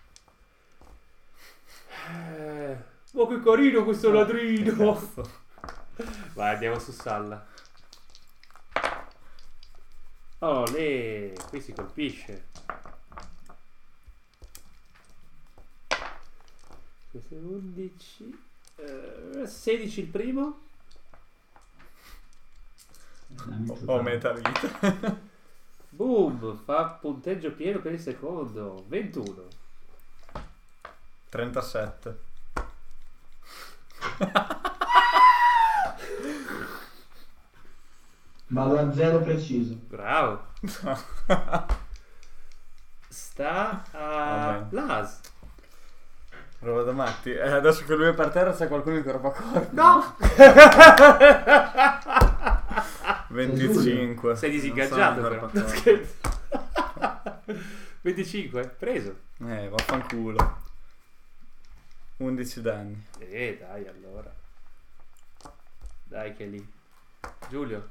Eh, ma che carino questo ladrino. Vai, andiamo su Salla. Oh, le... qui si colpisce. Questo è undici. eh, sedici il primo. Dammi Ho totale. metà vita. Boom, fa punteggio pieno per il secondo. ventuno. trentasette. Vado a zero preciso. Bravo. Sta a Vabbè. Las. Roba da matti. Eh, adesso che lui è per terra c'è qualcuno in corpo a corpo. No! venticinque. Sei disingaggiato Non però. so, No, scherzo. venticinque, preso. Eh, vaffanculo. undici danni. Eh, dai allora. Dai che è lì. Giulio.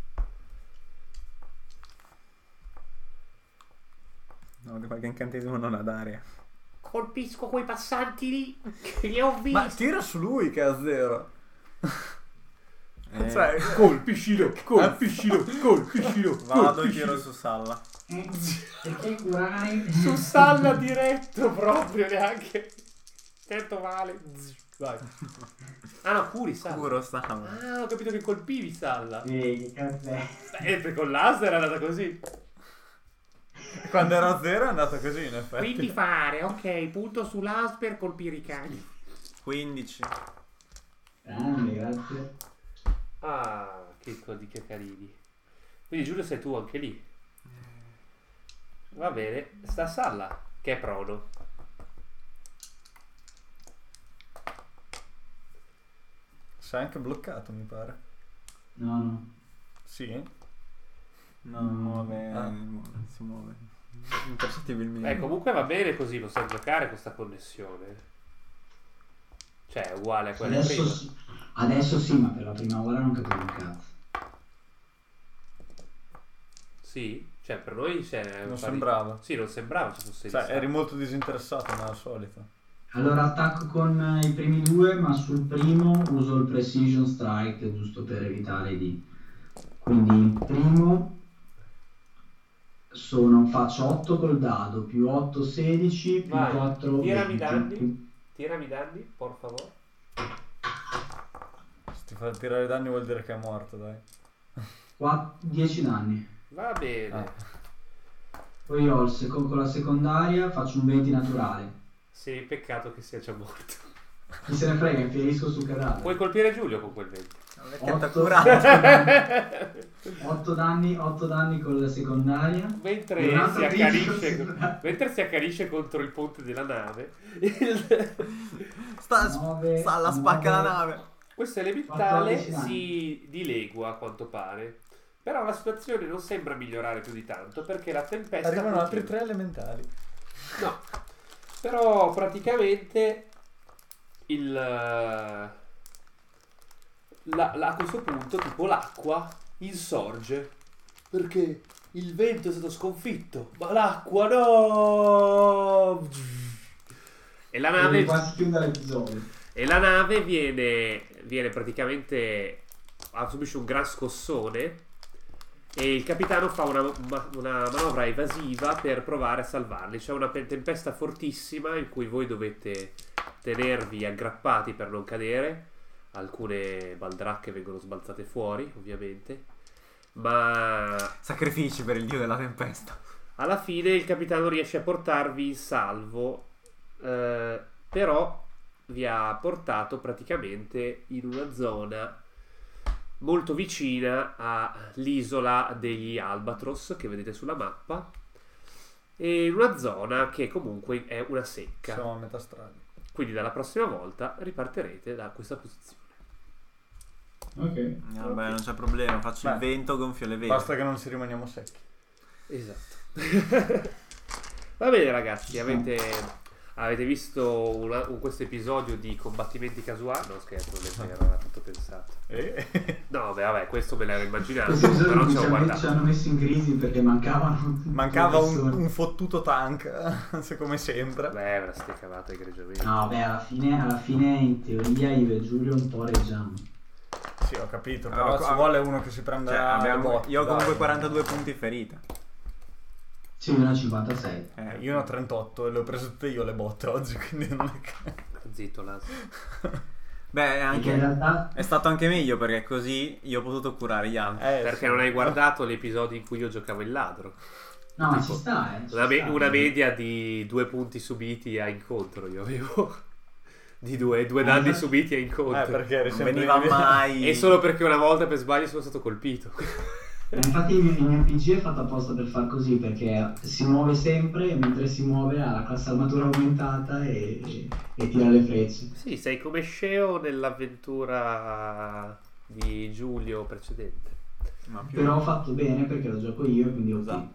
No, di qualche incantesimo non ad aria. Colpisco quei passanti lì. Che li ho visti. Ma tira su lui che ha zero. Eh, Cioè, Colpiscilo, colpiscilo, colpiscilo. vado e tiro su Salla. Eh, perché curare? Su Salla diretto proprio neanche. Certo male. Vai. Ah no, curi Salla. Curo Salla. Ah, ho capito che colpivi Salla. Eh, che cazzo è? Eh, con laser è andata così. quando era a zero è andata così in effetti. Quindi fare, ok, punto su laser per colpire i cani. quindici. Grande, grazie. Ah, che, co- di che carini. Quindi Giulio sei tu anche lì. Va bene, sta Salla, che è prono. Sei anche bloccato mi pare. No, no. Sì? No, muove, Ah. muove, si muove. Impercettibilmente. Eh, comunque va bene così, possiamo giocare questa connessione. Cioè, è uguale a quella Adesso prima. sì, adesso sì, ma per la prima ora non capivo un cazzo. Sì? Cioè, per noi c'è... Non pari- sembrava. Sì, non sembrava ci fosse Cioè, distacco. eri molto disinteressato, ma al solito. Allora attacco con i primi due, ma sul primo uso il Precision Strike giusto per evitare di... Quindi il primo sono, faccio otto col dado, più otto sedici, più Vai, quattro tirami venti, danni. più- Tirami danni, por favore. Se ti fa tirare danni vuol dire che è morto, dai. quattro dieci danni. Va bene. Ah. Poi ho il seco- con la secondaria faccio un venti naturale. Sì, peccato che sia già morto. Chi se ne frega, infierisco sul cadavere. Puoi colpire Giulio con quel venti. Vecchietta Otto- curata. otto danni, otto danni con la secondaria. Mentre Un altro si, accanisce, precision. mentre si accanisce contro il ponte della nave, il- Sta, Nove, sta alla spacca la nove. nave. questo elementale quattordici danni. si dilegua a quanto pare. Però la situazione non sembra migliorare più di tanto perché la tempesta... Arrivano altri continua. tre elementali. No, però praticamente il... La, la- a questo punto tipo l'acqua insorge perché il vento è stato sconfitto, ma l'acqua no! E la Devi nave, quasi chiudere l'episodio. e la nave viene, viene praticamente... ah, subisce un gran scossone e il capitano fa una, ma- una manovra evasiva per provare a salvarli. C'è una pe- tempesta fortissima in cui voi dovete tenervi aggrappati per non cadere. Alcune baldracche vengono sbalzate fuori, ovviamente, ma Sacrifici per il dio della tempesta. alla fine il capitano riesce a portarvi in salvo, eh, però vi ha portato praticamente in una zona molto vicina all'isola degli Albatros che vedete sulla mappa, e in una zona che comunque è una secca. Siamo a metà strada. Quindi dalla prossima volta ripartirete da questa posizione. Ok. Vabbè, non c'è problema. Faccio Beh, il vento, gonfio le vele. Basta che non si rimaniamo secchi. Esatto. Va bene ragazzi, avete, avete visto una- un, questo episodio di combattimenti casuali? No scherzo, non è vero, era tutto pensato. Eh? No, beh, vabbè, questo me l'ero immaginato, Questi però episodi non ci ci ho hanno, ci guardato. hanno messo in crisi perché mancavano Mancava due un, persone. un fottuto tank, se come sempre. Beh, ve la siete cavata egregiamente. No, beh, alla fine, alla fine in teoria io e Giulio un po' reggiamo. Sì, ho capito, No, però qua- ci vuole uno che si prenda Cioè, le abbiamo- botte, io ho comunque dai. quarantadue punti ferite. Sì, uno a cinquantasei. Eh, Io ne ho trentotto e le ho prese tutte io le botte oggi, quindi non è che... Zitto, Las. Beh, Perché in anche, realtà è stato anche meglio perché così io ho potuto curare gli altri. Eh, Perché sì. non hai guardato l'episodio in cui io giocavo il ladro. no, ma Tipo, ci sta, eh. ci Una, me- sta. una media di due punti subiti a incontro io avevo. Di due, due danni Eh, subiti a incontro. Eh, perché eri Non sempre veniva in- mai. E solo perché una volta per sbaglio sono stato colpito. E infatti il mio, il mio P G è fatto apposta per far così, perché si muove sempre e mentre si muove ha la classe armatura aumentata e, e, e tira le frecce. Sì, sei come Sceo nell'avventura di Giulio precedente. Ma più- Però ho fatto bene perché lo gioco io, quindi ho Esatto.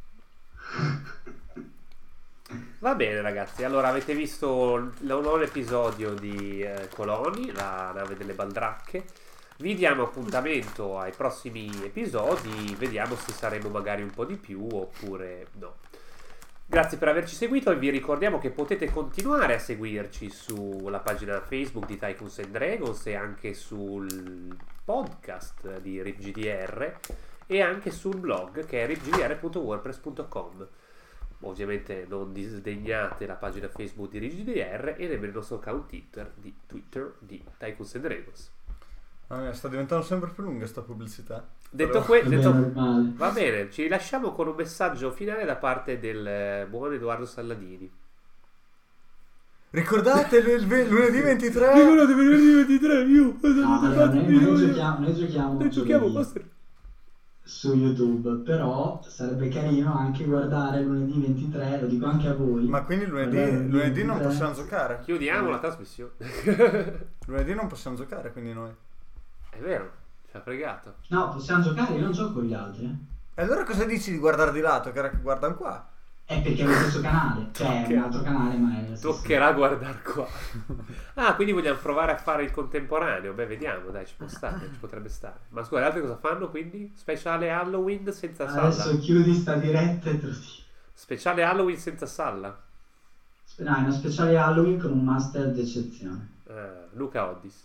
Va bene ragazzi, allora avete visto l- un nuovo episodio di eh, Coloni, la nave delle baldracche. Vi diamo appuntamento ai prossimi episodi, vediamo se saremo magari un po' di più oppure no. Grazie per averci seguito e vi ricordiamo che potete continuare a seguirci sulla pagina Facebook di Tycoons and Dragons e anche sul podcast di R I P G D R e anche sul blog che è r i p g d r punto wordpress punto com. Ovviamente non disdegnate la pagina Facebook di R I G D R e nemmeno il nostro account Twitter di, Twitter di Tycoons and Dragons. Ah, sta diventando sempre più lunga sta pubblicità. Detto Però- questo, È normale. va bene, ci lasciamo con un messaggio finale da parte del eh, buon Edoardo Salladini. Ricordate il ve- lunedì ventitré? venerdì ventitré, io No, allora, noi, noi giochiamo, noi giochiamo, Noi giochiamo giovedì Master. su YouTube, però sarebbe carino anche guardare lunedì ventitré, lo dico anche a voi. Ma quindi lunedì, Guardare lunedì non ventitré. possiamo giocare. Chiudiamo la trasmissione. Lunedì non possiamo giocare, quindi noi. È vero, ci ha fregato. No, possiamo giocare, io non gioco con gli altri. eh. E allora cosa dici di guardare di lato, che era che guardano qua? È perché è lo stesso canale, cioè è un Toccherà. altro canale, ma è lo stesso. Toccherà guardare qua. Ah, quindi vogliamo provare a fare il contemporaneo. Beh, vediamo, dai, ci può stare, ci potrebbe stare. Ma scusa, gli altri cosa fanno quindi? Speciale Halloween senza Salla. Adesso chiudi sta diretta e te lo dico. Speciale Halloween senza Salla. No, è uno speciale Halloween con un master d'eccezione. Ah, Luca Oddis.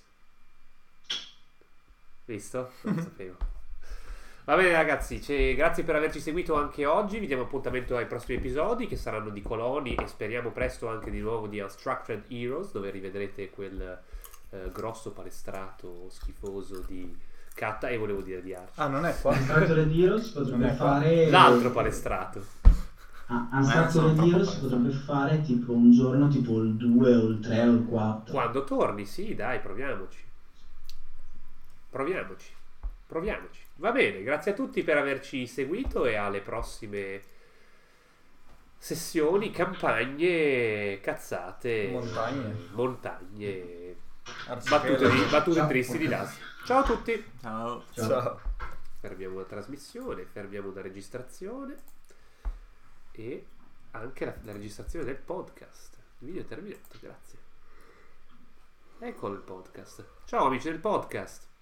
Visto? Non lo sapevo. Va bene ragazzi, cioè, grazie per averci seguito anche oggi. Vi diamo appuntamento ai prossimi episodi che saranno di Coloni e speriamo presto anche di nuovo di Unstructured Heroes, dove rivedrete quel eh, grosso palestrato schifoso di Katta e volevo dire di Arci. Ah, non è qua? Unstructured Heroes Non potrebbe è qua. fare... L'altro palestrato. Ah, Eh, sono Unstructured troppo Heroes palestrato. potrebbe fare tipo un giorno tipo il due o il tre o il quattro. Quando torni, sì, dai, proviamoci. Proviamoci. Proviamoci. Va bene, grazie a tutti per averci seguito e alle prossime sessioni, campagne, cazzate, Montagne. montagne, Arcipelago. battute, di, battute Ciao. tristi di Las. Ciao a tutti. Ciao. Ciao. Ciao. Fermiamo la trasmissione, fermiamo la registrazione e anche la, la registrazione del podcast. Il video è terminato, grazie. Eccolo il podcast. Ciao amici del podcast.